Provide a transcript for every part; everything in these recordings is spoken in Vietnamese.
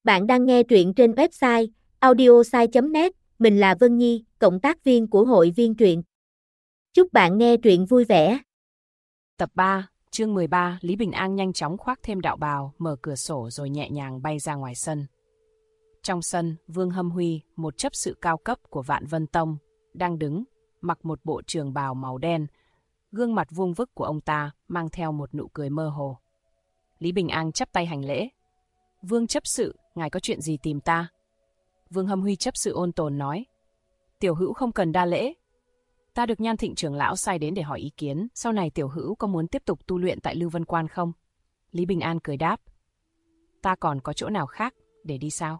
Bạn đang nghe truyện trên website audiosai.net, mình là Vân Nhi, cộng tác viên của hội viên truyện. Chúc bạn nghe truyện vui vẻ. Tập 3, chương 13, Lý Bình An nhanh chóng khoác thêm đạo bào, mở cửa sổ rồi nhẹ nhàng bay ra ngoài sân. Trong sân, Vương Hâm Huy, một chấp sự cao cấp của Vạn Vân Tông, đang đứng, mặc một bộ trường bào màu đen. Gương mặt vuông vức của ông ta mang theo một nụ cười mơ hồ. Lý Bình An chắp tay hành lễ. Vương chấp sự, ngài có chuyện gì tìm ta? Vương Hâm Huy chấp sự ôn tồn nói. Tiểu hữu không cần đa lễ. Ta được Nhan Thịnh trưởng lão sai đến để hỏi ý kiến, sau này tiểu hữu có muốn tiếp tục tu luyện tại Lưu Vân Quan không? Lý Bình An cười đáp. Ta còn có chỗ nào khác để đi sao?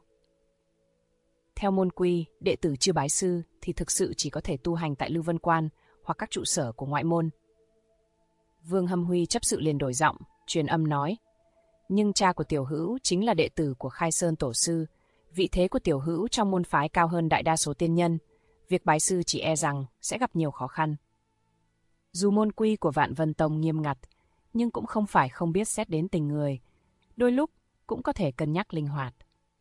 Theo môn quy, đệ tử chưa bái sư thì thực sự chỉ có thể tu hành tại Lưu Vân Quan hoặc các trụ sở của ngoại môn. Vương Hâm Huy chấp sự liền đổi giọng, truyền âm nói. Nhưng cha của tiểu hữu chính là đệ tử của Khai Sơn Tổ sư, vị thế của tiểu hữu trong môn phái cao hơn đại đa số tiên nhân, việc bái sư chỉ e rằng sẽ gặp nhiều khó khăn. Dù môn quy của Vạn Vân Tông nghiêm ngặt, nhưng cũng không phải không biết xét đến tình người, đôi lúc cũng có thể cân nhắc linh hoạt.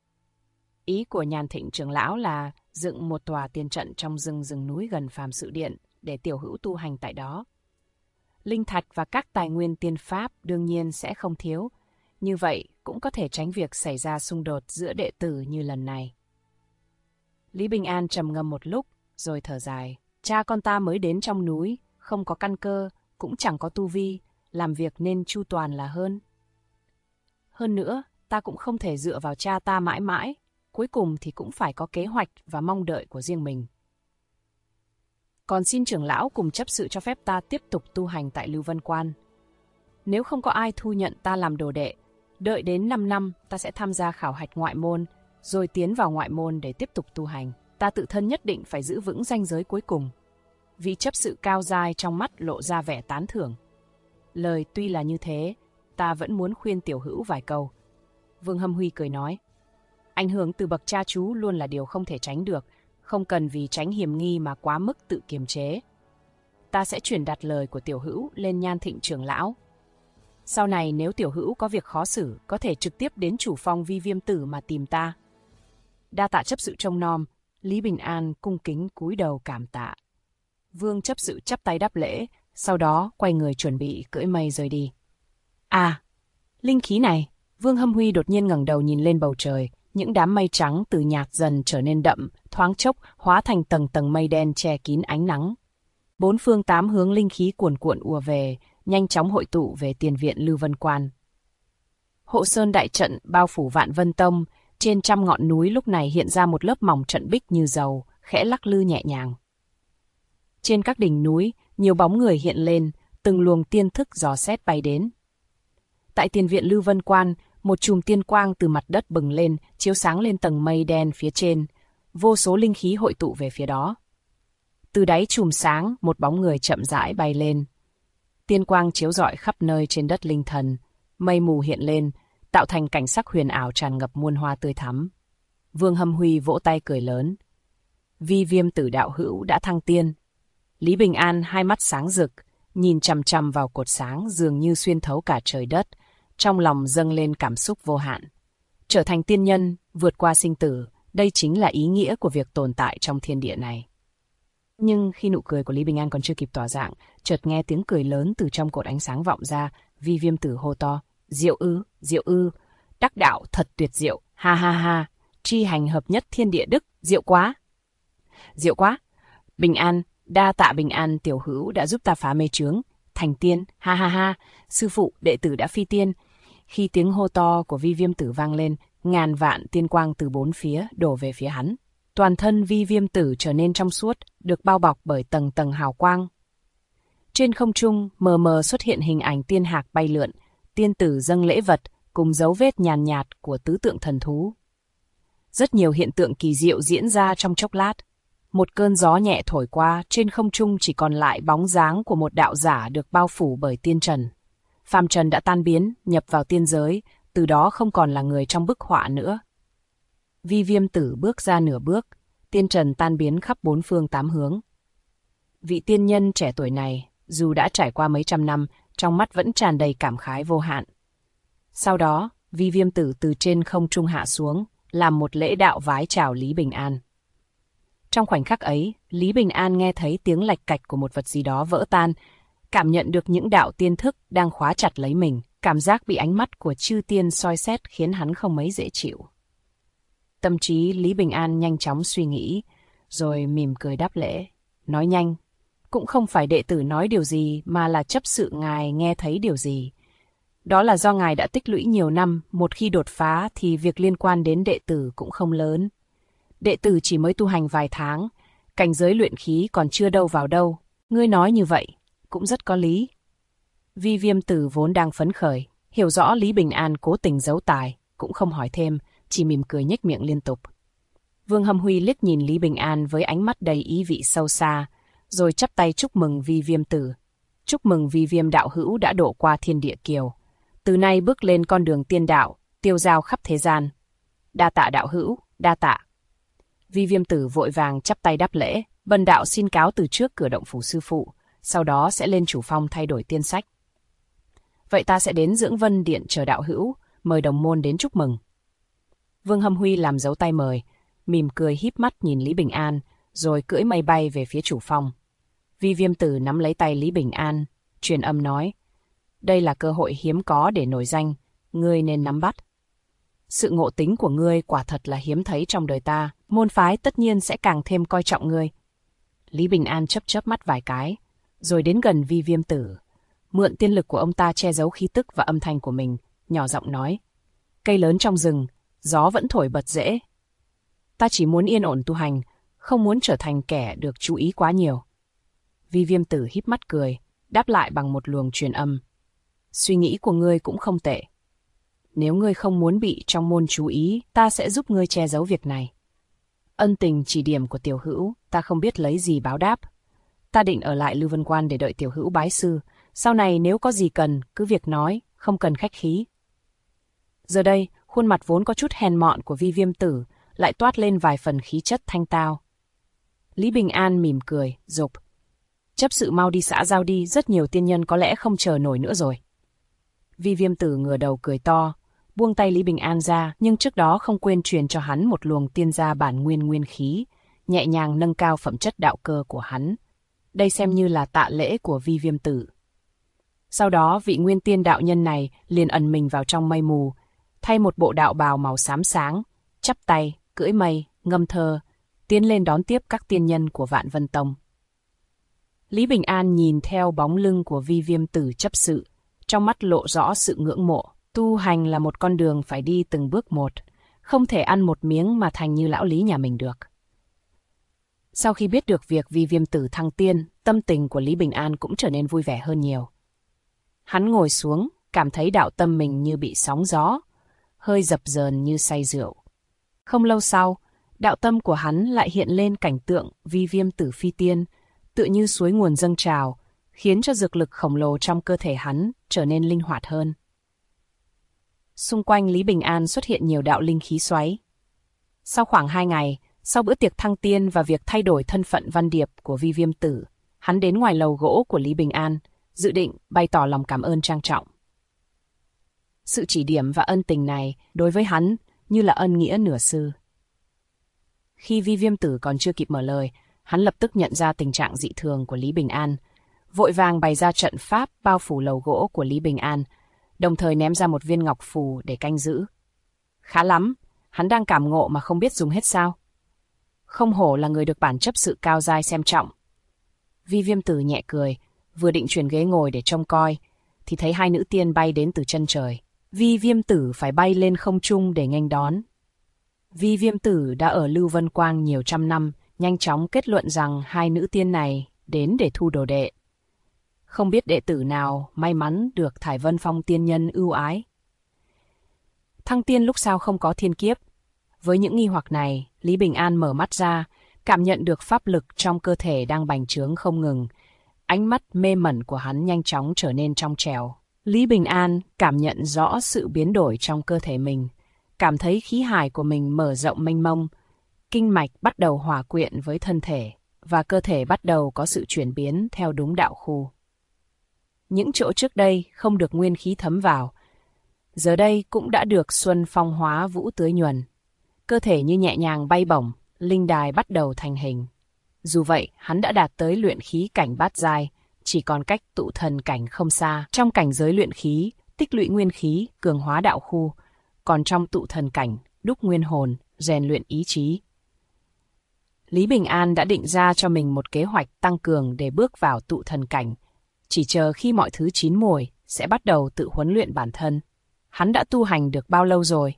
Ý của Nhan Thịnh trưởng lão là dựng một tòa tiên trận trong rừng núi gần Phàm Sự Điện để tiểu hữu tu hành tại đó. Linh thạch và các tài nguyên tiên pháp đương nhiên sẽ không thiếu, như vậy cũng có thể tránh việc xảy ra xung đột giữa đệ tử như lần này. Lý Bình An trầm ngâm một lúc, rồi thở dài. Cha con ta mới đến trong núi, không có căn cơ, cũng chẳng có tu vi, làm việc nên chu toàn là hơn. Hơn nữa, ta cũng không thể dựa vào cha ta mãi mãi, cuối cùng thì cũng phải có kế hoạch và mong đợi của riêng mình. Còn xin trưởng lão cùng chấp sự cho phép ta tiếp tục tu hành tại Lưu Vân Quan. Nếu không có ai thu nhận ta làm đồ đệ, đợi đến 5 năm ta sẽ tham gia khảo hạch ngoại môn, rồi tiến vào ngoại môn để tiếp tục tu hành. Ta tự thân nhất định phải giữ vững ranh giới cuối cùng. Vị chấp sự cao dai trong mắt lộ ra vẻ tán thưởng. Lời tuy là như thế, ta vẫn muốn khuyên tiểu hữu vài câu. Vương Hâm Huy cười nói. Ảnh hưởng từ bậc cha chú luôn là điều không thể tránh được, không cần vì tránh hiểm nghi mà quá mức tự kiềm chế. Ta sẽ truyền đạt lời của tiểu hữu lên Nhan Thịnh trưởng lão. Sau này nếu tiểu hữu có việc khó xử, có thể trực tiếp đến chủ phong Vi Viêm Tử mà tìm ta. Đa tạ chấp sự trông nom, Lý Bình An cung kính cúi đầu cảm tạ. Vương chấp sự chắp tay đáp lễ, sau đó quay người chuẩn bị cưỡi mây rời đi. À, linh khí này! Vương Hâm Huy đột nhiên ngẩng đầu nhìn lên bầu trời, những đám mây trắng từ nhạt dần trở nên đậm, thoáng chốc hóa thành tầng tầng mây đen che kín ánh nắng. 4 phương 8 hướng linh khí cuồn cuộn ùa về, nhanh chóng hội tụ về tiền viện Lưu Vân Quan. Hộ sơn đại trận bao phủ Vạn Vân Tông, trên trăm ngọn núi lúc này hiện ra một lớp mỏng trận bích như dầu, khẽ lắc lư nhẹ nhàng. Trên các đỉnh núi, nhiều bóng người hiện lên, từng luồng tiên thức dò xét bay đến. Tại tiền viện Lưu Vân Quan, một chùm tiên quang từ mặt đất bừng lên, chiếu sáng lên tầng mây đen phía trên, vô số linh khí hội tụ về phía đó. Từ đáy chùm sáng, một bóng người chậm rãi bay lên. Tiên quang chiếu rọi khắp nơi trên đất linh thần, mây mù hiện lên, tạo thành cảnh sắc huyền ảo tràn ngập muôn hoa tươi thắm. Vương Hâm Huy vỗ tay cười lớn. Vi Viêm Tử đạo hữu đã thăng tiên. Lý Bình An hai mắt sáng rực, nhìn chằm chằm vào cột sáng dường như xuyên thấu cả trời đất, trong lòng dâng lên cảm xúc vô hạn. Trở thành tiên nhân, vượt qua sinh tử, đây chính là ý nghĩa của việc tồn tại trong thiên địa này. Nhưng khi nụ cười của Lý Bình An còn chưa kịp tỏa dạng, chợt nghe tiếng cười lớn từ trong cột ánh sáng vọng ra, Vi Viêm Tử hô to. Diệu ư, đắc đạo thật tuyệt diệu, ha ha ha, tri hành hợp nhất thiên địa đức, diệu quá. Diệu quá, Bình An, đa tạ Bình An tiểu hữu đã giúp ta phá mê chướng, thành tiên, ha ha ha, sư phụ, đệ tử đã phi tiên. Khi tiếng hô to của Vi Viêm Tử vang lên, ngàn vạn tiên quang từ bốn phía đổ về phía hắn. Toàn thân Vi Viêm Tử trở nên trong suốt, được bao bọc bởi tầng tầng hào quang. Trên không trung, mờ mờ xuất hiện hình ảnh tiên hạc bay lượn, tiên tử dâng lễ vật cùng dấu vết nhàn nhạt của tứ tượng thần thú. Rất nhiều hiện tượng kỳ diệu diễn ra trong chốc lát. Một cơn gió nhẹ thổi qua, trên không trung chỉ còn lại bóng dáng của một đạo giả được bao phủ bởi tiên trần. Phàm trần đã tan biến, nhập vào tiên giới, từ đó không còn là người trong bức họa nữa. Vi Viêm Tử bước ra nửa bước, tiên trần tan biến khắp 4 phương 8 hướng. Vị tiên nhân trẻ tuổi này, dù đã trải qua mấy trăm năm, trong mắt vẫn tràn đầy cảm khái vô hạn. Sau đó, Vi Viêm Tử từ trên không trung hạ xuống, làm một lễ đạo vái chào Lý Bình An. Trong khoảnh khắc ấy, Lý Bình An nghe thấy tiếng lạch cạch của một vật gì đó vỡ tan, cảm nhận được những đạo tiên thức đang khóa chặt lấy mình. Cảm giác bị ánh mắt của chư tiên soi xét khiến hắn không mấy dễ chịu. Tâm trí Lý Bình An nhanh chóng suy nghĩ, rồi mỉm cười đáp lễ. Nói nhanh, cũng không phải đệ tử nói điều gì mà là chấp sự ngài nghe thấy điều gì. Đó là do ngài đã tích lũy nhiều năm, một khi đột phá thì việc liên quan đến đệ tử cũng không lớn. Đệ tử chỉ mới tu hành vài tháng, cảnh giới luyện khí còn chưa đâu vào đâu. Ngươi nói như vậy, cũng rất có lý. Vi Viêm Tử vốn đang phấn khởi, hiểu rõ Lý Bình An cố tình giấu tài, cũng không hỏi thêm, chỉ mỉm cười nhếch miệng liên tục. Vương Hâm Huy liếc nhìn Lý Bình An với ánh mắt đầy ý vị sâu xa, rồi chắp tay chúc mừng Vi Viêm Tử. Chúc mừng Vi Viêm đạo hữu đã độ qua thiên địa kiều, từ nay bước lên con đường tiên đạo, tiêu dao khắp thế gian. Đa tạ đạo hữu, đa tạ. Vi Viêm Tử vội vàng chắp tay đáp lễ, bần đạo xin cáo từ trước cửa động phủ sư phụ, sau đó sẽ lên chủ phong thay đổi tiên sách. Vậy ta sẽ đến Dưỡng Vân Điện chờ đạo hữu, mời đồng môn đến chúc mừng. Vương Hâm Huy làm dấu tay mời, mỉm cười híp mắt nhìn Lý Bình An, rồi cưỡi mây bay về phía chủ phong. Vi Viêm Tử nắm lấy tay Lý Bình An, truyền âm nói, đây là cơ hội hiếm có để nổi danh, ngươi nên nắm bắt. Sự ngộ tính của ngươi quả thật là hiếm thấy trong đời ta, môn phái tất nhiên sẽ càng thêm coi trọng ngươi. Lý Bình An chớp chớp mắt vài cái, rồi đến gần Vi Viêm Tử, mượn tiên lực của ông ta che giấu khí tức và âm thanh của mình, nhỏ giọng nói, cây lớn trong rừng, gió vẫn thổi bật rễ. Ta chỉ muốn yên ổn tu hành, không muốn trở thành kẻ được chú ý quá nhiều. Vi Viêm Tử híp mắt cười, đáp lại bằng một luồng truyền âm. Suy nghĩ của ngươi cũng không tệ. Nếu ngươi không muốn bị trong môn chú ý, ta sẽ giúp ngươi che giấu việc này. Ân tình chỉ điểm của tiểu hữu, ta không biết lấy gì báo đáp. Ta định ở lại Lưu Vân Quan để đợi tiểu hữu bái sư. Sau này nếu có gì cần, cứ việc nói, không cần khách khí. Giờ đây, khuôn mặt vốn có chút hèn mọn của Vi Viêm Tử lại toát lên vài phần khí chất thanh tao. Lý Bình An mỉm cười, dục. Chấp sự mau đi xã giao đi, rất nhiều tiên nhân có lẽ không chờ nổi nữa rồi. Vi Viêm Tử ngửa đầu cười to, buông tay Lý Bình An ra, nhưng trước đó không quên truyền cho hắn một luồng tiên gia bản nguyên khí, nhẹ nhàng nâng cao phẩm chất đạo cơ của hắn. Đây xem như là tạ lễ của Vi Viêm Tử. Sau đó vị nguyên tiên đạo nhân này liền ẩn mình vào trong mây mù, thay một bộ đạo bào màu xám sáng, chắp tay, cưỡi mây, ngâm thơ, tiến lên đón tiếp các tiên nhân của Vạn Vân Tông. Lý Bình An nhìn theo bóng lưng của Vi Viêm Tử chấp sự, trong mắt lộ rõ sự ngưỡng mộ. Tu hành là một con đường phải đi từng bước một, không thể ăn một miếng mà thành như lão Lý nhà mình được. Sau khi biết được việc Vi Viêm Tử thăng tiên, tâm tình của Lý Bình An cũng trở nên vui vẻ hơn nhiều. Hắn ngồi xuống, cảm thấy đạo tâm mình như bị sóng gió, hơi dập dờn như say rượu. Không lâu sau, đạo tâm của hắn lại hiện lên cảnh tượng Vi Viêm Tử phi tiên, tựa như suối nguồn dâng trào, khiến cho dược lực khổng lồ trong cơ thể hắn trở nên linh hoạt hơn. Xung quanh Lý Bình An xuất hiện nhiều đạo linh khí xoáy. Sau khoảng 2 ngày, sau bữa tiệc thăng tiên và việc thay đổi thân phận văn điệp của Vi Viêm Tử, hắn đến ngoài lầu gỗ của Lý Bình An, dự định bày tỏ lòng cảm ơn trang trọng. Sự chỉ điểm và ân tình này đối với hắn như là ân nghĩa nửa sư. Khi Vi Viêm Tử còn chưa kịp mở lời, hắn lập tức nhận ra tình trạng dị thường của Lý Bình An, vội vàng bày ra trận pháp bao phủ lầu gỗ của Lý Bình An, đồng thời ném ra một viên ngọc phù để canh giữ. Khá lắm, hắn đang cảm ngộ mà không biết dùng hết sao? Không hổ là người được bản chấp sự cao giai xem trọng. Vi Viêm Tử nhẹ cười, vừa định chuyển ghế ngồi để trông coi, thì thấy 2 nữ tiên bay đến từ chân trời. Vi Viêm Tử phải bay lên không trung để nghênh đón. Vi Viêm Tử đã ở Lưu Vân Quang nhiều trăm năm, nhanh chóng kết luận rằng 2 nữ tiên này đến để thu đồ đệ. Không biết đệ tử nào may mắn được Thải Vân Phong tiên nhân ưu ái. Thăng tiên lúc sau không có thiên kiếp. Với những nghi hoặc này, Lý Bình An mở mắt ra, cảm nhận được pháp lực trong cơ thể đang bành trướng không ngừng. Ánh mắt mê mẩn của hắn nhanh chóng trở nên trong trẻo. Lý Bình An cảm nhận rõ sự biến đổi trong cơ thể mình, cảm thấy khí hải của mình mở rộng mênh mông, kinh mạch bắt đầu hòa quyện với thân thể, và cơ thể bắt đầu có sự chuyển biến theo đúng đạo khu. Những chỗ trước đây không được nguyên khí thấm vào, giờ đây cũng đã được xuân phong hóa vũ tưới nhuần. Cơ thể như nhẹ nhàng bay bổng, linh đài bắt đầu thành hình. Dù vậy, hắn đã đạt tới luyện khí cảnh bát giai, chỉ còn cách tụ thần cảnh không xa. Trong cảnh giới luyện khí, tích lũy nguyên khí, cường hóa đạo khu, còn trong tụ thần cảnh, đúc nguyên hồn, rèn luyện ý chí. Lý Bình An đã định ra cho mình một kế hoạch tăng cường để bước vào tụ thần cảnh. Chỉ chờ khi mọi thứ chín mùi, sẽ bắt đầu tự huấn luyện bản thân. Hắn đã tu hành được bao lâu rồi?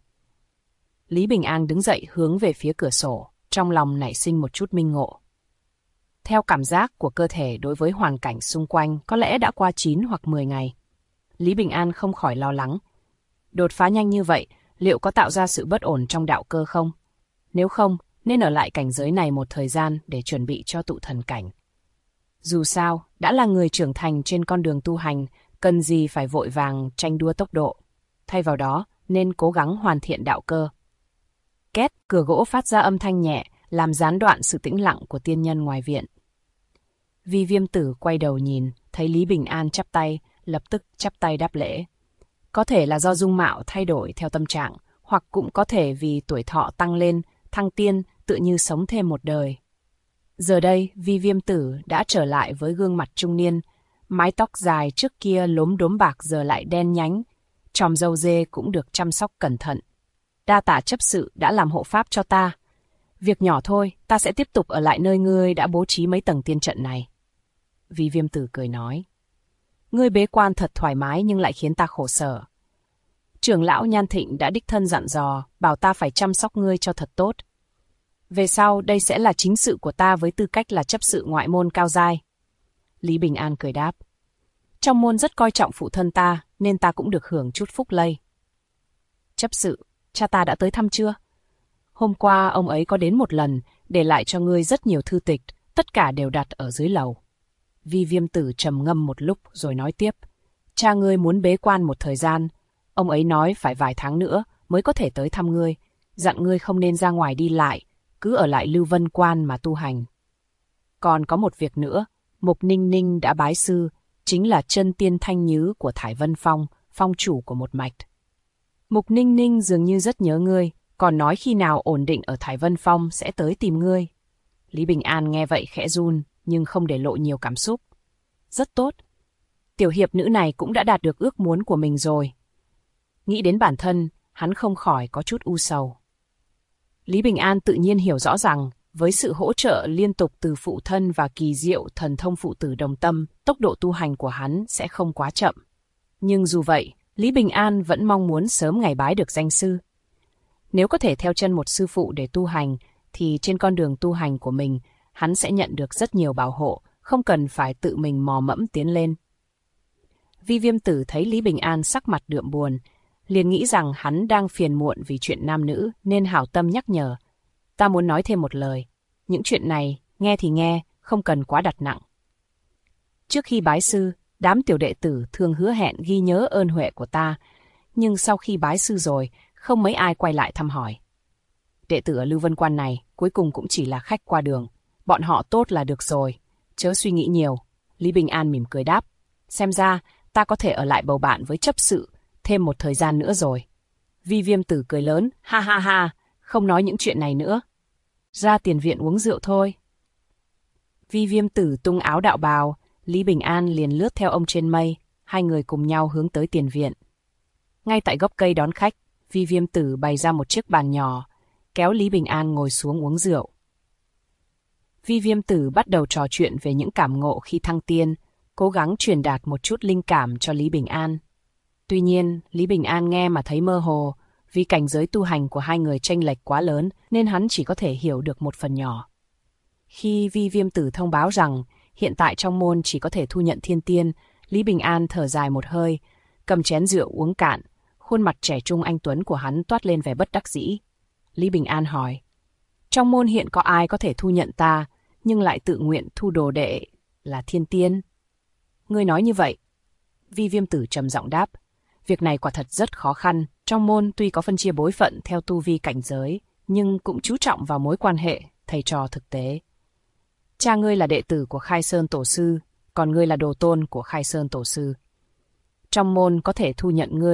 Lý Bình An đứng dậy hướng về phía cửa sổ, trong lòng nảy sinh một chút minh ngộ. Theo cảm giác của cơ thể đối với hoàn cảnh xung quanh, có lẽ đã qua 9 hoặc 10 ngày. Lý Bình An không khỏi lo lắng. Đột phá nhanh như vậy, liệu có tạo ra sự bất ổn trong đạo cơ không? Nếu không, nên ở lại cảnh giới này một thời gian để chuẩn bị cho tụ thần cảnh. Dù sao, đã là người trưởng thành trên con đường tu hành, cần gì phải vội vàng tranh đua tốc độ. Thay vào đó, nên cố gắng hoàn thiện đạo cơ. Két, cửa gỗ phát ra âm thanh nhẹ, làm gián đoạn sự tĩnh lặng của tiên nhân ngoài viện. Vi Viêm Tử quay đầu nhìn, thấy Lý Bình An chắp tay, lập tức chắp tay đáp lễ. Có thể là do dung mạo thay đổi theo tâm trạng, hoặc cũng có thể vì tuổi thọ tăng lên, thăng tiên, tự như sống thêm một đời. Giờ đây, Vi Viêm Tử đã trở lại với gương mặt trung niên, mái tóc dài trước kia lốm đốm bạc giờ lại đen nhánh, chòm râu dê cũng được chăm sóc cẩn thận. Đa tạ chấp sự đã làm hộ pháp cho ta. Việc nhỏ thôi, ta sẽ tiếp tục ở lại nơi ngươi đã bố trí mấy tầng tiên trận này. Vi Viêm Tử cười nói. Ngươi bế quan thật thoải mái nhưng lại khiến ta khổ sở. Trưởng lão Nhan Thịnh đã đích thân dặn dò, bảo ta phải chăm sóc ngươi cho thật tốt. Về sau, đây sẽ là chính sự của ta với tư cách là chấp sự ngoại môn cao giai. Lý Bình An cười đáp. Trong môn rất coi trọng phụ thân ta, nên ta cũng được hưởng chút phúc lây. Chấp sự, cha ta đã tới thăm chưa? Hôm qua ông ấy có đến một lần, để lại cho ngươi rất nhiều thư tịch, tất cả đều đặt ở dưới lầu. Vi Viêm Tử trầm ngâm một lúc rồi nói tiếp. Cha ngươi muốn bế quan một thời gian, ông ấy nói phải vài tháng nữa mới có thể tới thăm ngươi, dặn ngươi không nên ra ngoài đi lại, cứ ở lại Lưu Vân Quan mà tu hành. Còn có một việc nữa, Mục Ninh Ninh đã bái sư, chính là chân tiên Thanh Nhứ của Thải Vân Phong, phong chủ của một mạch. Mục Ninh Ninh dường như rất nhớ ngươi, còn nói khi nào ổn định ở Thải Vân Phong sẽ tới tìm ngươi. Lý Bình An nghe vậy khẽ run, nhưng không để lộ nhiều cảm xúc. Rất tốt. Tiểu hiệp nữ này cũng đã đạt được ước muốn của mình rồi. Nghĩ đến bản thân, hắn không khỏi có chút u sầu. Lý Bình An tự nhiên hiểu rõ rằng, với sự hỗ trợ liên tục từ phụ thân và kỳ diệu thần thông phụ tử đồng tâm, tốc độ tu hành của hắn sẽ không quá chậm. Nhưng dù vậy, Lý Bình An vẫn mong muốn sớm ngày bái được danh sư. Nếu có thể theo chân một sư phụ để tu hành, thì trên con đường tu hành của mình, hắn sẽ nhận được rất nhiều bảo hộ, không cần phải tự mình mò mẫm tiến lên. Vi Viêm Tử thấy Lý Bình An sắc mặt đượm buồn, liền nghĩ rằng hắn đang phiền muộn vì chuyện nam nữ, nên hảo tâm nhắc nhở. Ta muốn nói thêm một lời. Những chuyện này, nghe thì nghe, không cần quá đặt nặng. Trước khi bái sư, đám tiểu đệ tử thường hứa hẹn ghi nhớ ơn huệ của ta, nhưng sau khi bái sư rồi, không mấy ai quay lại thăm hỏi. Đệ tử ở Lưu Vân Quan này, cuối cùng cũng chỉ là khách qua đường. Bọn họ tốt là được rồi, chớ suy nghĩ nhiều. Lý Bình An mỉm cười đáp. Xem ra, ta có thể ở lại bầu bạn với chấp sự, thêm một thời gian nữa rồi. Vi Viêm Tử cười lớn, ha ha ha, không nói những chuyện này nữa. Ra tiền viện uống rượu thôi. Vi Viêm Tử tung áo đạo bào, Lý Bình An liền lướt theo ông trên mây, hai người cùng nhau hướng tới tiền viện. Ngay tại gốc cây đón khách, Vi Viêm Tử bày ra một chiếc bàn nhỏ, kéo Lý Bình An ngồi xuống uống rượu. Vi Viêm Tử bắt đầu trò chuyện về những cảm ngộ khi thăng tiên, cố gắng truyền đạt một chút linh cảm cho Lý Bình An. Tuy nhiên, Lý Bình An nghe mà thấy mơ hồ, vì cảnh giới tu hành của hai người chênh lệch quá lớn nên hắn chỉ có thể hiểu được một phần nhỏ. Khi Vi Viêm Tử thông báo rằng hiện tại trong môn chỉ có thể thu nhận thiên tiên, Lý Bình An thở dài một hơi, cầm chén rượu uống cạn, khuôn mặt trẻ trung anh tuấn của hắn toát lên vẻ bất đắc dĩ. Lý Bình An hỏi, trong môn hiện có ai có thể thu nhận ta, nhưng lại tự nguyện thu đồ đệ là thiên tiên? Ngươi nói như vậy. Vi Viêm Tử trầm giọng đáp, việc này quả thật rất khó khăn. Trong môn tuy có phân chia bối phận theo tu vi cảnh giới, nhưng cũng chú trọng vào mối quan hệ thầy trò thực tế. Cha ngươi là đệ tử của Khai Sơn Tổ Sư, còn ngươi là đồ tôn của Khai Sơn Tổ Sư. Trong môn có thể thu nhận ngươi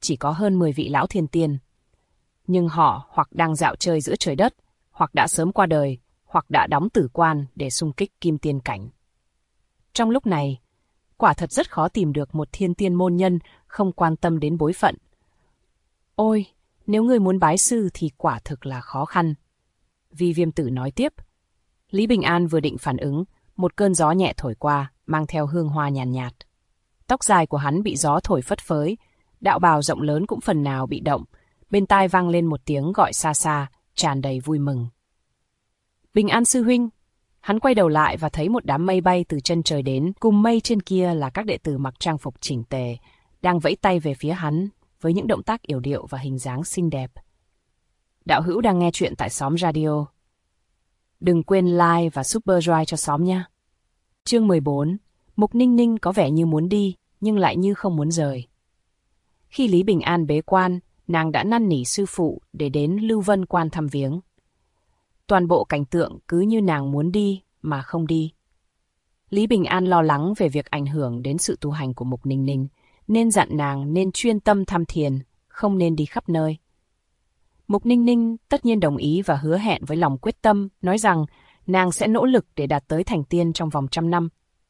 chỉ có hơn 10 vị lão thiên tiên. Nhưng họ hoặc đang dạo chơi giữa trời đất, hoặc đã sớm qua đời, hoặc đã đóng tử quan để xung kích kim tiên cảnh. Trong lúc này, quả thật rất khó tìm được một thiên tiên môn nhân không quan tâm đến bối phận. Ôi, nếu người muốn bái sư thì quả thực là khó khăn. Vi Viêm Tử nói tiếp. Lý Bình An vừa định phản ứng, một cơn gió nhẹ thổi qua, mang theo hương hoa nhàn nhạt. Tóc dài của hắn bị gió thổi phất phới, đạo bào rộng lớn cũng phần nào bị động, bên tai vang lên một tiếng gọi xa xa, tràn đầy vui mừng. Bình An sư huynh! Hắn quay đầu lại và thấy một đám mây bay từ chân trời đến, cùng mây trên kia là các đệ tử mặc trang phục chỉnh tề, đang vẫy tay về phía hắn với những động tác yểu điệu và hình dáng xinh đẹp. Đạo hữu đang nghe chuyện tại Xóm Radio. Đừng quên like và super drive cho xóm nha. Chương 14. Mục Ninh Ninh có vẻ như muốn đi, nhưng lại như không muốn rời. Khi Lý Bình An bế quan, nàng đã năn nỉ sư phụ để đến Lưu Vân Quan thăm viếng. Toàn bộ cảnh tượng cứ như nàng muốn đi mà không đi. Lý Bình An lo lắng về việc ảnh hưởng đến sự tu hành của Mục Ninh Ninh, nên dặn nàng nên chuyên tâm tham thiền, không nên đi khắp nơi. Mục Ninh Ninh tất nhiên đồng ý và hứa hẹn với lòng quyết tâm, nói rằng nàng sẽ nỗ lực để đạt tới thành tiên trong vòng 100 năm.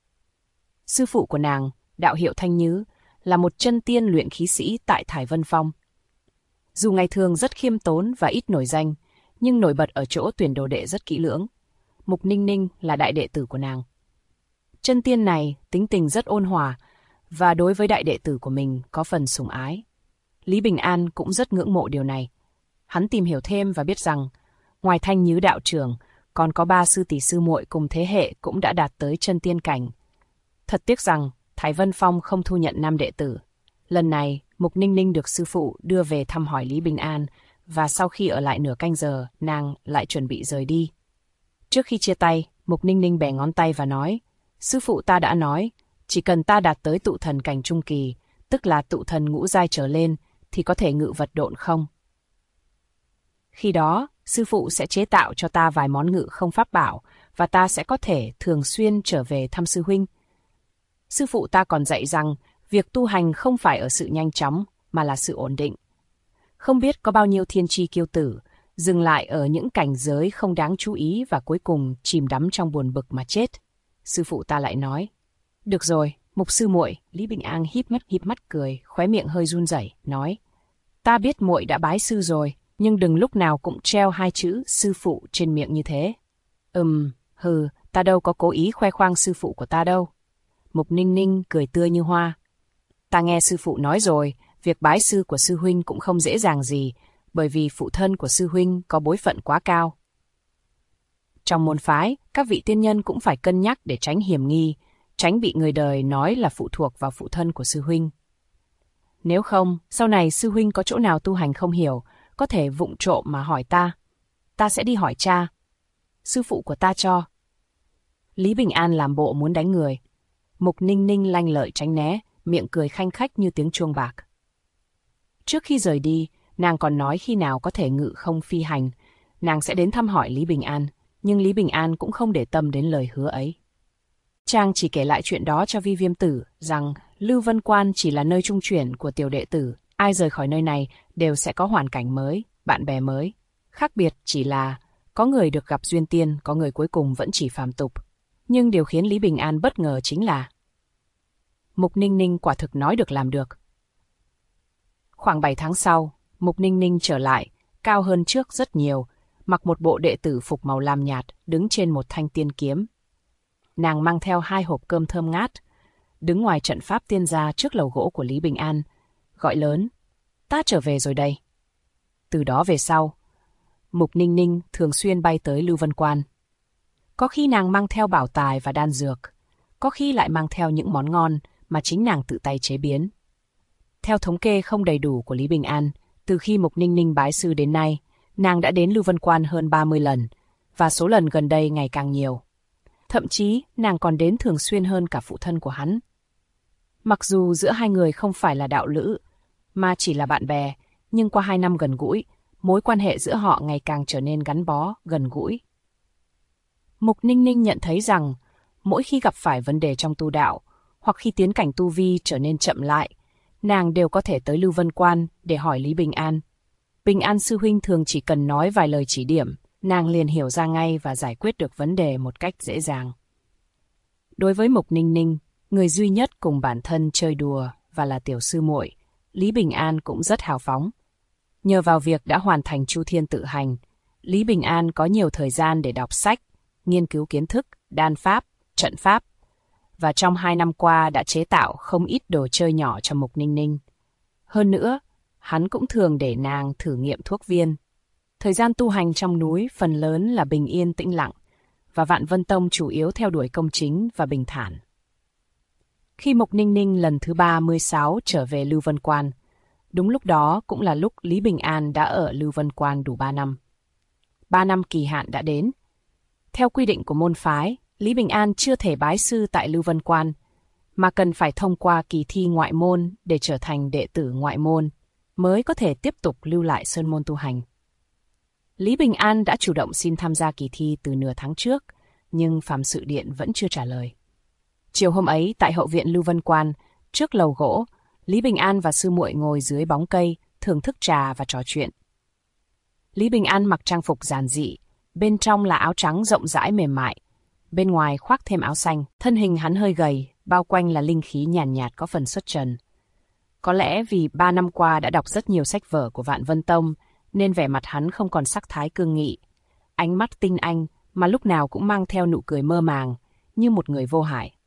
Sư phụ của nàng, đạo hiệu Thanh Nhứ, là một chân tiên luyện khí sĩ tại Thải Vân Phong. Dù ngày thường rất khiêm tốn và ít nổi danh, nhưng nổi bật ở chỗ tuyển đồ đệ rất kỹ lưỡng. Mục Ninh Ninh là đại đệ tử của nàng. Chân tiên này tính tình rất ôn hòa, và đối với đại đệ tử của mình có phần sủng ái. Lý Bình An cũng rất ngưỡng mộ điều này. Hắn tìm hiểu thêm và biết rằng, ngoài Thanh Nhứ đạo trưởng, còn có 3 sư tỷ sư muội cùng thế hệ cũng đã đạt tới chân tiên cảnh. Thật tiếc rằng, Thái Vân Phong không thu nhận nam đệ tử. Lần này, Mục Ninh Ninh được sư phụ đưa về thăm hỏi Lý Bình An, và sau khi ở lại nửa canh giờ, nàng lại chuẩn bị rời đi. Trước khi chia tay, Mục Ninh Ninh bẻ ngón tay và nói, sư phụ ta đã nói, chỉ cần ta đạt tới tụ thần cảnh trung kỳ, tức là tụ thần ngũ giai trở lên, thì có thể ngự vật độn không. Khi đó, sư phụ sẽ chế tạo cho ta vài món ngự không pháp bảo, và ta sẽ có thể thường xuyên trở về thăm sư huynh. Sư phụ ta còn dạy rằng, việc tu hành không phải ở sự nhanh chóng, mà là sự ổn định. Không biết có bao nhiêu thiên tri kiêu tử, dừng lại ở những cảnh giới không đáng chú ý và cuối cùng chìm đắm trong buồn bực mà chết. Sư phụ ta lại nói, được rồi, Mục sư muội. Lý Bình An híp mắt cười, khóe miệng hơi run rẩy, nói, ta biết muội đã bái sư rồi, nhưng đừng lúc nào cũng treo 2 chữ sư phụ trên miệng như thế. Ta đâu có cố ý khoe khoang sư phụ của ta đâu. Mục Ninh Ninh cười tươi như hoa. Ta nghe sư phụ nói rồi, việc bái sư của sư huynh cũng không dễ dàng gì, bởi vì phụ thân của sư huynh có bối phận quá cao. Trong môn phái, các vị tiên nhân cũng phải cân nhắc để tránh hiểm nghi, tránh bị người đời nói là phụ thuộc vào phụ thân của sư huynh. Nếu không, sau này sư huynh có chỗ nào tu hành không hiểu, có thể vụng trộm mà hỏi ta. Ta sẽ đi hỏi cha. Sư phụ của ta cho. Lý Bình An làm bộ muốn đánh người. Mục Ninh Ninh lanh lợi tránh né, miệng cười khanh khách như tiếng chuông bạc. Trước khi rời đi, nàng còn nói khi nào có thể ngự không phi hành, nàng sẽ đến thăm hỏi Lý Bình An, nhưng Lý Bình An cũng không để tâm đến lời hứa ấy. Chàng chỉ kể lại chuyện đó cho Vi Viêm Tử, rằng Lưu Vân Quan chỉ là nơi trung chuyển của tiểu đệ tử, ai rời khỏi nơi này đều sẽ có hoàn cảnh mới, bạn bè mới. Khác biệt chỉ là, có người được gặp duyên tiên, có người cuối cùng vẫn chỉ phàm tục. Nhưng điều khiến Lý Bình An bất ngờ chính là Mục Ninh Ninh quả thực nói được làm được. Khoảng 7 tháng sau, Mục Ninh Ninh trở lại, cao hơn trước rất nhiều, mặc một bộ đệ tử phục màu lam nhạt, đứng trên một thanh tiên kiếm. Nàng mang theo 2 hộp cơm thơm ngát, đứng ngoài trận pháp tiên gia trước lầu gỗ của Lý Bình An, gọi lớn, ta trở về rồi đây. Từ đó về sau, Mục Ninh Ninh thường xuyên bay tới Lưu Vân Quan. Có khi nàng mang theo bảo tài và đan dược, có khi lại mang theo những món ngon mà chính nàng tự tay chế biến. Theo thống kê không đầy đủ của Lý Bình An, từ khi Mục Ninh Ninh bái sư đến nay, nàng đã đến Lưu Vân Quan hơn 30 lần, và số lần gần đây ngày càng nhiều. Thậm chí, nàng còn đến thường xuyên hơn cả phụ thân của hắn. Mặc dù giữa hai người không phải là đạo lữ, mà chỉ là bạn bè, nhưng qua 2 năm gần gũi, mối quan hệ giữa họ ngày càng trở nên gắn bó, gần gũi. Mục Ninh Ninh nhận thấy rằng, mỗi khi gặp phải vấn đề trong tu đạo, hoặc khi tiến cảnh tu vi trở nên chậm lại, nàng đều có thể tới Lưu Vân Quan để hỏi Lý Bình An. Bình An sư huynh thường chỉ cần nói vài lời chỉ điểm, nàng liền hiểu ra ngay và giải quyết được vấn đề một cách dễ dàng. Đối với Mục Ninh Ninh, người duy nhất cùng bản thân chơi đùa và là tiểu sư muội, Lý Bình An cũng rất hào phóng. Nhờ vào việc đã hoàn thành Chu Thiên Tự Hành, Lý Bình An có nhiều thời gian để đọc sách, nghiên cứu kiến thức, đan pháp, trận pháp, và trong 2 năm qua đã chế tạo không ít đồ chơi nhỏ cho Mục Ninh Ninh. Hơn nữa, hắn cũng thường để nàng thử nghiệm thuốc viên. Thời gian tu hành trong núi phần lớn là bình yên tĩnh lặng, và Vạn Vân Tông chủ yếu theo đuổi công chính và bình thản. Khi Mục Ninh Ninh lần thứ 36 trở về Lưu Vân Quan, đúng lúc đó cũng là lúc Lý Bình An đã ở Lưu Vân Quan đủ 3 năm. 3 năm kỳ hạn đã đến. Theo quy định của môn phái, Lý Bình An chưa thể bái sư tại Lưu Vân Quan, mà cần phải thông qua kỳ thi ngoại môn để trở thành đệ tử ngoại môn, mới có thể tiếp tục lưu lại sơn môn tu hành. Lý Bình An đã chủ động xin tham gia kỳ thi từ nửa tháng trước, nhưng Phạm Sự Điện vẫn chưa trả lời. Chiều hôm ấy, tại hậu viện Lưu Vân Quan, trước lầu gỗ, Lý Bình An và sư muội ngồi dưới bóng cây, thưởng thức trà và trò chuyện. Lý Bình An mặc trang phục giản dị, bên trong là áo trắng rộng rãi mềm mại, bên ngoài khoác thêm áo xanh, thân hình hắn hơi gầy, bao quanh là linh khí nhàn nhạt có phần xuất trần. Có lẽ vì 3 năm qua đã đọc rất nhiều sách vở của Vạn Vân Tông, nên vẻ mặt hắn không còn sắc thái cương nghị. Ánh mắt tinh anh mà lúc nào cũng mang theo nụ cười mơ màng, như một người vô hại.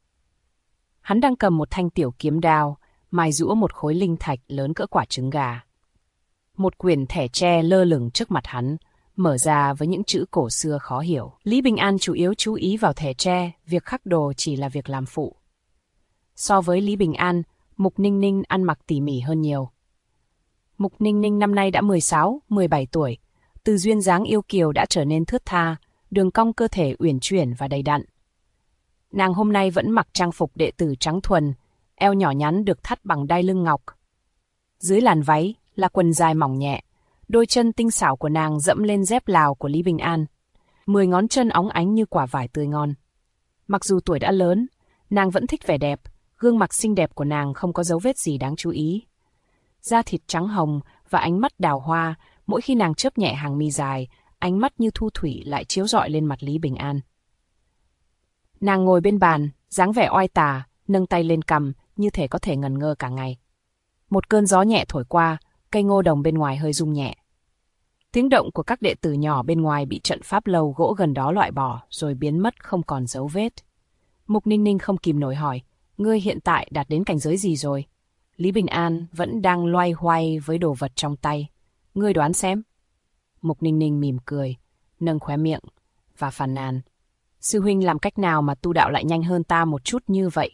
Hắn đang cầm một thanh tiểu kiếm đao, mài giũa một khối linh thạch lớn cỡ quả trứng gà. Một quyển thẻ tre lơ lửng trước mặt hắn, mở ra với những chữ cổ xưa khó hiểu. Lý Bình An chủ yếu chú ý vào thẻ tre, việc khắc đồ chỉ là việc làm phụ. So với Lý Bình An, Mục Ninh Ninh ăn mặc tỉ mỉ hơn nhiều. Mục Ninh Ninh năm nay đã 16, 17 tuổi, từ duyên dáng yêu kiều đã trở nên thướt tha, đường cong cơ thể uyển chuyển và đầy đặn. Nàng hôm nay vẫn mặc trang phục đệ tử trắng thuần, eo nhỏ nhắn được thắt bằng đai lưng ngọc. Dưới làn váy là quần dài mỏng nhẹ, đôi chân tinh xảo của nàng dẫm lên dép Lào của Lý Bình An. 10 ngón chân óng ánh như quả vải tươi ngon. Mặc dù tuổi đã lớn, nàng vẫn thích vẻ đẹp, gương mặt xinh đẹp của nàng không có dấu vết gì đáng chú ý. Da thịt trắng hồng và ánh mắt đào hoa, mỗi khi nàng chớp nhẹ hàng mi dài, ánh mắt như thu thủy lại chiếu rọi lên mặt Lý Bình An. Nàng ngồi bên bàn, dáng vẻ oai tà, nâng tay lên cằm, như thể có thể ngẩn ngơ cả ngày. Một cơn gió nhẹ thổi qua, cây ngô đồng bên ngoài hơi rung nhẹ. Tiếng động của các đệ tử nhỏ bên ngoài bị trận pháp lầu gỗ gần đó loại bỏ, rồi biến mất không còn dấu vết. Mục Ninh Ninh không kìm nổi hỏi, ngươi hiện tại đạt đến cảnh giới gì rồi? Lý Bình An vẫn đang loay hoay với đồ vật trong tay. Ngươi đoán xem. Mục Ninh Ninh mỉm cười, nâng khóe miệng và phàn nàn. Sư huynh làm cách nào mà tu đạo lại nhanh hơn ta một chút như vậy?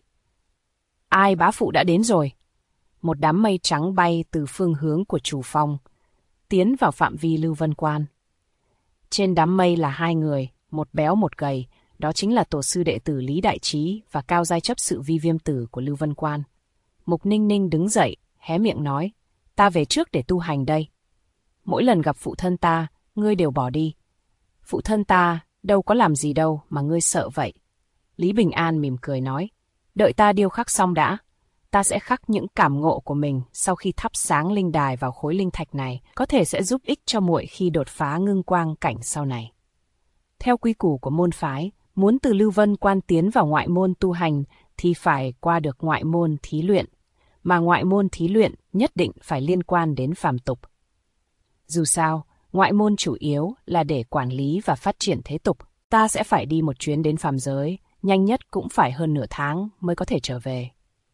Ai, bá phụ đã đến rồi. Một đám mây trắng bay từ phương hướng của chủ phong, tiến vào phạm vi Lưu Vân Quan. Trên đám mây là 2 người, một béo một gầy, đó chính là tổ sư đệ tử Lý Đại Trí và cao giai chấp sự Vi Viêm Tử của Lưu Vân Quan. Mục Ninh Ninh đứng dậy, hé miệng nói, ta về trước để tu hành đây. Mỗi lần gặp phụ thân ta, ngươi đều bỏ đi. Phụ thân ta đâu có làm gì đâu mà ngươi sợ vậy. Lý Bình An mỉm cười nói, đợi ta điêu khắc xong đã. Ta sẽ khắc những cảm ngộ của mình sau khi thắp sáng linh đài vào khối linh thạch này, có thể sẽ giúp ích cho muội khi đột phá ngưng quang cảnh sau này. Theo quy củ của môn phái, muốn từ Lưu Vân Quan tiến vào ngoại môn tu hành thì phải qua được ngoại môn thí luyện, mà ngoại môn thí luyện nhất định phải liên quan đến phàm tục. Dù sao, ngoại môn chủ yếu là để quản lý và phát triển thế tục, ta sẽ phải đi một chuyến đến phàm giới, nhanh nhất cũng phải hơn nửa tháng mới có thể trở về.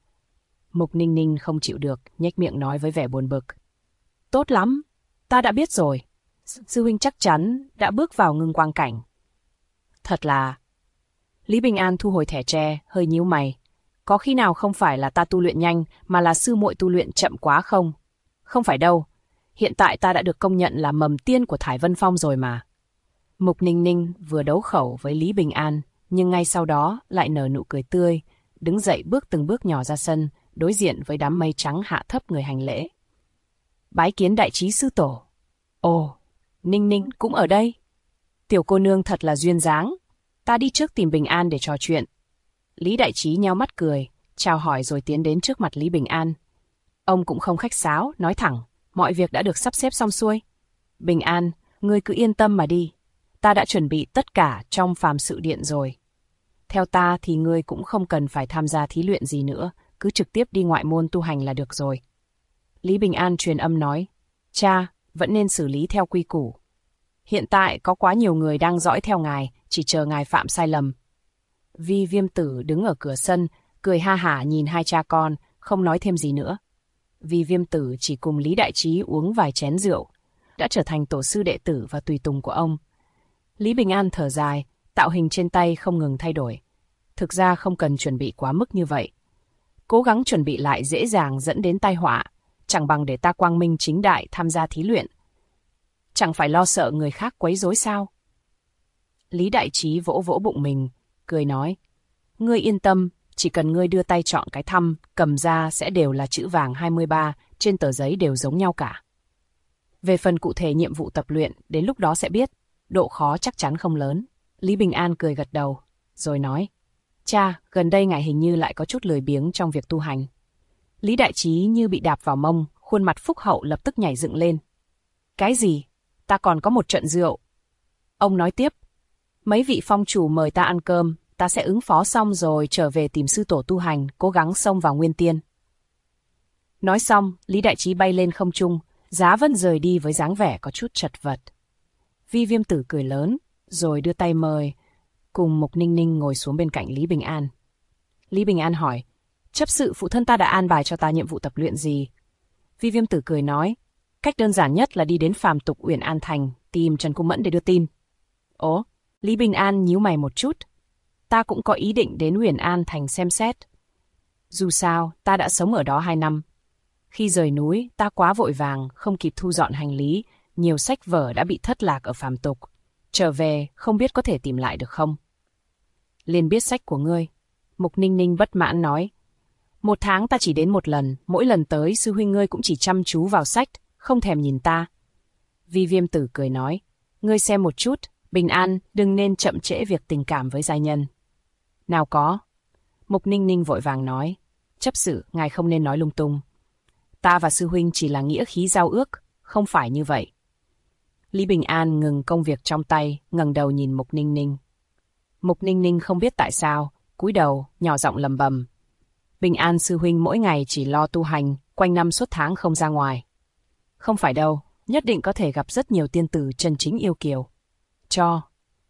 Mục Ninh Ninh không chịu được, nhếch miệng nói với vẻ buồn bực. Tốt lắm, ta đã biết rồi. Sư huynh chắc chắn đã bước vào ngưng quang cảnh. Thật là... Lý Bình An thu hồi thẻ tre, hơi nhíu mày. Có khi nào không phải là ta tu luyện nhanh, mà là sư muội tu luyện chậm quá không? Không phải đâu. Hiện tại ta đã được công nhận là mầm tiên của Thải Vân Phong rồi mà. Mục Ninh Ninh vừa đấu khẩu với Lý Bình An, nhưng ngay sau đó lại nở nụ cười tươi, đứng dậy bước từng bước nhỏ ra sân, đối diện với đám mây trắng hạ thấp người hành lễ. Bái kiến Đại Trí sư tổ. Ồ, Ninh Ninh cũng ở đây. Tiểu cô nương thật là duyên dáng. Ta đi trước tìm Bình An để trò chuyện. Lý Đại Trí nheo mắt cười, chào hỏi rồi tiến đến trước mặt Lý Bình An. Ông cũng không khách sáo, nói thẳng, mọi việc đã được sắp xếp xong xuôi. Bình An, ngươi cứ yên tâm mà đi. Ta đã chuẩn bị tất cả trong phàm sự điện rồi. Theo ta thì ngươi cũng không cần phải tham gia thí luyện gì nữa, cứ trực tiếp đi ngoại môn tu hành là được rồi. Lý Bình An truyền âm nói, cha, vẫn nên xử lý theo quy củ. Hiện tại có quá nhiều người đang dõi theo ngài, chỉ chờ ngài phạm sai lầm. Vi Viêm Tử đứng ở cửa sân, cười ha hả nhìn hai cha con, không nói thêm gì nữa. Vi Viêm Tử chỉ cùng Lý Đại Trí uống vài chén rượu, đã trở thành tổ sư đệ tử và tùy tùng của ông. Lý Bình An thở dài, tạo hình trên tay không ngừng thay đổi. Thực ra không cần chuẩn bị quá mức như vậy. Cố gắng chuẩn bị lại dễ dàng dẫn đến tai họa, chẳng bằng để ta quang minh chính đại tham gia thí luyện. Chẳng phải lo sợ người khác quấy rối sao? Lý Đại Trí vỗ vỗ bụng mình, cười nói, ngươi yên tâm, chỉ cần ngươi đưa tay chọn cái thăm, cầm ra sẽ đều là chữ vàng 23, trên tờ giấy đều giống nhau cả. Về phần cụ thể nhiệm vụ tập luyện, đến lúc đó sẽ biết, độ khó chắc chắn không lớn. Lý Bình An cười gật đầu, rồi nói, cha, gần đây ngài hình như lại có chút lười biếng trong việc tu hành. Lý Đại Trí như bị đạp vào mông, khuôn mặt phúc hậu lập tức nhảy dựng lên. Cái gì? Ta còn có một trận rượu. Ông nói tiếp, mấy vị phong chủ mời ta ăn cơm, ta sẽ ứng phó xong rồi trở về tìm sư tổ tu hành, cố gắng xông vào nguyên tiên. Nói xong, Lý Đại Trí bay lên không trung, Giá Vân rời đi với dáng vẻ có chút chật vật. Vi Viêm Tử cười lớn, rồi đưa tay mời, cùng Mục Ninh Ninh ngồi xuống bên cạnh Lý Bình An. Lý Bình An hỏi, chấp sự phụ thân ta đã an bài cho ta nhiệm vụ tập luyện gì? Vi Viêm Tử cười nói, cách đơn giản nhất là đi đến phàm tục Uyển An Thành, tìm Trần Cung Mẫn để đưa tin. Ồ, Lý Bình An nhíu mày một chút. Ta cũng có ý định đến Uyển An Thành xem xét. Dù sao, ta đã sống ở đó 2 năm. Khi rời núi, ta quá vội vàng, không kịp thu dọn hành lý, nhiều sách vở đã bị thất lạc ở phàm tục. Trở về, không biết có thể tìm lại được không? Liền biết sách của ngươi. Mục Ninh Ninh bất mãn nói. 1 tháng ta chỉ đến 1 lần, mỗi lần tới sư huynh ngươi cũng chỉ chăm chú vào sách, không thèm nhìn ta. Vi Viêm Tử cười nói, ngươi xem một chút, Bình An, đừng nên chậm trễ việc tình cảm với giai nhân. Nào có. Mục Ninh Ninh vội vàng nói, chấp sự, ngài không nên nói lung tung. Ta và sư huynh chỉ là nghĩa khí giao ước, không phải như vậy. Lý Bình An ngừng công việc trong tay, ngẩng đầu nhìn Mục Ninh Ninh. Mục Ninh Ninh không biết tại sao, cúi đầu, nhỏ giọng lầm bầm. Bình An sư huynh mỗi ngày chỉ lo tu hành, quanh năm suốt tháng không ra ngoài. Không phải đâu, nhất định có thể gặp rất nhiều tiên tử chân chính yêu kiều. Cho.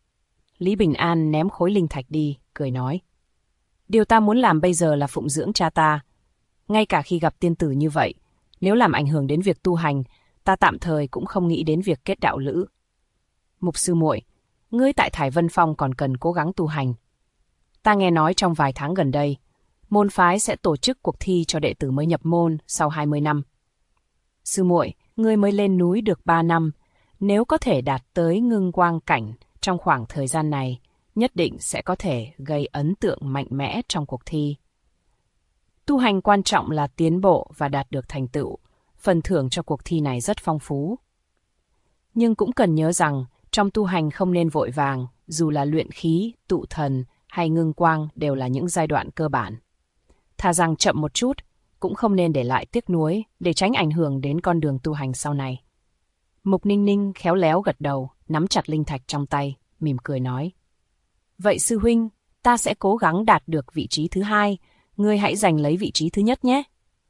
Lý Bình An ném khối linh thạch đi, cười nói. Điều ta muốn làm bây giờ là phụng dưỡng cha ta. Ngay cả khi gặp tiên tử như vậy, nếu làm ảnh hưởng đến việc tu hành, ta tạm thời cũng không nghĩ đến việc kết đạo lữ. Mục sư muội, ngươi tại Thải Vân Phong còn cần cố gắng tu hành. Ta nghe nói trong vài tháng gần đây, môn phái sẽ tổ chức cuộc thi cho đệ tử mới nhập môn sau 20 năm. Sư muội, ngươi mới lên núi được 3 năm, nếu có thể đạt tới ngưng quang cảnh trong khoảng thời gian này, nhất định sẽ có thể gây ấn tượng mạnh mẽ trong cuộc thi. Tu hành quan trọng là tiến bộ và đạt được thành tựu, phần thưởng cho cuộc thi này rất phong phú. Nhưng cũng cần nhớ rằng, trong tu hành không nên vội vàng, dù là luyện khí, tụ thần hay ngưng quang đều là những giai đoạn cơ bản. Thà rằng chậm một chút, cũng không nên để lại tiếc nuối để tránh ảnh hưởng đến con đường tu hành sau này. Mục Ninh Ninh khéo léo gật đầu, nắm chặt linh thạch trong tay, mỉm cười nói. Vậy sư huynh, ta sẽ cố gắng đạt được vị trí thứ 2, ngươi hãy giành lấy vị trí thứ nhất nhé.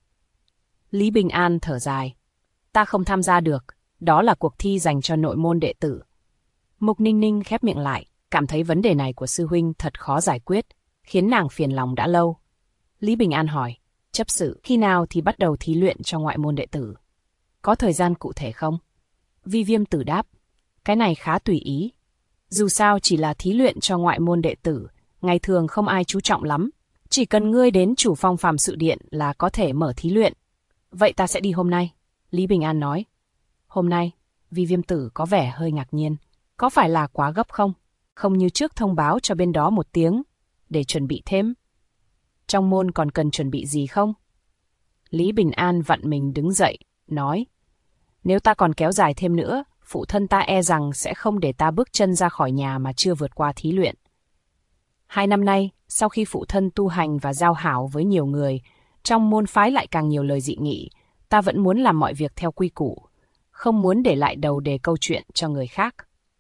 Lý Bình An thở dài. Ta không tham gia được, đó là cuộc thi dành cho nội môn đệ tử. Mục Ninh Ninh khép miệng lại, cảm thấy vấn đề này của sư huynh thật khó giải quyết, khiến nàng phiền lòng đã lâu. Lý Bình An hỏi, chấp sự, khi nào thì bắt đầu thí luyện cho ngoại môn đệ tử? Có thời gian cụ thể không? Vi Viêm Tử đáp, cái này khá tùy ý. Dù sao chỉ là thí luyện cho ngoại môn đệ tử, ngày thường không ai chú trọng lắm. Chỉ cần ngươi đến chủ phong phàm sự điện là có thể mở thí luyện. Vậy ta sẽ đi hôm nay, Lý Bình An nói. Hôm nay, Vi Viêm Tử có vẻ hơi ngạc nhiên. Có phải là quá gấp không? Không như trước thông báo cho bên đó 1 tiếng, để chuẩn bị thêm. Trong môn còn cần chuẩn bị gì không? Lý Bình An vặn mình đứng dậy, nói. Nếu ta còn kéo dài thêm nữa, phụ thân ta e rằng sẽ không để ta bước chân ra khỏi nhà mà chưa vượt qua thí luyện. 2 năm nay, sau khi phụ thân tu hành và giao hảo với nhiều người, trong môn phái lại càng nhiều lời dị nghị. Ta vẫn muốn làm mọi việc theo quy củ, không muốn để lại đầu đề câu chuyện cho người khác.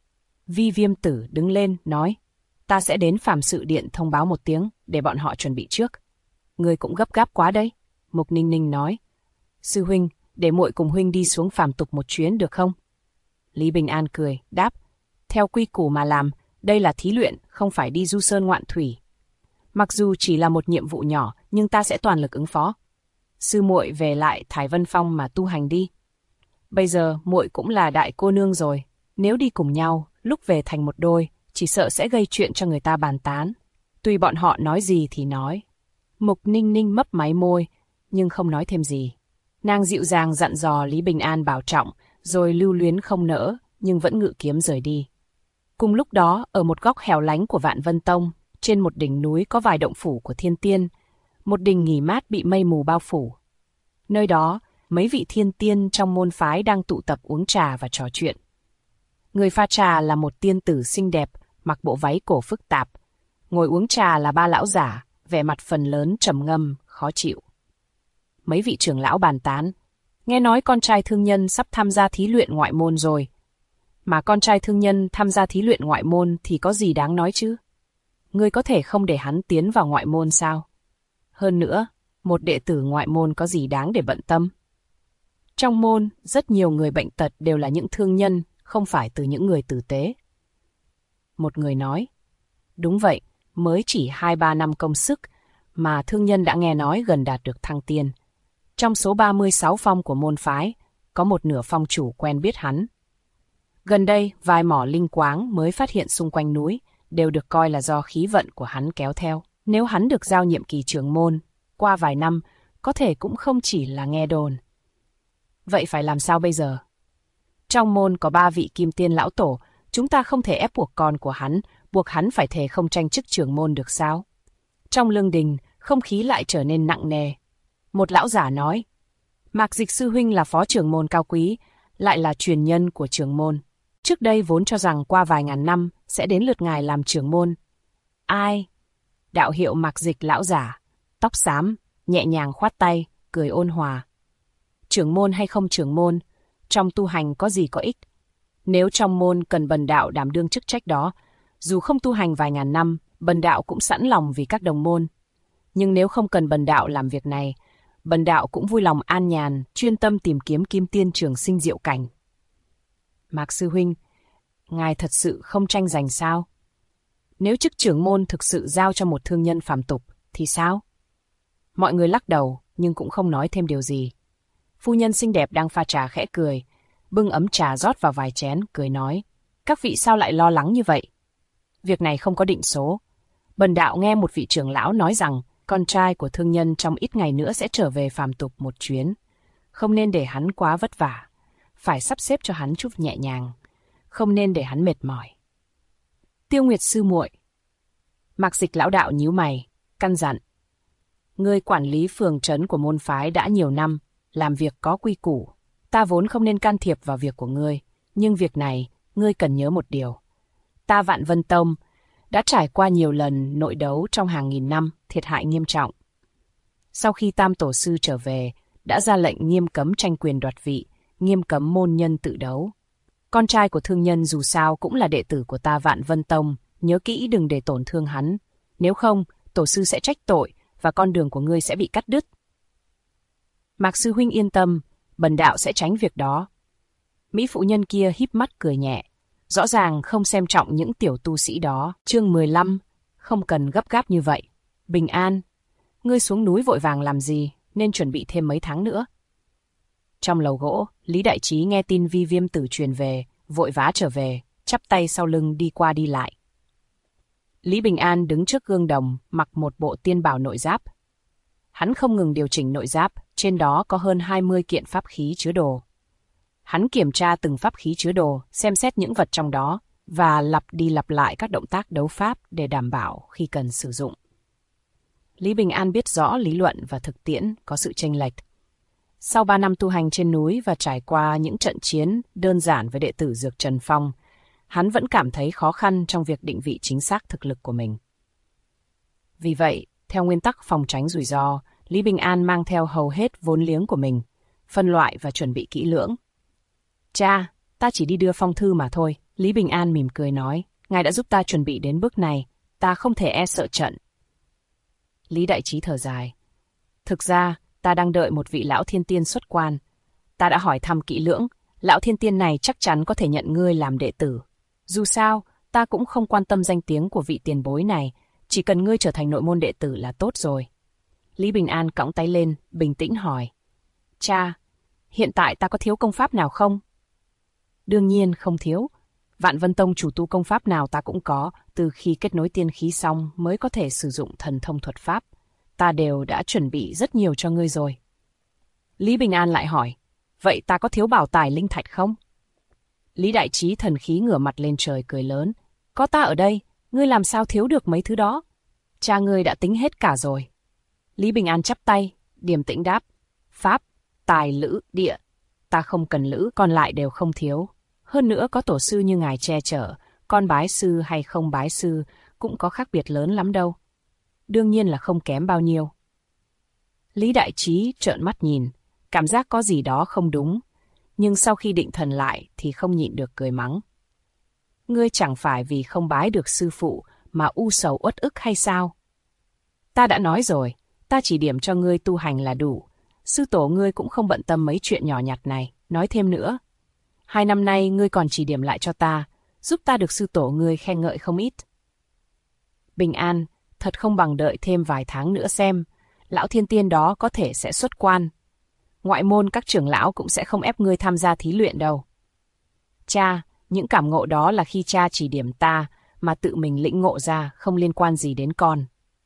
Vi Viêm Tử đứng lên, nói, ta sẽ đến Phàm Sự Điện thông báo một tiếng, để bọn họ chuẩn bị trước. Ngươi cũng gấp gáp quá đấy, Mục Ninh Ninh nói. Sư huynh, để muội cùng huynh đi xuống phàm tục một chuyến được không? Lý Bình An cười, đáp, theo quy củ mà làm, đây là thí luyện, không phải đi du sơn ngoạn thủy. Mặc dù chỉ là một nhiệm vụ nhỏ, nhưng ta sẽ toàn lực ứng phó. Sư muội về lại Thái Vân Phong mà tu hành đi. Bây giờ muội cũng là đại cô nương rồi, nếu đi cùng nhau, lúc về thành một đôi, chỉ sợ sẽ gây chuyện cho người ta bàn tán. Tuy bọn họ nói gì thì nói. Mục Ninh Ninh mấp máy môi, nhưng không nói thêm gì. Nàng dịu dàng dặn dò Lý Bình An bảo trọng, rồi lưu luyến không nỡ, nhưng vẫn ngự kiếm rời đi. Cùng lúc đó, ở một góc hẻo lánh của Vạn Vân Tông, trên một đỉnh núi có vài động phủ của thiên tiên, một đình nghỉ mát bị mây mù bao phủ. Nơi đó, mấy vị thiên tiên trong môn phái đang tụ tập uống trà và trò chuyện. Người pha trà là một tiên tử xinh đẹp, mặc bộ váy cổ phức tạp. Ngồi uống trà là ba lão giả, vẻ mặt phần lớn trầm ngâm, khó chịu. Mấy vị trưởng lão bàn tán, nghe nói con trai thương nhân sắp tham gia thí luyện ngoại môn rồi. Mà con trai thương nhân tham gia thí luyện ngoại môn thì có gì đáng nói chứ? Ngươi có thể không để hắn tiến vào ngoại môn sao? Hơn nữa, một đệ tử ngoại môn có gì đáng để bận tâm? Trong môn, rất nhiều người bệnh tật đều là những thương nhân, không phải từ những người tử tế. Một người nói, đúng vậy, mới chỉ 2-3 năm công sức, mà thương nhân đã nghe nói gần đạt được thăng tiên. Trong số 36 phong của môn phái, có một nửa phong chủ quen biết hắn. Gần đây, vài mỏ linh quáng mới phát hiện xung quanh núi, đều được coi là do khí vận của hắn kéo theo. Nếu hắn được giao nhiệm kỳ trưởng môn, qua vài năm, có thể cũng không chỉ là nghe đồn. Vậy phải làm sao bây giờ? Trong môn có 3 vị kim tiên lão tổ, chúng ta không thể ép buộc con của hắn, buộc hắn phải thề không tranh chức trưởng môn được sao? Trong lương đình, không khí lại trở nên nặng nề. Một lão giả nói, Mạc Dịch sư huynh là phó trưởng môn cao quý, lại là truyền nhân của trưởng môn. Trước đây vốn cho rằng qua vài ngàn năm sẽ đến lượt ngài làm trưởng môn. Ai? Đạo hiệu Mạc Dịch lão giả, tóc xám, nhẹ nhàng khoát tay, cười ôn hòa. Trưởng môn hay không trưởng môn, trong tu hành có gì có ích. Nếu trong môn cần bần đạo đảm đương chức trách đó, dù không tu hành vài ngàn năm, bần đạo cũng sẵn lòng vì các đồng môn. Nhưng nếu không cần bần đạo làm việc này, bần đạo cũng vui lòng an nhàn, chuyên tâm tìm kiếm kim tiên trường sinh diệu cảnh. Mạc sư huynh, ngài thật sự không tranh giành sao? Nếu chức trưởng môn thực sự giao cho một thương nhân phàm tục, thì sao? Mọi người lắc đầu, nhưng cũng không nói thêm điều gì. Phu nhân xinh đẹp đang pha trà khẽ cười, bưng ấm trà rót vào vài chén, cười nói, các vị sao lại lo lắng như vậy? Việc này không có định số. Bần đạo nghe một vị trưởng lão nói rằng, con trai của thương nhân trong ít ngày nữa sẽ trở về phàm tục một chuyến. Không nên để hắn quá vất vả. Phải sắp xếp cho hắn chút nhẹ nhàng. Không nên để hắn mệt mỏi. Tiêu Nguyệt sư muội. Mạc Dịch lão đạo nhíu mày, căn dặn. Ngươi quản lý phường trấn của môn phái đã nhiều năm, làm việc có quy củ. Ta vốn không nên can thiệp vào việc của ngươi, nhưng việc này, ngươi cần nhớ một điều. Ta Vạn Vân Tông đã trải qua nhiều lần nội đấu trong hàng nghìn năm, thiệt hại nghiêm trọng. Sau khi Tam Tổ Sư trở về, đã ra lệnh nghiêm cấm tranh quyền đoạt vị, nghiêm cấm môn nhân tự đấu. Con trai của thương nhân dù sao cũng là đệ tử của ta Vạn Vân Tông, nhớ kỹ đừng để tổn thương hắn. Nếu không, Tổ Sư sẽ trách tội và con đường của ngươi sẽ bị cắt đứt. Mạc sư huynh yên tâm, bần đạo sẽ tránh việc đó. Mỹ phụ nhân kia híp mắt cười nhẹ, rõ ràng không xem trọng những tiểu tu sĩ đó. Chương 15, không cần gấp gáp như vậy. Bình An, ngươi xuống núi vội vàng làm gì, nên chuẩn bị thêm mấy tháng nữa. Trong lầu gỗ, Lý Đại Trí nghe tin Vi Viêm Tử truyền về, vội vã trở về, chắp tay sau lưng đi qua đi lại. Lý Bình An đứng trước gương đồng, mặc một bộ tiên bào nội giáp. Hắn không ngừng điều chỉnh nội giáp, trên đó có hơn 20 kiện pháp khí chứa đồ. Hắn kiểm tra từng pháp khí chứa đồ, xem xét những vật trong đó, và lặp đi lặp lại các động tác đấu pháp để đảm bảo khi cần sử dụng. Lý Bình An biết rõ lý luận và thực tiễn có sự chênh lệch. Sau 3 năm tu hành trên núi và trải qua những trận chiến đơn giản với đệ tử Dược Trần Phong, hắn vẫn cảm thấy khó khăn trong việc định vị chính xác thực lực của mình. Vì vậy, theo nguyên tắc phòng tránh rủi ro, Lý Bình An mang theo hầu hết vốn liếng của mình, phân loại và chuẩn bị kỹ lưỡng. Cha, ta chỉ đi đưa phong thư mà thôi. Lý Bình An mỉm cười nói, ngài đã giúp ta chuẩn bị đến bước này, ta không thể e sợ trận. Lý Đại Trí thở dài. Thực ra, ta đang đợi một vị lão thiên tiên xuất quan. Ta đã hỏi thăm kỹ lưỡng, lão thiên tiên này chắc chắn có thể nhận ngươi làm đệ tử. Dù sao, ta cũng không quan tâm danh tiếng của vị tiền bối này, chỉ cần ngươi trở thành nội môn đệ tử là tốt rồi. Lý Bình An cõng tay lên, bình tĩnh hỏi. Cha, hiện tại ta có thiếu công pháp nào không? Đương nhiên không thiếu. Vạn Vân Tông chủ tu công pháp nào ta cũng có, từ khi kết nối tiên khí xong mới có thể sử dụng thần thông thuật pháp. Ta đều đã chuẩn bị rất nhiều cho ngươi rồi. Lý Bình An lại hỏi, vậy ta có thiếu bảo tài linh thạch không? Lý Đại Trí thần khí ngửa mặt lên trời cười lớn, có ta ở đây, ngươi làm sao thiếu được mấy thứ đó? Cha ngươi đã tính hết cả rồi. Lý Bình An chắp tay, điềm tĩnh đáp, pháp, tài, lữ, địa, ta không cần lữ, còn lại đều không thiếu. Hơn nữa có tổ sư như ngài che chở, con bái sư hay không bái sư cũng có khác biệt lớn lắm đâu. Đương nhiên là không kém bao nhiêu. Lý Đại Trí trợn mắt nhìn, cảm giác có gì đó không đúng, nhưng sau khi định thần lại thì không nhịn được cười mắng. Ngươi chẳng phải vì không bái được sư phụ mà u sầu uất ức hay sao? Ta đã nói rồi, ta chỉ điểm cho ngươi tu hành là đủ. Sư tổ ngươi cũng không bận tâm mấy chuyện nhỏ nhặt này. Nói thêm nữa, 2 năm nay ngươi còn chỉ điểm lại cho ta, giúp ta được sư tổ ngươi khen ngợi không ít. Bình An, thật không bằng đợi thêm vài tháng nữa xem, lão thiên tiên đó có thể sẽ xuất quan. Ngoại môn các trưởng lão cũng sẽ không ép ngươi tham gia thí luyện đâu. Cha, những cảm ngộ đó là khi cha chỉ điểm ta mà tự mình lĩnh ngộ ra, không liên quan gì đến con.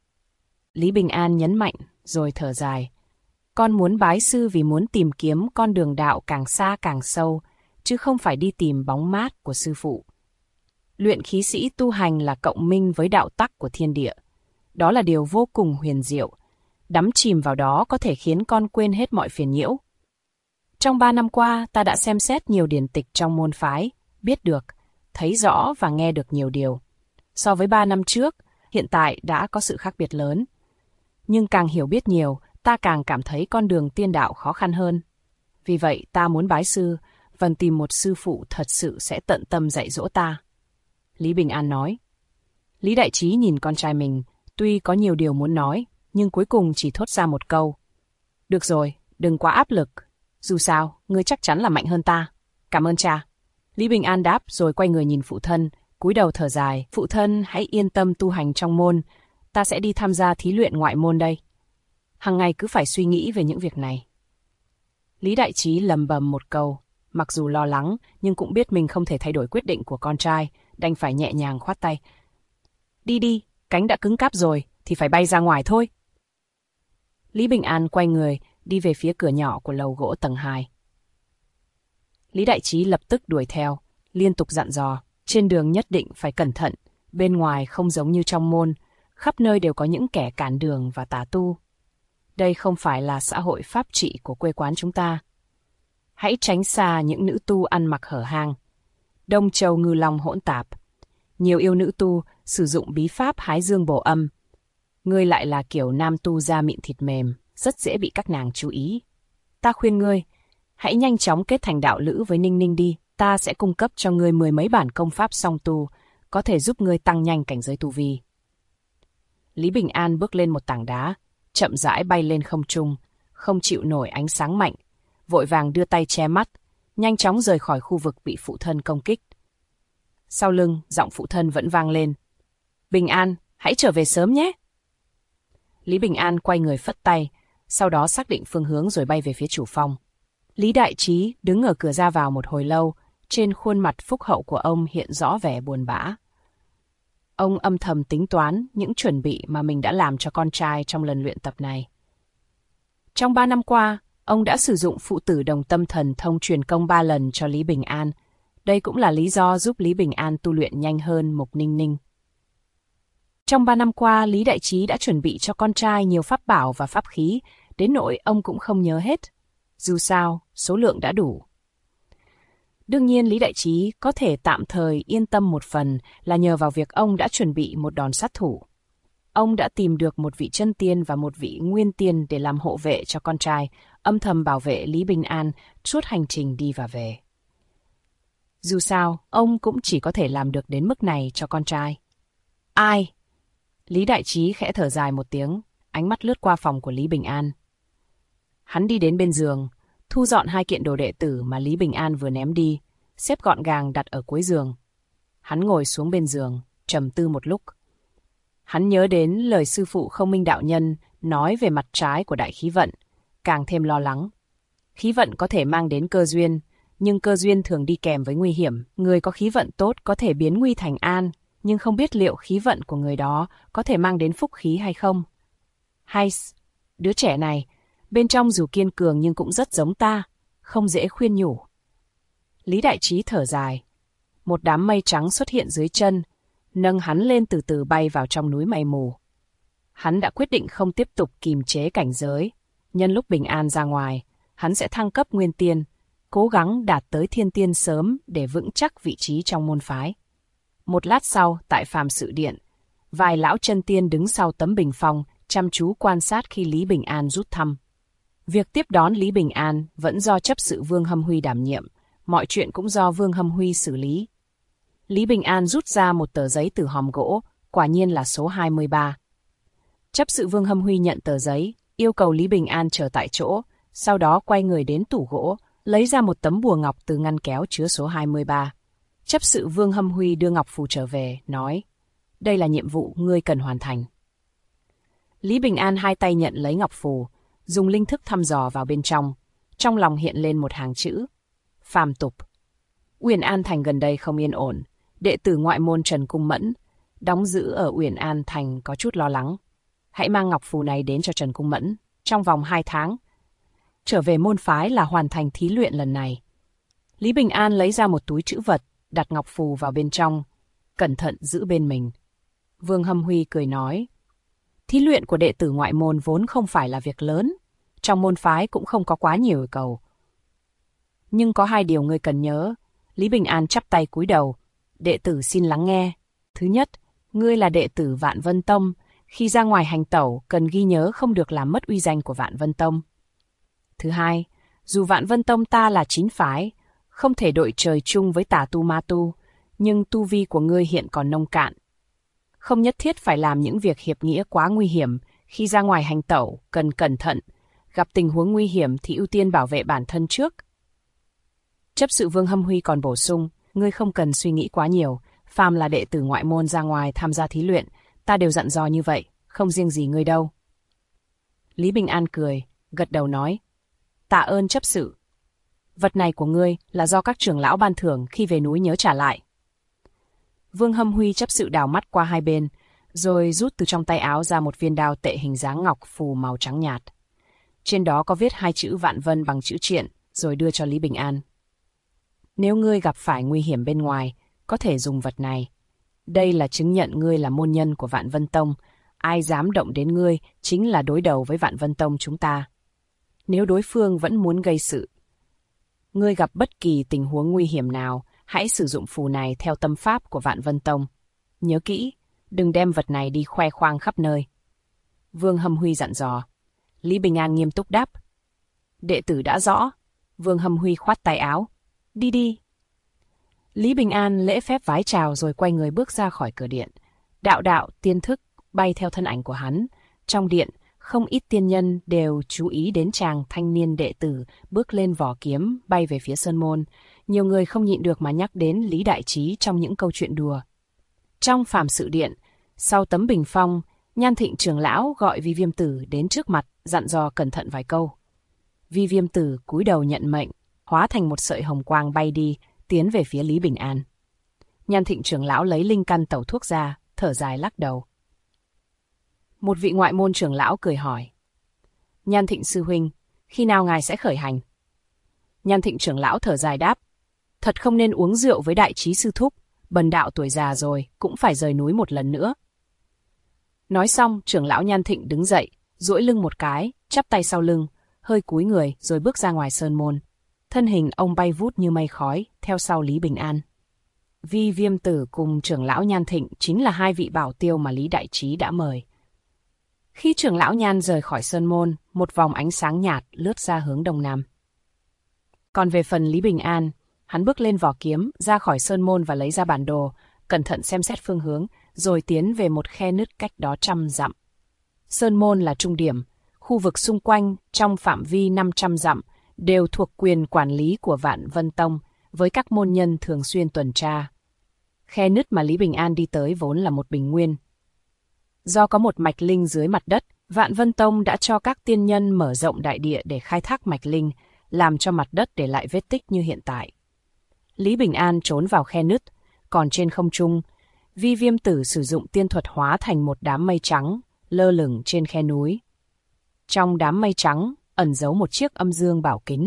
Lý Bình An nhấn mạnh, rồi thở dài. Con muốn bái sư vì muốn tìm kiếm con đường đạo càng xa càng sâu, chứ không phải đi tìm bóng mát của sư phụ. Luyện khí sĩ tu hành là cộng minh với đạo tắc của thiên địa. Đó là điều vô cùng huyền diệu. Đắm chìm vào đó có thể khiến con quên hết mọi phiền nhiễu. Trong 3 năm qua, ta đã xem xét nhiều điển tịch trong môn phái, biết được, thấy rõ và nghe được nhiều điều. So với 3 năm trước, hiện tại đã có sự khác biệt lớn. Nhưng càng hiểu biết nhiều, ta càng cảm thấy con đường tiên đạo khó khăn hơn. Vì vậy, ta muốn bái sư, và tìm một sư phụ thật sự sẽ tận tâm dạy dỗ ta. Lý Bình An nói. Lý Đại Trí nhìn con trai mình, tuy có nhiều điều muốn nói, nhưng cuối cùng chỉ thốt ra một câu. Được rồi, đừng quá áp lực. Dù sao, ngươi chắc chắn là mạnh hơn ta. Cảm ơn cha. Lý Bình An đáp rồi quay người nhìn phụ thân, cúi đầu thở dài. Phụ thân hãy yên tâm tu hành trong môn, ta sẽ đi tham gia thí luyện ngoại môn đây. Hằng ngày cứ phải suy nghĩ về những việc này. Lý Đại Trí lầm bầm một câu, mặc dù lo lắng nhưng cũng biết mình không thể thay đổi quyết định của con trai, đành phải nhẹ nhàng khoát tay. Đi đi, cánh đã cứng cáp rồi thì phải bay ra ngoài thôi. Lý Bình An quay người, đi về phía cửa nhỏ của lầu gỗ tầng 2. Lý Đại Trí lập tức đuổi theo, liên tục dặn dò, trên đường nhất định phải cẩn thận, bên ngoài không giống như trong môn, khắp nơi đều có những kẻ cản đường và tà tu. Đây không phải là xã hội pháp trị của quê quán chúng ta. Hãy tránh xa những nữ tu ăn mặc hở hang. Đông Châu ngư long hỗn tạp. Nhiều yêu nữ tu sử dụng bí pháp hái dương bổ âm. Ngươi lại là kiểu nam tu da mịn thịt mềm, rất dễ bị các nàng chú ý. Ta khuyên ngươi, hãy nhanh chóng kết thành đạo lữ với Ninh Ninh đi. Ta sẽ cung cấp cho ngươi 10 mấy bản công pháp song tu, có thể giúp ngươi tăng nhanh cảnh giới tu vi. Lý Bình An bước lên một tảng đá, chậm rãi bay lên không trung, không chịu nổi ánh sáng mạnh, vội vàng đưa tay che mắt, nhanh chóng rời khỏi khu vực bị phụ thân công kích. Sau lưng, giọng phụ thân vẫn vang lên. Bình An, hãy trở về sớm nhé. Lý Bình An quay người phất tay, sau đó xác định phương hướng rồi bay về phía chủ phòng. Lý Đại Trí đứng ở cửa ra vào một hồi lâu, trên khuôn mặt phúc hậu của ông hiện rõ vẻ buồn bã. Ông âm thầm tính toán những chuẩn bị mà mình đã làm cho con trai trong lần luyện tập này. Trong 3 năm qua, ông đã sử dụng phụ tử đồng tâm thần thông truyền công 3 lần cho Lý Bình An. Đây cũng là lý do giúp Lý Bình An tu luyện nhanh hơn Mục Ninh Ninh. Trong 3 năm qua, Lý Đại Trí đã chuẩn bị cho con trai nhiều pháp bảo và pháp khí, đến nỗi ông cũng không nhớ hết. Dù sao, số lượng đã đủ. Đương nhiên Lý Đại Trí có thể tạm thời yên tâm một phần là nhờ vào việc ông đã chuẩn bị một đòn sát thủ. Ông đã tìm được một vị chân tiên và một vị nguyên tiên để làm hộ vệ cho con trai, âm thầm bảo vệ Lý Bình An suốt hành trình đi và về. Dù sao, ông cũng chỉ có thể làm được đến mức này cho con trai. Ai? Lý Đại Trí khẽ thở dài một tiếng, ánh mắt lướt qua phòng của Lý Bình An. Hắn đi đến bên giường, thu dọn 2 kiện đồ đệ tử mà Lý Bình An vừa ném đi, xếp gọn gàng đặt ở cuối giường. Hắn ngồi xuống bên giường, trầm tư một lúc. Hắn nhớ đến lời sư phụ Không Minh đạo nhân nói về mặt trái của đại khí vận, càng thêm lo lắng. Khí vận có thể mang đến cơ duyên, nhưng cơ duyên thường đi kèm với nguy hiểm. Người có khí vận tốt có thể biến nguy thành an, nhưng không biết liệu khí vận của người đó có thể mang đến phúc khí hay không. Hay, đứa trẻ này, bên trong dù kiên cường nhưng cũng rất giống ta, không dễ khuyên nhủ. Lý Đại Trí thở dài. Một đám mây trắng xuất hiện dưới chân, nâng hắn lên từ từ bay vào trong núi mây mù. Hắn đã quyết định không tiếp tục kìm chế cảnh giới. Nhân lúc Bình An ra ngoài, hắn sẽ thăng cấp nguyên tiên, cố gắng đạt tới thiên tiên sớm để vững chắc vị trí trong môn phái. Một lát sau, tại Phàm Sự Điện, vài lão chân tiên đứng sau tấm bình phong, chăm chú quan sát khi Lý Bình An rút thăm. Việc tiếp đón Lý Bình An vẫn do chấp sự Vương Hâm Huy đảm nhiệm, mọi chuyện cũng do Vương Hâm Huy xử lý. Lý Bình An rút ra một tờ giấy từ hòm gỗ, quả nhiên là số 23. Chấp sự Vương Hâm Huy nhận tờ giấy, yêu cầu Lý Bình An chờ tại chỗ, sau đó quay người đến tủ gỗ, lấy ra một tấm bùa ngọc từ ngăn kéo chứa số 23. Chấp sự Vương Hâm Huy đưa ngọc phù trở về, nói, đây là nhiệm vụ ngươi cần hoàn thành. Lý Bình An 2 tay nhận lấy ngọc phù, dùng linh thức thăm dò vào bên trong lòng hiện lên một hàng chữ, phàm tục. Uyển An Thành gần đây không yên ổn, đệ tử ngoại môn Trần Cung Mẫn, đóng giữ ở Uyển An Thành có chút lo lắng. Hãy mang ngọc phù này đến cho Trần Cung Mẫn, trong vòng 2 tháng. Trở về môn phái là hoàn thành thí luyện lần này. Lý Bình An lấy ra một túi trữ vật, đặt ngọc phù vào bên trong, cẩn thận giữ bên mình. Vương Hâm Huy cười nói, thí luyện của đệ tử ngoại môn vốn không phải là việc lớn, trong môn phái cũng không có quá nhiều yêu cầu. Nhưng có 2 điều ngươi cần nhớ. Lý Bình An chắp tay cúi đầu, đệ tử xin lắng nghe. Thứ nhất, ngươi là đệ tử Vạn Vân Tông, khi ra ngoài hành tẩu cần ghi nhớ không được làm mất uy danh của Vạn Vân Tông. Thứ hai, dù Vạn Vân Tông ta là chính phái, không thể đội trời chung với tà tu ma tu, nhưng tu vi của ngươi hiện còn nông cạn. Không nhất thiết phải làm những việc hiệp nghĩa quá nguy hiểm, khi ra ngoài hành tẩu cần cẩn thận, gặp tình huống nguy hiểm thì ưu tiên bảo vệ bản thân trước. Chấp sự Vương Hâm Huy còn bổ sung, ngươi không cần suy nghĩ quá nhiều, phàm là đệ tử ngoại môn ra ngoài tham gia thí luyện, ta đều dặn dò như vậy, không riêng gì ngươi đâu. Lý Bình An cười, gật đầu nói, tạ ơn chấp sự. Vật này của ngươi là do các trưởng lão ban thưởng, khi về núi nhớ trả lại. Vương Hâm Huy chấp sự đào mắt qua 2 bên, rồi rút từ trong tay áo ra một viên đao tệ hình dáng ngọc phù màu trắng nhạt. Trên đó có viết 2 chữ Vạn Vân bằng chữ triện, rồi đưa cho Lý Bình An. Nếu ngươi gặp phải nguy hiểm bên ngoài, có thể dùng vật này. Đây là chứng nhận ngươi là môn nhân của Vạn Vân Tông. Ai dám động đến ngươi chính là đối đầu với Vạn Vân Tông chúng ta. Nếu đối phương vẫn muốn gây sự, ngươi gặp bất kỳ tình huống nguy hiểm nào, hãy sử dụng phù này theo tâm pháp của Vạn Vân Tông. Nhớ kỹ, đừng đem vật này đi khoe khoang khắp nơi. Vương Hâm Huy dặn dò. Lý Bình An nghiêm túc đáp. Đệ tử đã rõ. Vương Hâm Huy khoát tay áo. Đi đi. Lý Bình An lễ phép vái chào rồi quay người bước ra khỏi cửa điện. Đạo tiên thức bay theo thân ảnh của hắn. Trong điện, không ít tiên nhân đều chú ý đến chàng thanh niên đệ tử bước lên vỏ kiếm bay về phía sơn môn. Nhiều người không nhịn được mà nhắc đến Lý Đại Trí trong những câu chuyện đùa. Trong Phàm Sự Điện, sau tấm bình phong, Nhan Thịnh trưởng lão gọi Vi Viêm Tử đến trước mặt, dặn dò cẩn thận vài câu. Vi Viêm Tử cúi đầu nhận mệnh, hóa thành một sợi hồng quang bay đi, tiến về phía Lý Bình An. Nhan Thịnh trưởng lão lấy linh căn tẩu thuốc ra, thở dài lắc đầu. Một vị ngoại môn trưởng lão cười hỏi. Nhan Thịnh sư huynh, khi nào ngài sẽ khởi hành? Nhan Thịnh trưởng lão thở dài đáp. Thật không nên uống rượu với Đại Trí sư thúc, bần đạo tuổi già rồi, cũng phải rời núi một lần nữa. Nói xong, trưởng lão Nhan Thịnh đứng dậy, duỗi lưng một cái, chắp tay sau lưng, hơi cúi người rồi bước ra ngoài sơn môn. Thân hình ông bay vút như mây khói, theo sau Lý Bình An. Vi Viêm Tử cùng trưởng lão Nhan Thịnh chính là 2 vị bảo tiêu mà Lý Đại Trí đã mời. Khi trưởng lão Nhan rời khỏi sơn môn, một vòng ánh sáng nhạt lướt ra hướng đông nam. Còn về phần Lý Bình An, hắn bước lên vỏ kiếm, ra khỏi sơn môn và lấy ra bản đồ, cẩn thận xem xét phương hướng, rồi tiến về một khe nứt cách đó 100 dặm. Sơn môn là trung điểm, khu vực xung quanh trong phạm vi 500 dặm đều thuộc quyền quản lý của Vạn Vân Tông, với các môn nhân thường xuyên tuần tra. Khe nứt mà Lý Bình An đi tới vốn là một bình nguyên. Do có một mạch linh dưới mặt đất, Vạn Vân Tông đã cho các tiên nhân mở rộng đại địa để khai thác mạch linh, làm cho mặt đất để lại vết tích như hiện tại. Lý Bình An trốn vào khe nứt, còn trên không trung, Vi Viêm Tử sử dụng tiên thuật hóa thành một đám mây trắng, lơ lửng trên khe núi. Trong đám mây trắng, ẩn giấu một chiếc âm dương bảo kính.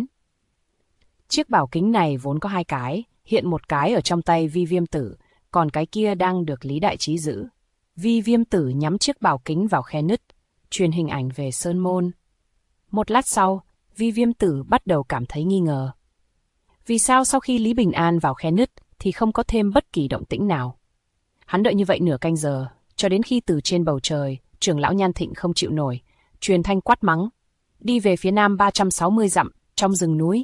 Chiếc bảo kính này vốn có 2 cái, hiện một cái ở trong tay Vi Viêm Tử, còn cái kia đang được Lý Đại Trí giữ. Vi Viêm Tử nhắm chiếc bảo kính vào khe nứt, truyền hình ảnh về sơn môn. Một lát sau, Vi Viêm Tử bắt đầu cảm thấy nghi ngờ. Vì sao sau khi Lý Bình An vào khe nứt thì không có thêm bất kỳ động tĩnh nào? Hắn đợi như vậy nửa canh giờ, cho đến khi từ trên bầu trời, trưởng lão Nhan Thịnh không chịu nổi, truyền thanh quát mắng, đi về phía nam 360 dặm, trong rừng núi.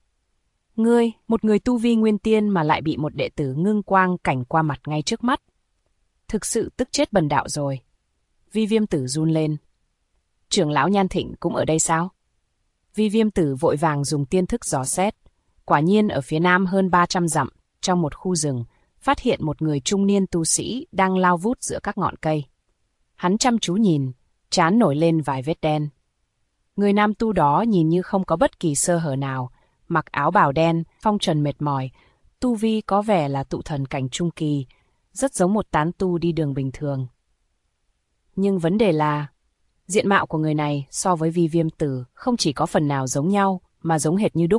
Ngươi, một người tu vi nguyên tiên mà lại bị một đệ tử Ngưng Quang cảnh qua mặt ngay trước mắt. Thực sự tức chết bần đạo rồi. Vi Viêm Tử run lên. Trưởng lão Nhan Thịnh cũng ở đây sao? Vi Viêm Tử vội vàng dùng tiên thức dò xét. Quả nhiên ở phía nam hơn 300 dặm, trong một khu rừng, phát hiện một người trung niên tu sĩ đang lao vút giữa các ngọn cây. Hắn chăm chú nhìn, trán nổi lên vài vết đen. Người nam tu đó nhìn như không có bất kỳ sơ hở nào, mặc áo bào đen, phong trần mệt mỏi, tu vi có vẻ là tụ thần cảnh trung kỳ, rất giống một tán tu đi đường bình thường. Nhưng vấn đề là, diện mạo của người này so với Vi Viêm Tử không chỉ có phần nào giống nhau, mà giống hệt như đúc.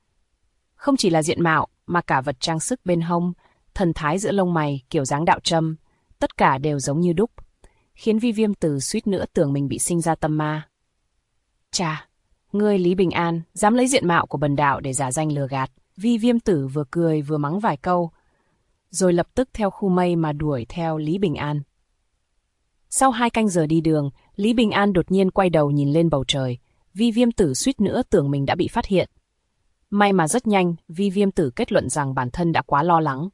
Không chỉ là diện mạo, mà cả vật trang sức bên hông, thần thái giữa lông mày, kiểu dáng đạo châm, tất cả đều giống như đúc, khiến Vi Viêm Tử suýt nữa tưởng mình bị sinh ra tâm ma. Chà, ngươi Lý Bình An, dám lấy diện mạo của bần đạo để giả danh lừa gạt. Vi Viêm Tử vừa cười vừa mắng vài câu, rồi lập tức theo khu mây mà đuổi theo Lý Bình An. Sau 2 canh giờ đi đường, Lý Bình An đột nhiên quay đầu nhìn lên bầu trời. Vi Viêm Tử suýt nữa tưởng mình đã bị phát hiện. May mà rất nhanh, Vi Viêm Tử kết luận rằng bản thân đã quá lo lắng.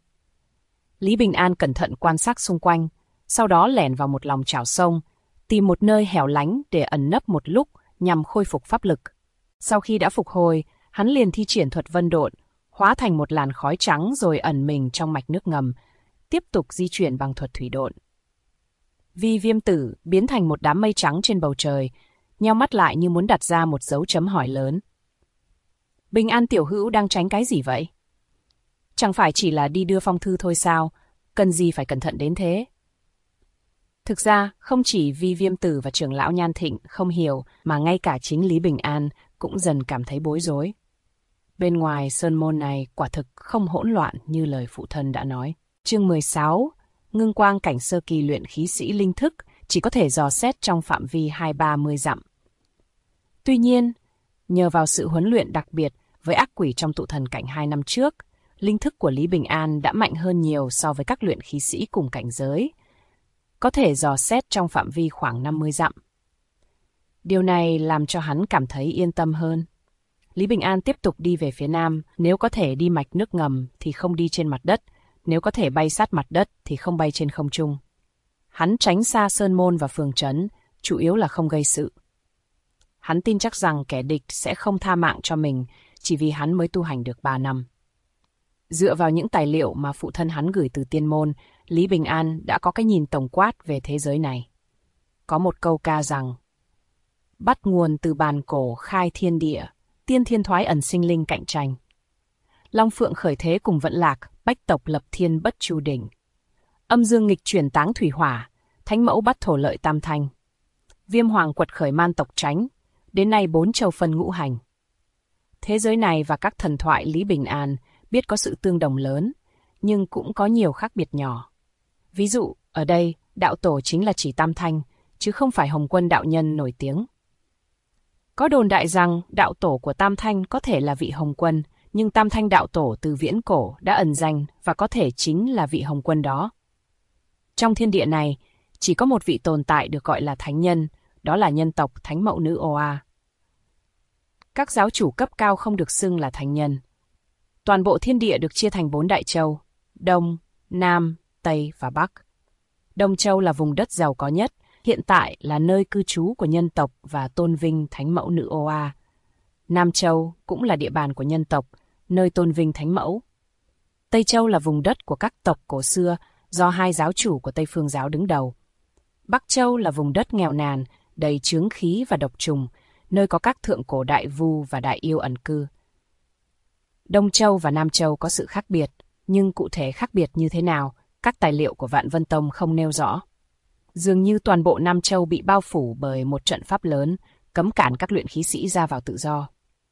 Lý Bình An cẩn thận quan sát xung quanh, sau đó lẻn vào một lòng chảo sông, tìm một nơi hẻo lánh để ẩn nấp một lúc nhằm khôi phục pháp lực. Sau khi đã phục hồi, hắn liền thi triển thuật vân độn, hóa thành một làn khói trắng rồi ẩn mình trong mạch nước ngầm, tiếp tục di chuyển bằng thuật thủy độn. Vi Viêm Tử biến thành một đám mây trắng trên bầu trời, nheo mắt lại như muốn đặt ra một dấu chấm hỏi lớn. Bình An tiểu hữu đang tránh cái gì vậy? Chẳng phải chỉ là đi đưa phong thư thôi sao, cần gì phải cẩn thận đến thế? Thực ra, không chỉ Vi Viêm Tử và trưởng lão Nhan Thịnh không hiểu, mà ngay cả chính Lý Bình An cũng dần cảm thấy bối rối. Bên ngoài sơn môn này quả thực không hỗn loạn như lời phụ thân đã nói. Chương 16, Ngưng Quang cảnh sơ kỳ luyện khí sĩ linh thức chỉ có thể dò xét trong phạm vi 2-30 dặm. Tuy nhiên, nhờ vào sự huấn luyện đặc biệt với ác quỷ trong tụ thần cảnh 2 năm trước, linh thức của Lý Bình An đã mạnh hơn nhiều so với các luyện khí sĩ cùng cảnh giới, có thể dò xét trong phạm vi khoảng 50 dặm. Điều này làm cho hắn cảm thấy yên tâm hơn. Lý Bình An tiếp tục đi về phía nam, nếu có thể đi mạch nước ngầm thì không đi trên mặt đất, nếu có thể bay sát mặt đất thì không bay trên không trung. Hắn tránh xa sơn môn và phường trấn, chủ yếu là không gây sự. Hắn tin chắc rằng kẻ địch sẽ không tha mạng cho mình chỉ vì hắn mới tu hành được 3 năm. Dựa vào những tài liệu mà phụ thân hắn gửi từ tiên môn, Lý Bình An đã có cái nhìn tổng quát về thế giới này. Có một câu ca rằng, bắt nguồn từ bàn cổ khai thiên địa, tiên thiên thoái ẩn sinh linh cạnh tranh. Long phượng khởi thế cùng vẫn lạc, bách tộc lập thiên bất chu đỉnh. Âm dương nghịch chuyển táng thủy hỏa, thánh mẫu bắt thổ lợi tam thanh. Viêm hoàng quật khởi man tộc tránh, đến nay 4 châu phân ngũ hành. Thế giới này và các thần thoại Lý Bình An biết có sự tương đồng lớn, nhưng cũng có nhiều khác biệt nhỏ. Ví dụ, ở đây, đạo tổ chính là chỉ Tam Thanh, chứ không phải Hồng Quân đạo nhân nổi tiếng. Có đồn đại rằng đạo tổ của Tam Thanh có thể là vị Hồng Quân, nhưng Tam Thanh đạo tổ từ viễn cổ đã ẩn danh và có thể chính là vị Hồng Quân đó. Trong thiên địa này, chỉ có một vị tồn tại được gọi là thánh nhân, đó là nhân tộc Thánh Mẫu Nữ Oa. Các giáo chủ cấp cao không được xưng là thánh nhân. Toàn bộ thiên địa được chia thành 4 đại châu: Đông, Nam, Tây và Bắc. Đông Châu là vùng đất giàu có nhất, hiện tại là nơi cư trú của nhân tộc và tôn vinh Thánh Mẫu Nữ Oa. Nam Châu cũng là địa bàn của nhân tộc, nơi tôn vinh Thánh Mẫu. Tây Châu là vùng đất của các tộc cổ xưa do 2 giáo chủ của Tây Phương giáo đứng đầu. Bắc Châu là vùng đất nghèo nàn, đầy chướng khí và độc trùng, nơi có các thượng cổ đại vu và đại yêu ẩn cư. Đông Châu và Nam Châu có sự khác biệt, nhưng cụ thể khác biệt như thế nào, các tài liệu của Vạn Vân Tông không nêu rõ. Dường như toàn bộ Nam Châu bị bao phủ bởi một trận pháp lớn, cấm cản các luyện khí sĩ ra vào tự do.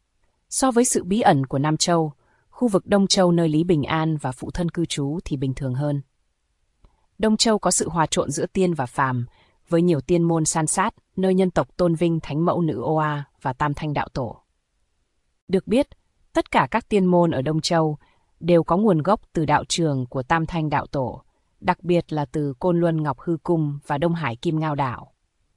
So với sự bí ẩn của Nam Châu, khu vực Đông Châu nơi Lý Bình An và phụ thân cư trú thì bình thường hơn. Đông Châu có sự hòa trộn giữa tiên và phàm, với nhiều tiên môn san sát, nơi nhân tộc tôn vinh Thánh Mẫu Nữ Oa và Tam Thanh Đạo Tổ. Được biết, tất cả các tiên môn ở Đông Châu đều có nguồn gốc từ đạo trường của Tam Thanh Đạo Tổ, đặc biệt là từ Côn Luân Ngọc Hư Cung và Đông Hải Kim Ngao Đảo.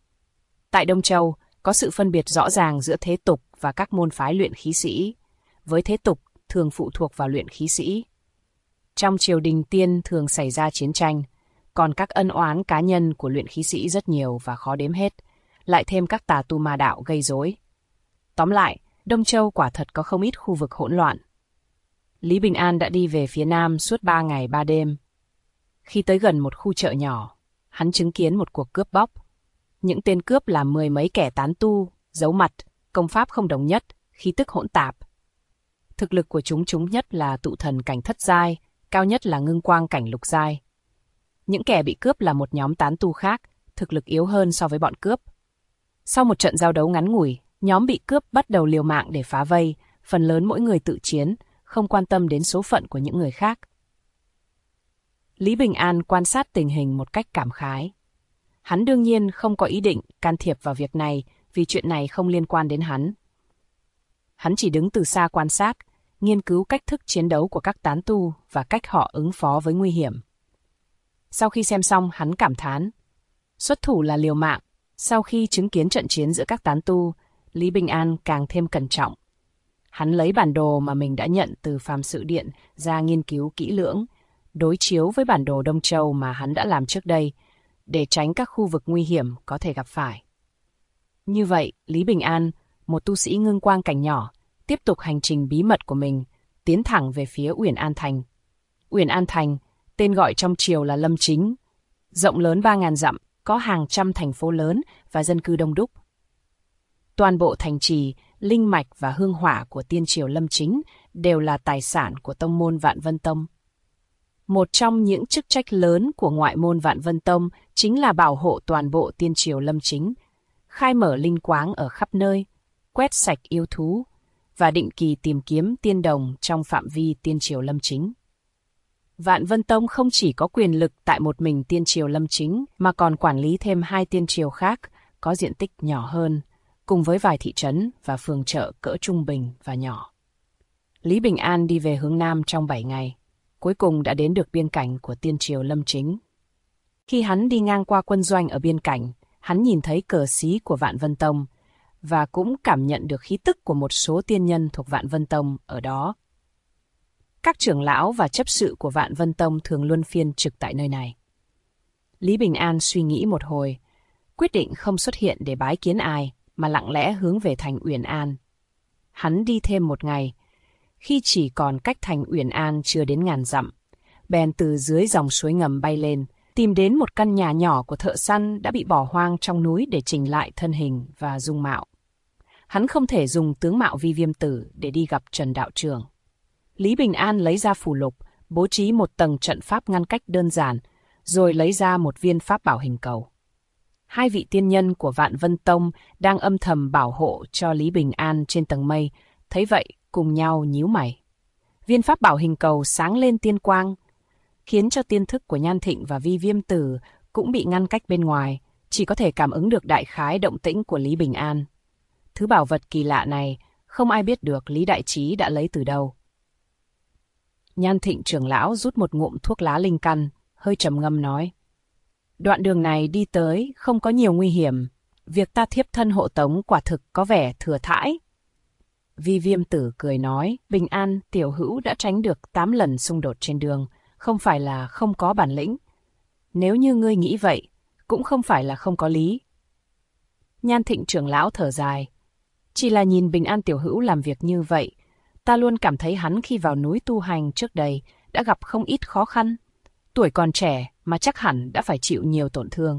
Tại Đông Châu, có sự phân biệt rõ ràng giữa thế tục và các môn phái luyện khí sĩ, với thế tục thường phụ thuộc vào luyện khí sĩ. Trong triều đình tiên thường xảy ra chiến tranh, còn các ân oán cá nhân của luyện khí sĩ rất nhiều và khó đếm hết, lại thêm các tà tu ma đạo gây rối. Tóm lại, Đông Châu quả thật có không ít khu vực hỗn loạn. Lý Bình An đã đi về phía nam suốt 3 ngày 3 đêm. Khi tới gần một khu chợ nhỏ, hắn chứng kiến một cuộc cướp bóc. Những tên cướp là 10 mấy kẻ tán tu, giấu mặt, công pháp không đồng nhất, khí tức hỗn tạp. Thực lực của chúng nhất là tụ thần cảnh thất giai, cao nhất là ngưng quang cảnh lục giai. Những kẻ bị cướp là một nhóm tán tu khác, thực lực yếu hơn so với bọn cướp. Sau một trận giao đấu ngắn ngủi, nhóm bị cướp bắt đầu liều mạng để phá vây, phần lớn mỗi người tự chiến, không quan tâm đến số phận của những người khác. Lý Bình An quan sát tình hình một cách cảm khái. Hắn đương nhiên không có ý định can thiệp vào việc này vì chuyện này không liên quan đến hắn. Hắn chỉ đứng từ xa quan sát, nghiên cứu cách thức chiến đấu của các tán tu và cách họ ứng phó với nguy hiểm. Sau khi xem xong, hắn cảm thán. Xuất thủ là liều mạng. Sau khi chứng kiến trận chiến giữa các tán tu, Lý Bình An càng thêm cẩn trọng. Hắn lấy bản đồ mà mình đã nhận từ Phàm Sự Điện ra nghiên cứu kỹ lưỡng, đối chiếu với bản đồ Đông Châu mà hắn đã làm trước đây, để tránh các khu vực nguy hiểm có thể gặp phải. Như vậy, Lý Bình An, một tu sĩ ngưng quang cảnh nhỏ, tiếp tục hành trình bí mật của mình, tiến thẳng về phía Uyển An Thành. Uyển An Thành, tên gọi trong triều là Lâm Chính, rộng lớn 3.000 dặm, có hàng trăm thành phố lớn và dân cư đông đúc. Toàn bộ thành trì, linh mạch và hương hỏa của tiên triều Lâm Chính đều là tài sản của tông môn Vạn Vân Tông. Một trong những chức trách lớn của ngoại môn Vạn Vân Tông chính là bảo hộ toàn bộ tiên triều Lâm Chính, khai mở linh quáng ở khắp nơi, quét sạch yêu thú và định kỳ tìm kiếm tiên đồng trong phạm vi tiên triều Lâm Chính. Vạn Vân Tông không chỉ có quyền lực tại một mình tiên triều Lâm Chính mà còn quản lý thêm 2 tiên triều khác có diện tích nhỏ hơn, cùng với vài thị trấn và phường chợ cỡ trung bình và nhỏ. Lý Bình An đi về hướng nam trong 7 ngày, cuối cùng đã đến được biên cảnh của tiên triều Lâm Chính. Khi hắn đi ngang qua quân doanh ở biên cảnh, hắn nhìn thấy cờ xí của Vạn Vân Tông và cũng cảm nhận được khí tức của một số tiên nhân thuộc Vạn Vân Tông ở đó. Các trưởng lão và chấp sự của Vạn Vân Tông thường luân phiên trực tại nơi này. Lý Bình An suy nghĩ một hồi, quyết định không xuất hiện để bái kiến ai, mà lặng lẽ hướng về thành Uyển An. Hắn đi thêm 1 ngày, khi chỉ còn cách thành Uyển An chưa đến 1000 dặm, bèn từ dưới dòng suối ngầm bay lên, tìm đến một căn nhà nhỏ của thợ săn đã bị bỏ hoang trong núi để chỉnh lại thân hình và dung mạo. Hắn không thể dùng tướng mạo Vi Viêm Tử để đi gặp Trần đạo trưởng. Lý Bình An lấy ra phù lục, bố trí một tầng trận pháp ngăn cách đơn giản, rồi lấy ra một viên pháp bảo hình cầu. 2 vị tiên nhân của Vạn Vân Tông đang âm thầm bảo hộ cho Lý Bình An trên tầng mây, thấy vậy cùng nhau nhíu mày. Viên pháp bảo hình cầu sáng lên tiên quang, khiến cho tiên thức của Nhan Thịnh và Vi Viêm Tử cũng bị ngăn cách bên ngoài, chỉ có thể cảm ứng được đại khái động tĩnh của Lý Bình An. Thứ bảo vật kỳ lạ này, không ai biết được Lý Đại Trí đã lấy từ đâu. Nhan Thịnh trưởng lão rút một ngụm thuốc lá linh căn, hơi trầm ngâm nói. Đoạn đường này đi tới không có nhiều nguy hiểm, việc ta thiếp thân hộ tống quả thực có vẻ thừa thãi. Vi Viêm Tử cười nói, Bình An tiểu hữu đã tránh được 8 lần xung đột trên đường, không phải là không có bản lĩnh. Nếu như ngươi nghĩ vậy, cũng không phải là không có lý. Nhan Thịnh trưởng lão thở dài. Chỉ là nhìn Bình An tiểu hữu làm việc như vậy, ta luôn cảm thấy hắn khi vào núi tu hành trước đây đã gặp không ít khó khăn. Tuổi còn trẻ mà chắc hẳn đã phải chịu nhiều tổn thương.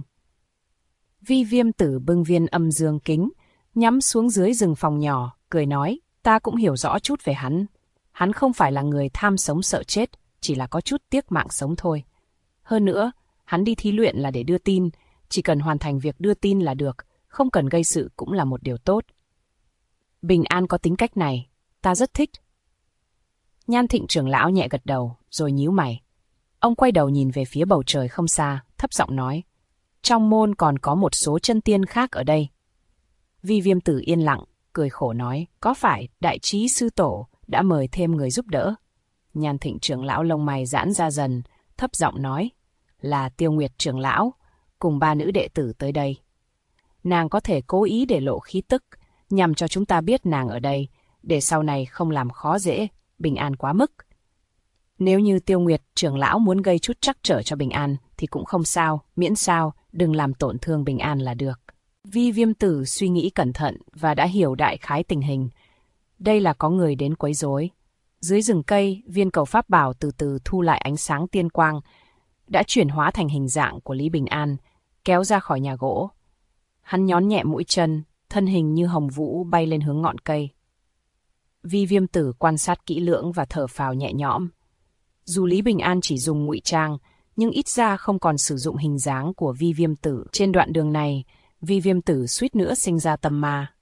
Vi Viêm Tử bưng viên âm dương kính, nhắm xuống dưới rừng phòng nhỏ, cười nói, ta cũng hiểu rõ chút về hắn. Hắn không phải là người tham sống sợ chết, chỉ là có chút tiếc mạng sống thôi. Hơn nữa, hắn đi thí luyện là để đưa tin, chỉ cần hoàn thành việc đưa tin là được, không cần gây sự cũng là một điều tốt. Bình An có tính cách này, ta rất thích. Nhan Thịnh trưởng lão nhẹ gật đầu, rồi nhíu mày. Ông quay đầu nhìn về phía bầu trời không xa, thấp giọng nói, trong môn còn có một số chân tiên khác ở đây. Vi Viêm Tử yên lặng, cười khổ nói, có phải đại trí sư tổ đã mời thêm người giúp đỡ? Nhan Thịnh trưởng lão lông mày giãn ra dần, thấp giọng nói, là Tiêu Nguyệt trưởng lão, cùng 3 nữ đệ tử tới đây. Nàng có thể cố ý để lộ khí tức, nhằm cho chúng ta biết nàng ở đây, để sau này không làm khó dễ, Bình An quá mức. Nếu như Tiêu Nguyệt trưởng lão muốn gây chút trắc trở cho Bình An thì cũng không sao, miễn sao đừng làm tổn thương Bình An là được. Vi Viêm Tử suy nghĩ cẩn thận và đã hiểu đại khái tình hình. Đây là có người đến quấy rối. Dưới rừng cây, viên cầu pháp bảo từ từ thu lại ánh sáng tiên quang, đã chuyển hóa thành hình dạng của Lý Bình An, kéo ra khỏi nhà gỗ. Hắn nhón nhẹ mũi chân, thân hình như hồng vũ bay lên hướng ngọn cây. Vi Viêm Tử quan sát kỹ lưỡng và thở phào nhẹ nhõm. Dù Lý Bình An chỉ dùng ngụy trang, nhưng ít ra không còn sử dụng hình dáng của Vi Viêm Tử. Trên đoạn đường này, Vi Viêm Tử suýt nữa sinh ra tâm ma.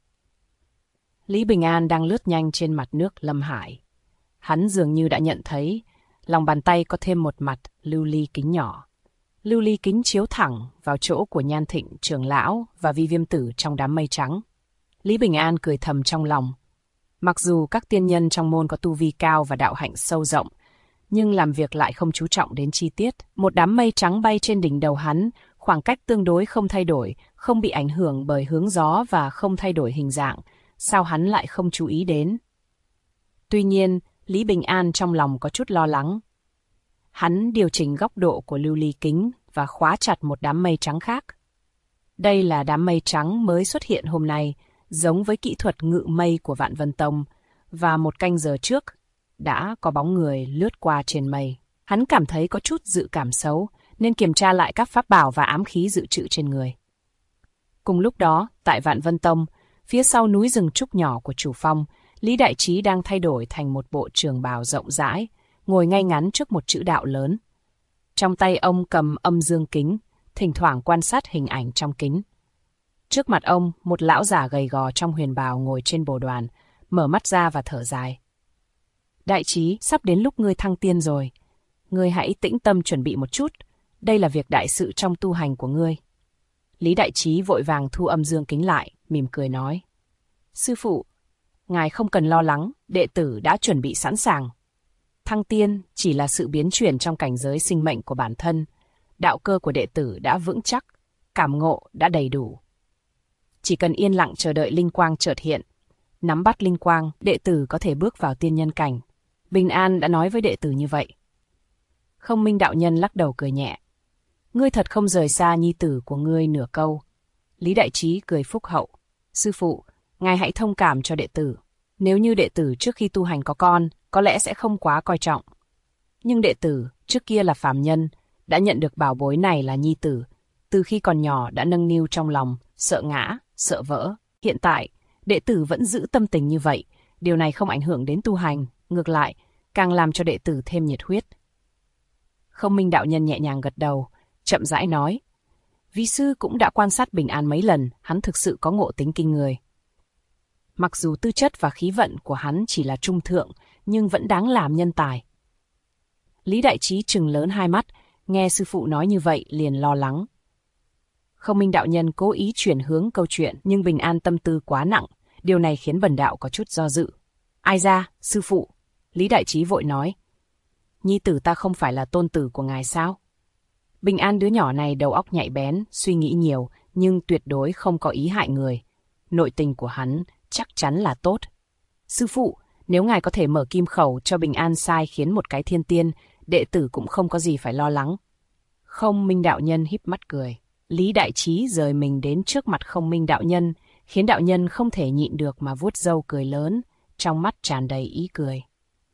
Lý Bình An đang lướt nhanh trên mặt nước Lâm Hải. Hắn dường như đã nhận thấy, lòng bàn tay có thêm một mặt lưu ly kính nhỏ. Lưu ly kính chiếu thẳng vào chỗ của Nhan Thịnh trưởng lão và Vi Viêm Tử trong đám mây trắng. Lý Bình An cười thầm trong lòng. Mặc dù các tiên nhân trong môn có tu vi cao và đạo hạnh sâu rộng, nhưng làm việc lại không chú trọng đến chi tiết. Một đám mây trắng bay trên đỉnh đầu hắn, khoảng cách tương đối không thay đổi, không bị ảnh hưởng bởi hướng gió và không thay đổi hình dạng. Sao hắn lại không chú ý đến? Tuy nhiên, Lý Bình An trong lòng có chút lo lắng. Hắn điều chỉnh góc độ của lưu ly kính và khóa chặt một đám mây trắng khác. Đây là đám mây trắng mới xuất hiện hôm nay, giống với kỹ thuật ngự mây của Vạn Vân Tông, và 1 canh giờ trước, đã có bóng người lướt qua trên mây. Hắn cảm thấy có chút dự cảm xấu, nên kiểm tra lại các pháp bảo và ám khí dự trữ trên người. Cùng lúc đó, tại Vạn Vân Tông, phía sau núi rừng trúc nhỏ của chủ phong, Lý Đại Trí đang thay đổi thành một bộ trường bào rộng rãi, ngồi ngay ngắn trước một chữ đạo lớn. Trong tay ông cầm âm dương kính, thỉnh thoảng quan sát hình ảnh trong kính. Trước mặt ông, một lão già gầy gò trong huyền bào ngồi trên bồ đoàn, mở mắt ra và thở dài. Đại Trí, sắp đến lúc ngươi thăng tiên rồi. Ngươi hãy tĩnh tâm chuẩn bị một chút, đây là việc đại sự trong tu hành của ngươi. Lý Đại Trí vội vàng thu âm dương kính lại, mỉm cười nói. Sư phụ, ngài không cần lo lắng, đệ tử đã chuẩn bị sẵn sàng. Thăng tiên chỉ là sự biến chuyển trong cảnh giới sinh mệnh của bản thân. Đạo cơ của đệ tử đã vững chắc, cảm ngộ đã đầy đủ. Chỉ cần yên lặng chờ đợi linh quang chợt hiện, nắm bắt linh quang, đệ tử có thể bước vào tiên nhân cảnh. Bình An đã nói với đệ tử như vậy. Không Minh đạo nhân lắc đầu cười nhẹ. Ngươi thật không rời xa nhi tử của ngươi nửa câu. Lý Đại Trí cười phúc hậu. Sư phụ, ngài hãy thông cảm cho đệ tử. Nếu như đệ tử trước khi tu hành có con, có lẽ sẽ không quá coi trọng. Nhưng đệ tử, trước kia là phàm nhân, đã nhận được bảo bối này là nhi tử. Từ khi còn nhỏ đã nâng niu trong lòng, sợ ngã, sợ vỡ. Hiện tại, đệ tử vẫn giữ tâm tình như vậy. Điều này không ảnh hưởng đến tu hành, ngược lại, càng làm cho đệ tử thêm nhiệt huyết. Không Minh đạo nhân nhẹ nhàng gật đầu, chậm rãi nói. Vi sư cũng đã quan sát Bình An mấy lần, hắn thực sự có ngộ tính kinh người. Mặc dù tư chất và khí vận của hắn chỉ là trung thượng, nhưng vẫn đáng làm nhân tài. Lý Đại Trí trừng lớn hai mắt, nghe sư phụ nói như vậy liền lo lắng. Không Minh đạo nhân cố ý chuyển hướng câu chuyện, nhưng Bình An tâm tư quá nặng, điều này khiến bần đạo có chút do dự. Ai ra, sư phụ? Lý Đại Trí vội nói. Nhi tử ta không phải là tôn tử của ngài sao? Bình An đứa nhỏ này đầu óc nhạy bén, suy nghĩ nhiều, nhưng tuyệt đối không có ý hại người. Nội tình của hắn chắc chắn là tốt. Sư phụ, nếu ngài có thể mở kim khẩu cho Bình An sai khiến một cái thiên tiên, đệ tử cũng không có gì phải lo lắng. Không Minh đạo nhân híp mắt cười. Lý Đại Trí rời mình đến trước mặt Không Minh đạo nhân, khiến đạo nhân không thể nhịn được mà vuốt râu cười lớn, trong mắt tràn đầy ý cười.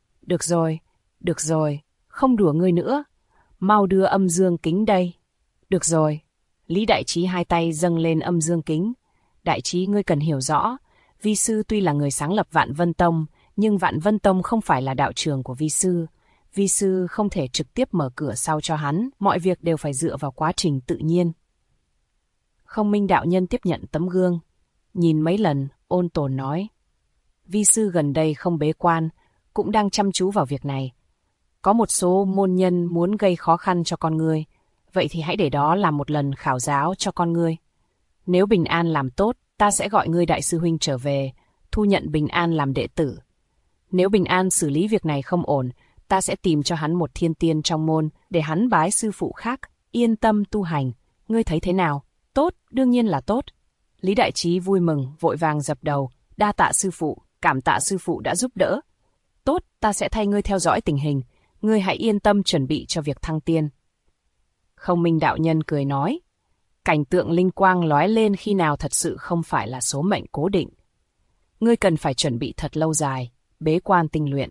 Được rồi, không đùa ngươi nữa. Mau đưa âm dương kính đây. Được rồi. Lý Đại Trí hai tay dâng lên âm dương kính. Đại Trí, ngươi cần hiểu rõ, vi sư tuy là người sáng lập Vạn Vân Tông, nhưng Vạn Vân Tông không phải là đạo trường của vi sư. Vi sư không thể trực tiếp mở cửa sau cho hắn, mọi việc đều phải dựa vào quá trình tự nhiên. Không Minh đạo nhân tiếp nhận tấm gương, nhìn mấy lần, ôn tồn nói. Vi sư gần đây không bế quan, cũng đang chăm chú vào việc này. Có một số môn nhân muốn gây khó khăn cho con ngươi, vậy thì hãy để đó làm một lần khảo giáo cho con ngươi. Nếu Bình An làm tốt, ta sẽ gọi ngươi đại sư huynh trở về, thu nhận Bình An làm đệ tử. Nếu Bình An xử lý việc này không ổn, ta sẽ tìm cho hắn một thiên tiên trong môn để hắn bái sư phụ khác, yên tâm tu hành. Ngươi thấy thế nào? Tốt, đương nhiên là tốt. Lý Đại Trí vui mừng, vội vàng dập đầu, đa tạ sư phụ, cảm tạ sư phụ đã giúp đỡ. Tốt, ta sẽ thay ngươi theo dõi tình hình, ngươi hãy yên tâm chuẩn bị cho việc thăng tiên. Không Minh đạo nhân cười nói, cảnh tượng linh quang lóe lên khi nào thật sự không phải là số mệnh cố định. Ngươi cần phải chuẩn bị thật lâu dài, bế quan tinh luyện.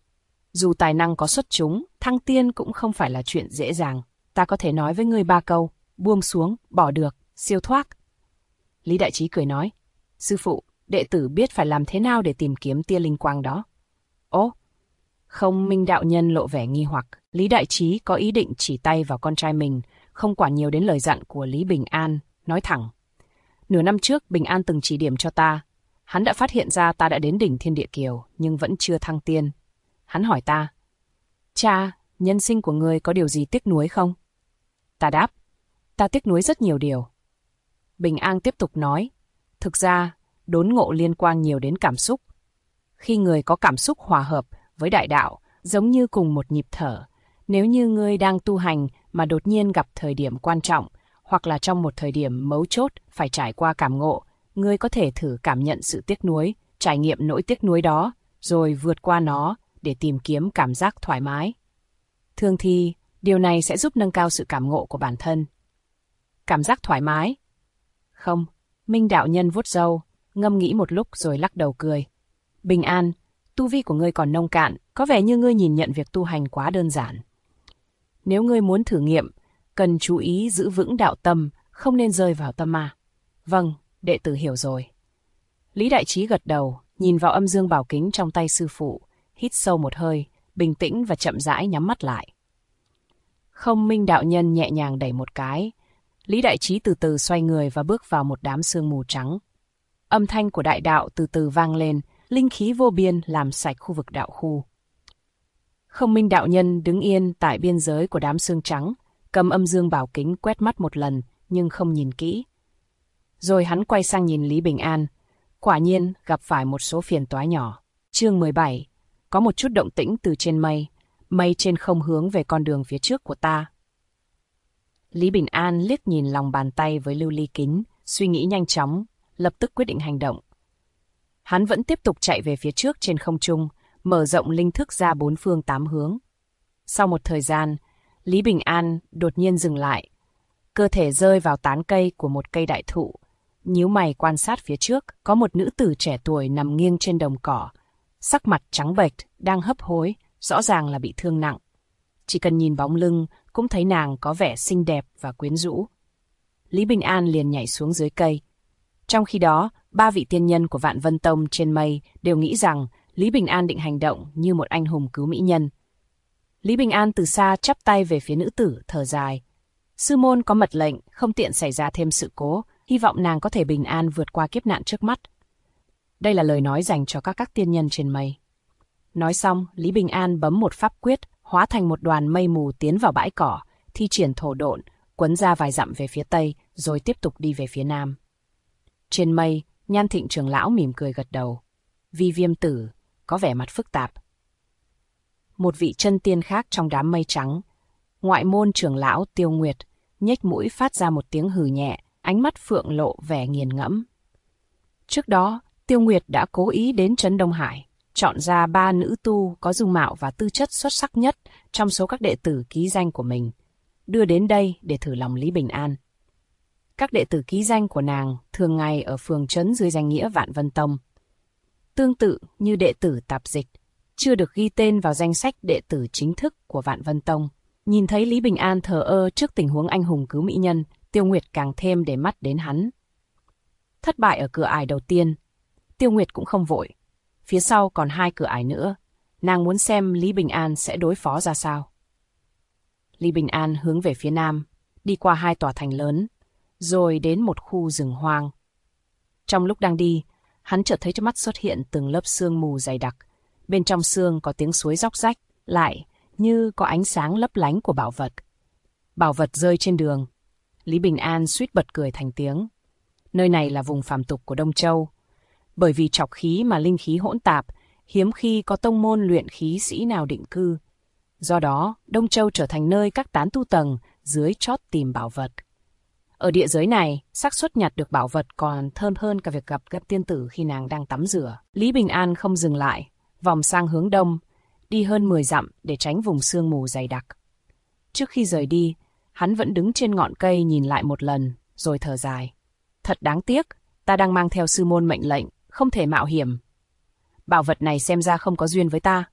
Dù tài năng có xuất chúng, thăng tiên cũng không phải là chuyện dễ dàng. Ta có thể nói với ngươi 3 câu, buông xuống, bỏ được, siêu thoát. Lý Đại Trí cười nói, sư phụ, đệ tử biết phải làm thế nào để tìm kiếm tia linh quang đó. Ồ, Không Minh đạo nhân lộ vẻ nghi hoặc. Lý Đại Trí có ý định chỉ tay vào con trai mình, không quản nhiều đến lời dặn của Lý Bình An, nói thẳng. Nửa năm trước Bình An từng chỉ điểm cho ta. Hắn đã phát hiện ra ta đã đến đỉnh Thiên Địa Kiều, nhưng vẫn chưa thăng tiên. Hắn hỏi ta, cha, nhân sinh của ngươi có điều gì tiếc nuối không? Ta đáp, ta tiếc nuối rất nhiều điều. Bình An tiếp tục nói, thực ra, đốn ngộ liên quan nhiều đến cảm xúc. Khi người có cảm xúc hòa hợp với đại đạo, giống như cùng một nhịp thở, nếu như ngươi đang tu hành mà đột nhiên gặp thời điểm quan trọng, hoặc là trong một thời điểm mấu chốt phải trải qua cảm ngộ, ngươi có thể thử cảm nhận sự tiếc nuối, trải nghiệm nỗi tiếc nuối đó, rồi vượt qua nó để tìm kiếm cảm giác thoải mái. Thường thì, điều này sẽ giúp nâng cao sự cảm ngộ của bản thân. Cảm giác thoải mái? Không, Minh đạo nhân vuốt râu, ngâm nghĩ một lúc rồi lắc đầu cười. Bình An, tu vi của ngươi còn nông cạn, có vẻ như ngươi nhìn nhận việc tu hành quá đơn giản. Nếu ngươi muốn thử nghiệm, cần chú ý giữ vững đạo tâm, không nên rơi vào tâm ma. Vâng, đệ tử hiểu rồi. Lý Đại Trí gật đầu, nhìn vào âm dương bảo kính trong tay sư phụ, hít sâu một hơi, bình tĩnh và chậm rãi nhắm mắt lại. Không Minh đạo nhân nhẹ nhàng đẩy một cái. Lý Đại Trí từ từ xoay người và bước vào một đám sương mù trắng. Âm thanh của đại đạo từ từ vang lên, linh khí vô biên làm sạch khu vực đạo khu. Không Minh đạo nhân đứng yên tại biên giới của đám sương trắng, cầm âm dương bảo kính quét mắt một lần nhưng không nhìn kỹ. Rồi hắn quay sang nhìn Lý Bình An, quả nhiên gặp phải một số phiền toái nhỏ. Chương 17, có một chút động tĩnh từ trên mây, mây trên không hướng về con đường phía trước của ta. Lý Bình An liếc nhìn lòng bàn tay với lưu ly kính, suy nghĩ nhanh chóng, lập tức quyết định hành động. Hắn vẫn tiếp tục chạy về phía trước trên không trung, mở rộng linh thức ra 4 phương 8 hướng. Sau một thời gian, Lý Bình An đột nhiên dừng lại, cơ thể rơi vào tán cây của một cây đại thụ. Nhíu mày quan sát phía trước, có một nữ tử trẻ tuổi nằm nghiêng trên đồng cỏ, sắc mặt trắng bệch, đang hấp hối, rõ ràng là bị thương nặng. Chỉ cần nhìn bóng lưng, cũng thấy nàng có vẻ xinh đẹp và quyến rũ. Lý Bình An liền nhảy xuống dưới cây. Trong khi đó, 3 vị tiên nhân của Vạn Vân Tông trên mây đều nghĩ rằng Lý Bình An định hành động như một anh hùng cứu mỹ nhân. Lý Bình An từ xa chắp tay về phía nữ tử, thở dài. Sư môn có mật lệnh, không tiện xảy ra thêm sự cố, hy vọng nàng có thể bình an vượt qua kiếp nạn trước mắt. Đây là lời nói dành cho các tiên nhân trên mây. Nói xong, Lý Bình An bấm một pháp quyết, hóa thành một đoàn mây mù tiến vào bãi cỏ, thi triển thổ độn, quấn ra vài dặm về phía tây, rồi tiếp tục đi về phía nam. Trên mây, Nhan Thịnh trưởng lão mỉm cười gật đầu. Vi Viêm Tử có vẻ mặt phức tạp. Một vị chân tiên khác trong đám mây trắng, ngoại môn trưởng lão Tiêu Nguyệt, nhếch mũi phát ra một tiếng hừ nhẹ, ánh mắt Phượng lộ vẻ nghiền ngẫm. Trước đó, Tiêu Nguyệt đã cố ý đến Trấn Đông Hải, chọn ra 3 nữ tu có dung mạo và tư chất xuất sắc nhất trong số các đệ tử ký danh của mình, đưa đến đây để thử lòng Lý Bình An. Các đệ tử ký danh của nàng thường ngày ở phường trấn dưới danh nghĩa Vạn Vân Tông. Tương tự như đệ tử tạp dịch, chưa được ghi tên vào danh sách đệ tử chính thức của Vạn Vân Tông. Nhìn thấy Lý Bình An thờ ơ trước tình huống anh hùng cứu mỹ nhân, Tiêu Nguyệt càng thêm để mắt đến hắn. Thất bại ở cửa ải đầu tiên, Tiêu Nguyệt cũng không vội. Phía sau còn 2 cửa ải nữa, nàng muốn xem Lý Bình An sẽ đối phó ra sao. Lý Bình An hướng về phía nam, đi qua 2 tòa thành lớn, rồi đến một khu rừng hoang. Trong lúc đang đi, hắn chợt thấy trước mắt xuất hiện từng lớp sương mù dày đặc. Bên trong sương có tiếng suối róc rách, lại như có ánh sáng lấp lánh của bảo vật. Bảo vật rơi trên đường. Lý Bình An suýt bật cười thành tiếng. Nơi này là vùng phàm tục của Đông Châu. Bởi vì trọc khí mà linh khí hỗn tạp, hiếm khi có tông môn luyện khí sĩ nào định cư. Do đó, Đông Châu trở thành nơi các tán tu tầng dưới chót tìm bảo vật. Ở địa giới này, xác suất nhặt được bảo vật còn thơm hơn cả việc gặp tiên tử khi nàng đang tắm rửa. Lý Bình An không dừng lại, vòng sang hướng đông, đi hơn 10 dặm để tránh vùng sương mù dày đặc. Trước khi rời đi, hắn vẫn đứng trên ngọn cây nhìn lại một lần, rồi thở dài. Thật đáng tiếc, ta đang mang theo sư môn mệnh lệnh, không thể mạo hiểm. Bảo vật này xem ra không có duyên với ta.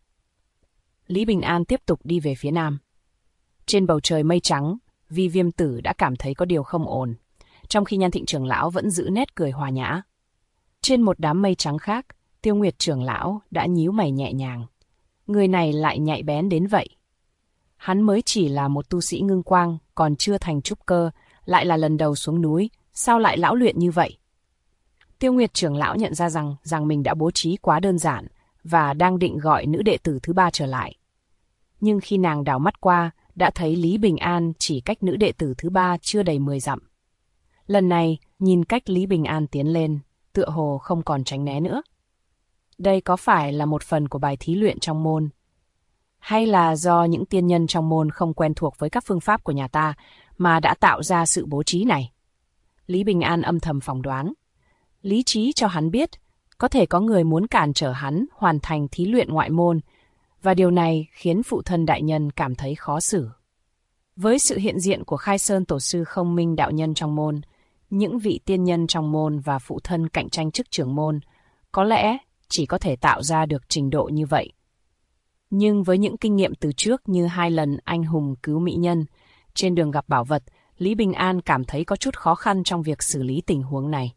Lý Bình An tiếp tục đi về phía nam. Trên bầu trời mây trắng, Vi Viêm Tử đã cảm thấy có điều không ổn, trong khi Nhan Thịnh trưởng lão vẫn giữ nét cười hòa nhã. Trên một đám mây trắng khác, Tiêu Nguyệt trưởng lão đã nhíu mày nhẹ nhàng. Người này lại nhạy bén đến vậy. Hắn mới chỉ là một tu sĩ ngưng quang, còn chưa thành trúc cơ, lại là lần đầu xuống núi, sao lại lão luyện như vậy? Tiêu Nguyệt trưởng lão nhận ra rằng mình đã bố trí quá đơn giản và đang định gọi nữ đệ tử thứ 3 trở lại. Nhưng khi nàng đảo mắt qua, đã thấy Lý Bình An chỉ cách nữ đệ tử thứ 3 chưa đầy 10 dặm. Lần này, nhìn cách Lý Bình An tiến lên, tựa hồ không còn tránh né nữa. Đây có phải là một phần của bài thí luyện trong môn? Hay là do những tiên nhân trong môn không quen thuộc với các phương pháp của nhà ta mà đã tạo ra sự bố trí này? Lý Bình An âm thầm phỏng đoán. Lý trí cho hắn biết, có thể có người muốn cản trở hắn hoàn thành thí luyện ngoại môn, và điều này khiến phụ thân đại nhân cảm thấy khó xử. Với sự hiện diện của Khai Sơn tổ sư Không Minh đạo nhân trong môn, những vị tiên nhân trong môn và phụ thân cạnh tranh chức trưởng môn, có lẽ chỉ có thể tạo ra được trình độ như vậy. Nhưng với những kinh nghiệm từ trước như 2 lần anh hùng cứu mỹ nhân, trên đường gặp bảo vật, Lý Bình An cảm thấy có chút khó khăn trong việc xử lý tình huống này.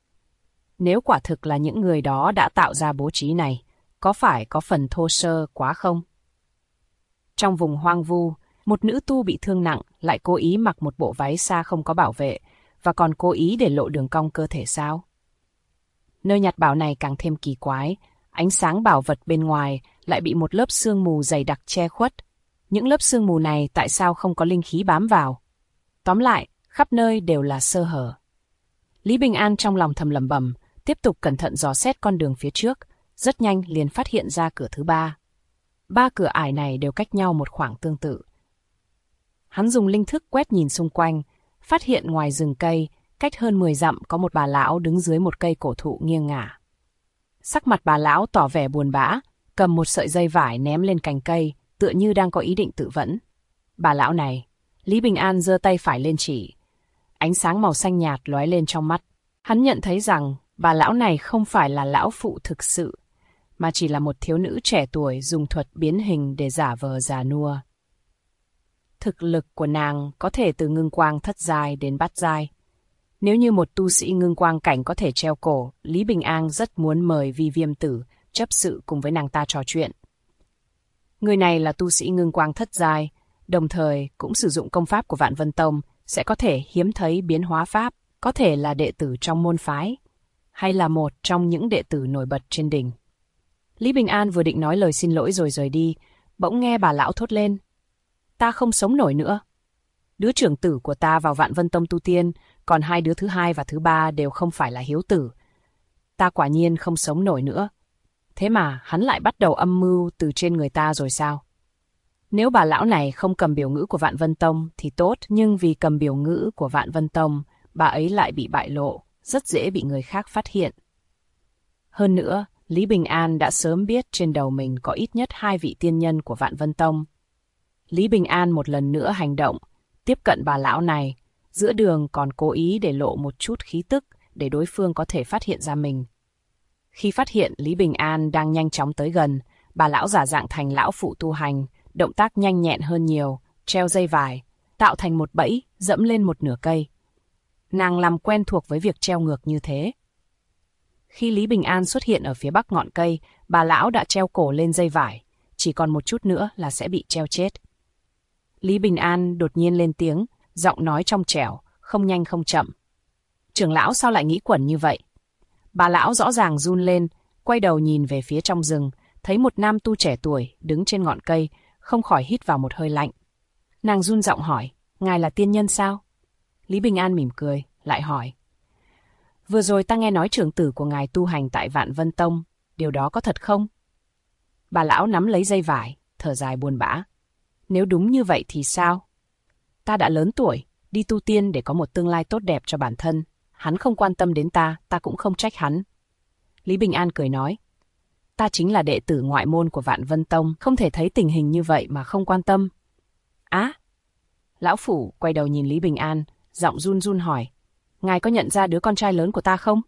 Nếu quả thực là những người đó đã tạo ra bố trí này, có phải có phần thô sơ quá không? Trong vùng hoang vu, một nữ tu bị thương nặng lại cố ý mặc một bộ váy xa không có bảo vệ và còn cố ý để lộ đường cong cơ thể sao? Nơi nhặt bảo này càng thêm kỳ quái, ánh sáng bảo vật bên ngoài lại bị một lớp sương mù dày đặc che khuất. Những lớp sương mù này tại sao không có linh khí bám vào? Tóm lại, khắp nơi đều là sơ hở. Lý Bình An trong lòng thầm lẩm bẩm, tiếp tục cẩn thận dò xét con đường phía trước, rất nhanh liền phát hiện ra cửa thứ 3. 3 cửa ải này đều cách nhau một khoảng tương tự. Hắn dùng linh thức quét nhìn xung quanh, phát hiện ngoài rừng cây, cách hơn 10 dặm có một bà lão đứng dưới một cây cổ thụ nghiêng ngả. Sắc mặt bà lão tỏ vẻ buồn bã, cầm một sợi dây vải ném lên cành cây, tựa như đang có ý định tự vẫn. Bà lão này, Lý Bình An giơ tay phải lên chỉ. Ánh sáng màu xanh nhạt lóe lên trong mắt. Hắn nhận thấy rằng bà lão này không phải là lão phụ thực sự, mà chỉ là một thiếu nữ trẻ tuổi dùng thuật biến hình để giả vờ già nua. Thực lực của nàng có thể từ ngưng quang thất giai đến bát giai. Nếu như một tu sĩ ngưng quang cảnh có thể treo cổ, Lý Bình An rất muốn mời Vi Viêm Tử chấp sự cùng với nàng ta trò chuyện. Người này là tu sĩ ngưng quang thất giai, đồng thời cũng sử dụng công pháp của Vạn Vân Tông, sẽ có thể hiếm thấy biến hóa pháp, có thể là đệ tử trong môn phái, hay là một trong những đệ tử nổi bật trên đỉnh. Lý Bình An vừa định nói lời xin lỗi rồi rời đi, bỗng nghe bà lão thốt lên. Ta không sống nổi nữa. Đứa trưởng tử của ta vào Vạn Vân Tông tu tiên, còn 2 đứa thứ 2 và thứ 3 đều không phải là hiếu tử. Ta quả nhiên không sống nổi nữa. Thế mà hắn lại bắt đầu âm mưu từ trên người ta rồi sao? Nếu bà lão này không cầm biểu ngữ của Vạn Vân Tông thì tốt, nhưng vì cầm biểu ngữ của Vạn Vân Tông bà ấy lại bị bại lộ, rất dễ bị người khác phát hiện. Hơn nữa, Lý Bình An đã sớm biết trên đầu mình có ít nhất 2 vị tiên nhân của Vạn Vân Tông. Lý Bình An một lần nữa hành động, tiếp cận bà lão này, giữa đường còn cố ý để lộ một chút khí tức để đối phương có thể phát hiện ra mình. Khi phát hiện Lý Bình An đang nhanh chóng tới gần, bà lão giả dạng thành lão phụ tu hành, động tác nhanh nhẹn hơn nhiều, treo dây vải, tạo thành một bẫy, dẫm lên một nửa cây. Nàng làm quen thuộc với việc treo ngược như thế. Khi Lý Bình An xuất hiện ở phía bắc ngọn cây, bà lão đã treo cổ lên dây vải, chỉ còn một chút nữa là sẽ bị treo chết. Lý Bình An đột nhiên lên tiếng, giọng nói trong trẻo, không nhanh không chậm. Trưởng lão sao lại nghĩ quẩn như vậy? Bà lão rõ ràng run lên, quay đầu nhìn về phía trong rừng, thấy một nam tu trẻ tuổi đứng trên ngọn cây, không khỏi hít vào một hơi lạnh. Nàng run giọng hỏi, ngài là tiên nhân sao? Lý Bình An mỉm cười, lại hỏi. Vừa rồi ta nghe nói trưởng tử của ngài tu hành tại Vạn Vân Tông, điều đó có thật không? Bà lão nắm lấy dây vải, thở dài buồn bã. Nếu đúng như vậy thì sao? Ta đã lớn tuổi, đi tu tiên để có một tương lai tốt đẹp cho bản thân. Hắn không quan tâm đến ta, ta cũng không trách hắn. Lý Bình An cười nói. Ta chính là đệ tử ngoại môn của Vạn Vân Tông, không thể thấy tình hình như vậy mà không quan tâm. Á! Lão phủ quay đầu nhìn Lý Bình An, giọng run run hỏi. Ngài có nhận ra đứa con trai lớn của ta không?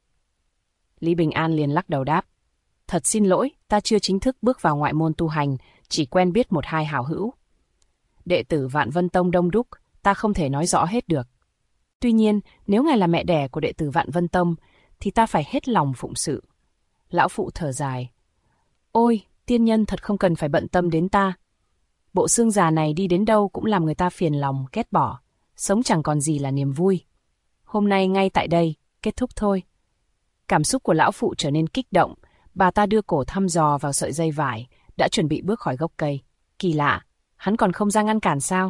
Lý Bình An liền lắc đầu đáp. Thật xin lỗi, ta chưa chính thức bước vào ngoại môn tu hành, chỉ quen biết một hai hảo hữu. Đệ tử Vạn Vân Tông đông đúc, ta không thể nói rõ hết được. Tuy nhiên, nếu ngài là mẹ đẻ của đệ tử Vạn Vân Tông, thì ta phải hết lòng phụng sự. Lão phụ thở dài. Ôi, tiên nhân thật không cần phải bận tâm đến ta. Bộ xương già này đi đến đâu cũng làm người ta phiền lòng, ghét bỏ. Sống chẳng còn gì là niềm vui. Hôm nay ngay tại đây, kết thúc thôi. Cảm xúc của lão phụ trở nên kích động. Bà ta đưa cổ thăm dò vào sợi dây vải, đã chuẩn bị bước khỏi gốc cây. Kỳ lạ, hắn còn không ra ngăn cản sao?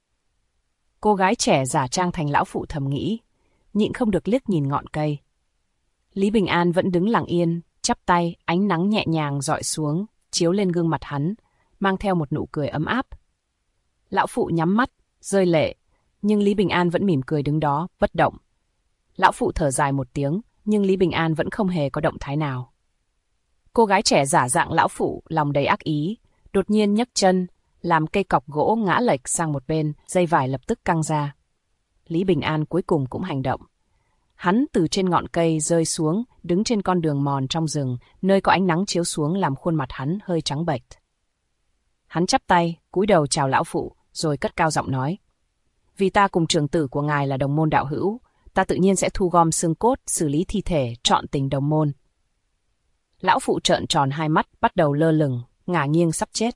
Cô gái trẻ giả trang thành lão phụ thầm nghĩ, nhịn không được liếc nhìn ngọn cây. Lý Bình An vẫn đứng lặng yên, chắp tay, ánh nắng nhẹ nhàng rọi xuống, chiếu lên gương mặt hắn, mang theo một nụ cười ấm áp. Lão phụ nhắm mắt, rơi lệ, nhưng Lý Bình An vẫn mỉm cười đứng đó, bất động. Lão phụ thở dài một tiếng, nhưng Lý Bình An vẫn không hề có động thái nào. Cô gái trẻ giả dạng lão phụ, lòng đầy ác ý, đột nhiên nhấc chân, làm cây cọc gỗ ngã lệch sang một bên, dây vải lập tức căng ra. Lý Bình An cuối cùng cũng hành động. Hắn từ trên ngọn cây rơi xuống, đứng trên con đường mòn trong rừng, nơi có ánh nắng chiếu xuống làm khuôn mặt hắn hơi trắng bệch. Hắn chắp tay, cúi đầu chào lão phụ, rồi cất cao giọng nói. Vì ta cùng trưởng tử của ngài là đồng môn đạo hữu, ta tự nhiên sẽ thu gom xương cốt, xử lý thi thể, trọn tình đồng môn. Lão phụ trợn tròn hai mắt, bắt đầu lơ lửng, ngả nghiêng sắp chết.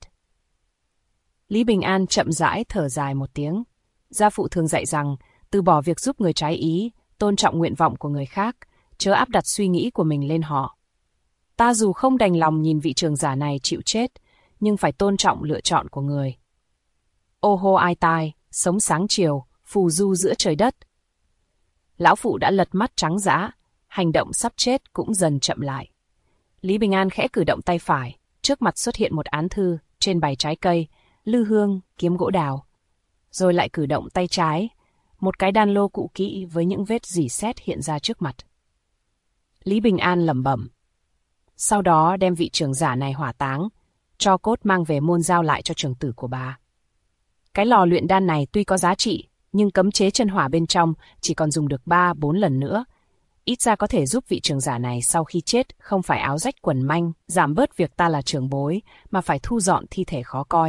Lý Bình An chậm rãi thở dài một tiếng. Gia phụ thường dạy rằng, từ bỏ việc giúp người trái ý, tôn trọng nguyện vọng của người khác, chớ áp đặt suy nghĩ của mình lên họ. Ta dù không đành lòng nhìn vị trưởng giả này chịu chết, nhưng phải tôn trọng lựa chọn của người. Ô hô ai tai, sống sáng chiều, phù du giữa trời đất. Lão phụ đã lật mắt trắng dã, hành động sắp chết cũng dần chậm lại. Lý Bình An khẽ cử động tay phải, trước mặt xuất hiện một án thư, trên bày trái cây, lư hương, kiếm gỗ đào. Rồi lại cử động tay trái, một cái đan lô cũ kỹ với những vết rỉ sét hiện ra trước mặt. Lý Bình An lẩm bẩm. Sau đó đem vị trưởng giả này hỏa táng, cho cốt mang về môn giao lại cho trưởng tử của bà. Cái lò luyện đan này tuy có giá trị, nhưng cấm chế chân hỏa bên trong chỉ còn dùng được 3-4 lần nữa. Ít ra có thể giúp vị trưởng giả này sau khi chết không phải áo rách quần manh, giảm bớt việc ta là trưởng bối, mà phải thu dọn thi thể khó coi.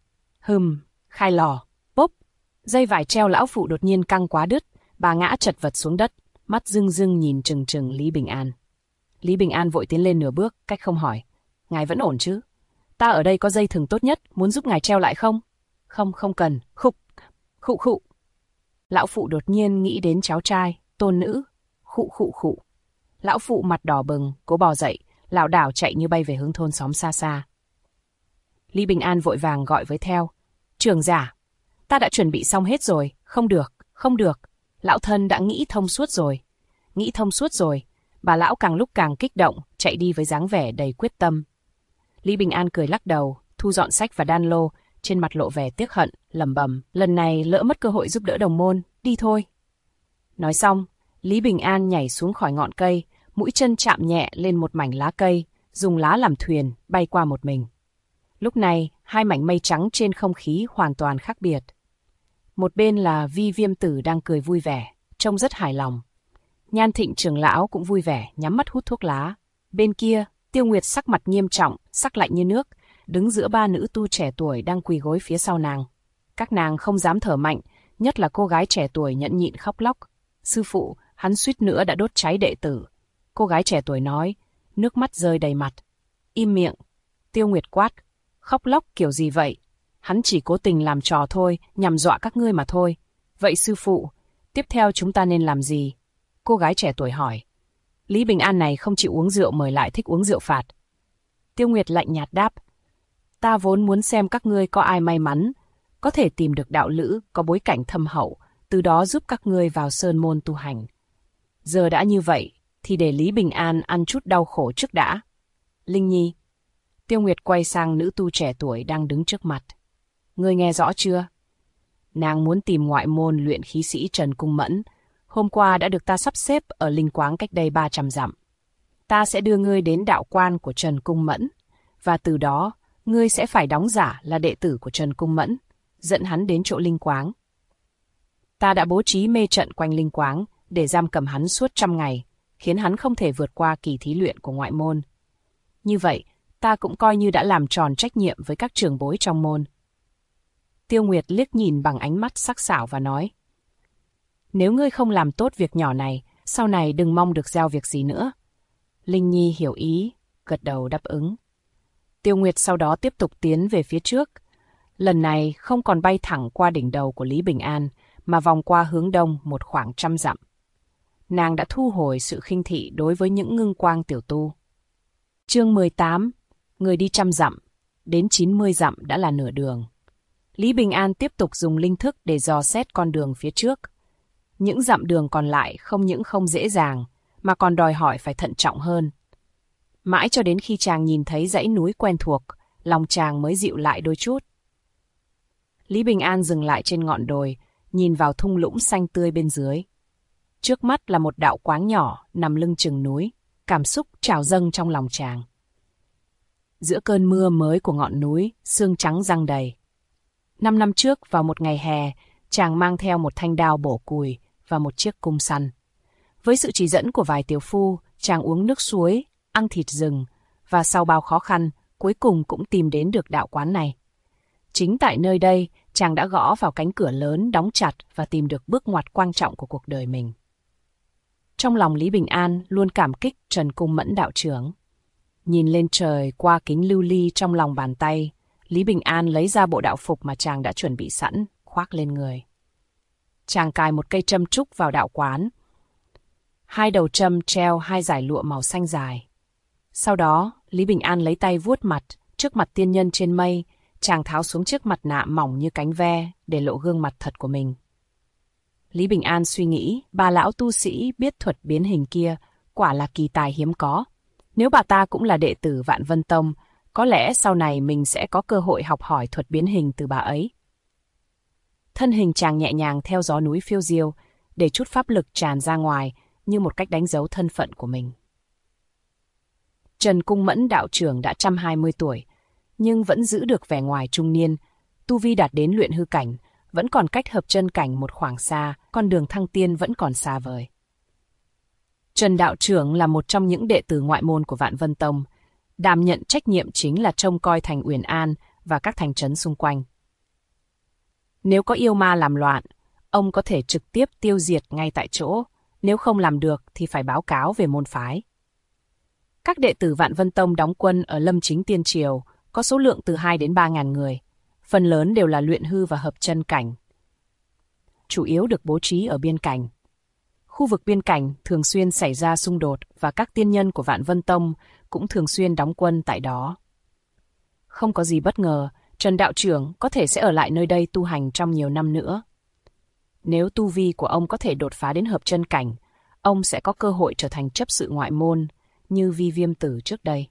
Khai lò, bốp, dây vải treo lão phụ đột nhiên căng quá đứt, bà ngã chật vật xuống đất, mắt rưng rưng nhìn trừng trừng Lý Bình An. Lý Bình An vội tiến lên nửa bước, cách không hỏi. Ngài vẫn ổn chứ? Ta ở đây có dây thừng tốt nhất, muốn giúp ngài treo lại không? Không cần, khụ. Lão phụ đột nhiên nghĩ đến cháu trai, tôn nữ, khụ. Lão phụ mặt đỏ bừng, cố bò dậy, lảo đảo chạy như bay về hướng thôn xóm xa xa. Lý Bình An vội vàng gọi với theo. Trưởng giả, ta đã chuẩn bị xong hết rồi, không được. Lão thân đã nghĩ thông suốt rồi. Bà lão càng lúc càng kích động, chạy đi với dáng vẻ đầy quyết tâm. Lý Bình An cười lắc đầu, thu dọn sách và đan lô, trên mặt lộ vẻ tiếc hận, lẩm bẩm, lần này lỡ mất cơ hội giúp đỡ đồng môn, đi thôi. Nói xong, Lý Bình An nhảy xuống khỏi ngọn cây, mũi chân chạm nhẹ lên một mảnh lá cây, dùng lá làm thuyền, bay qua một mình. Lúc này, hai mảnh mây trắng trên không khí hoàn toàn khác biệt. Một bên là Vi Viêm Tử đang cười vui vẻ, trông rất hài lòng. Nhan Thịnh trưởng lão cũng vui vẻ, nhắm mắt hút thuốc lá. Bên kia, Tiêu Nguyệt sắc mặt nghiêm trọng, sắc lạnh như nước, đứng giữa ba nữ tu trẻ tuổi đang quỳ gối phía sau nàng. Các nàng không dám thở mạnh, nhất là cô gái trẻ tuổi nhẫn nhịn khóc lóc. Sư phụ, hắn suýt nữa đã đốt cháy đệ tử. Cô gái trẻ tuổi nói, nước mắt rơi đầy mặt. Im miệng. Tiêu Nguyệt quát, khóc lóc kiểu gì vậy? Hắn chỉ cố tình làm trò thôi, nhằm dọa các ngươi mà thôi. Vậy sư phụ, tiếp theo chúng ta nên làm gì? Cô gái trẻ tuổi hỏi. Lý Bình An này không chịu uống rượu mời lại thích uống rượu phạt. Tiêu Nguyệt lạnh nhạt đáp. Ta vốn muốn xem các ngươi có ai may mắn, có thể tìm được đạo lữ có bối cảnh thâm hậu, từ đó giúp các ngươi vào sơn môn tu hành. Giờ đã như vậy, thì để Lý Bình An ăn chút đau khổ trước đã. Linh Nhi. Tiêu Nguyệt quay sang nữ tu trẻ tuổi đang đứng trước mặt. Ngươi nghe rõ chưa? Nàng muốn tìm ngoại môn luyện khí sĩ Trần Cung Mẫn. Hôm qua đã được ta sắp xếp ở Linh Quáng cách đây 300 dặm. Ta sẽ đưa ngươi đến đạo quan của Trần Cung Mẫn, và từ đó, ngươi sẽ phải đóng giả là đệ tử của Trần Cung Mẫn, dẫn hắn đến chỗ Linh Quáng. Ta đã bố trí mê trận quanh Linh Quáng để giam cầm hắn suốt 100 ngày, khiến hắn không thể vượt qua kỳ thí luyện của ngoại môn. Như vậy, ta cũng coi như đã làm tròn trách nhiệm với các trưởng bối trong môn. Tiêu Nguyệt liếc nhìn bằng ánh mắt sắc sảo và nói, nếu ngươi không làm tốt việc nhỏ này, sau này đừng mong được gieo việc gì nữa. Linh Nhi hiểu ý, gật đầu đáp ứng. Tiêu Nguyệt sau đó tiếp tục tiến về phía trước. Lần này không còn bay thẳng qua đỉnh đầu của Lý Bình An, mà vòng qua hướng đông một khoảng 100 dặm. Nàng đã thu hồi sự khinh thị đối với những ngưng quang tiểu tu. Chương 18, người đi 100 dặm, đến 90 dặm đã là nửa đường. Lý Bình An tiếp tục dùng linh thức để dò xét con đường phía trước. Những dặm đường còn lại không những không dễ dàng, mà còn đòi hỏi phải thận trọng hơn. Mãi cho đến khi chàng nhìn thấy dãy núi quen thuộc, lòng chàng mới dịu lại đôi chút. Lý Bình An dừng lại trên ngọn đồi, nhìn vào thung lũng xanh tươi bên dưới. Trước mắt là một đạo quáng nhỏ nằm lưng chừng núi, cảm xúc trào dâng trong lòng chàng. Giữa cơn mưa mới của ngọn núi, sương trắng giăng đầy. 5 năm trước vào một ngày hè, chàng mang theo một thanh đao bổ cùi và một chiếc cung săn. Với sự chỉ dẫn của vài tiểu phu, chàng uống nước suối, ăn thịt rừng, và sau bao khó khăn, cuối cùng cũng tìm đến được đạo quán này. Chính tại nơi đây, chàng đã gõ vào cánh cửa lớn đóng chặt và tìm được bước ngoặt quan trọng của cuộc đời mình. Trong lòng Lý Bình An luôn cảm kích Trần Cung Mẫn đạo trưởng. Nhìn lên trời qua kính lưu ly trong lòng bàn tay, Lý Bình An lấy ra bộ đạo phục mà chàng đã chuẩn bị sẵn, khoác lên người. Chàng cài một cây trâm trúc vào đạo quán. 2 đầu trâm treo 2 dải lụa màu xanh dài. Sau đó, Lý Bình An lấy tay vuốt mặt, trước mặt tiên nhân trên mây, chàng tháo xuống chiếc mặt nạ mỏng như cánh ve để lộ gương mặt thật của mình. Lý Bình An suy nghĩ, bà lão tu sĩ biết thuật biến hình kia quả là kỳ tài hiếm có. Nếu bà ta cũng là đệ tử Vạn Vân Tông, có lẽ sau này mình sẽ có cơ hội học hỏi thuật biến hình từ bà ấy. Thân hình chàng nhẹ nhàng theo gió núi phiêu diêu, để chút pháp lực tràn ra ngoài như một cách đánh dấu thân phận của mình. Trần Cung Mẫn đạo trưởng đã 120 tuổi, nhưng vẫn giữ được vẻ ngoài trung niên, tu vi đạt đến luyện hư cảnh, vẫn còn cách hợp chân cảnh một khoảng xa, con đường thăng tiên vẫn còn xa vời. Trần đạo trưởng là một trong những đệ tử ngoại môn của Vạn Vân Tông, đảm nhận trách nhiệm chính là trông coi thành Uyển An và các thành trấn xung quanh. Nếu có yêu ma làm loạn, ông có thể trực tiếp tiêu diệt ngay tại chỗ, nếu không làm được thì phải báo cáo về môn phái. Các đệ tử Vạn Vân Tông đóng quân ở Lâm Chính Tiên Triều có số lượng từ 2 đến 3.000 người, phần lớn đều là luyện hư và hợp chân cảnh. Chủ yếu được bố trí ở biên cảnh. Khu vực biên cảnh thường xuyên xảy ra xung đột và các tiên nhân của Vạn Vân Tông cũng thường xuyên đóng quân tại đó. Không có gì bất ngờ, Trần đạo trưởng có thể sẽ ở lại nơi đây tu hành trong nhiều năm nữa. Nếu tu vi của ông có thể đột phá đến hợp chân cảnh, ông sẽ có cơ hội trở thành chấp sự ngoại môn, như Vi Viêm Tử trước đây.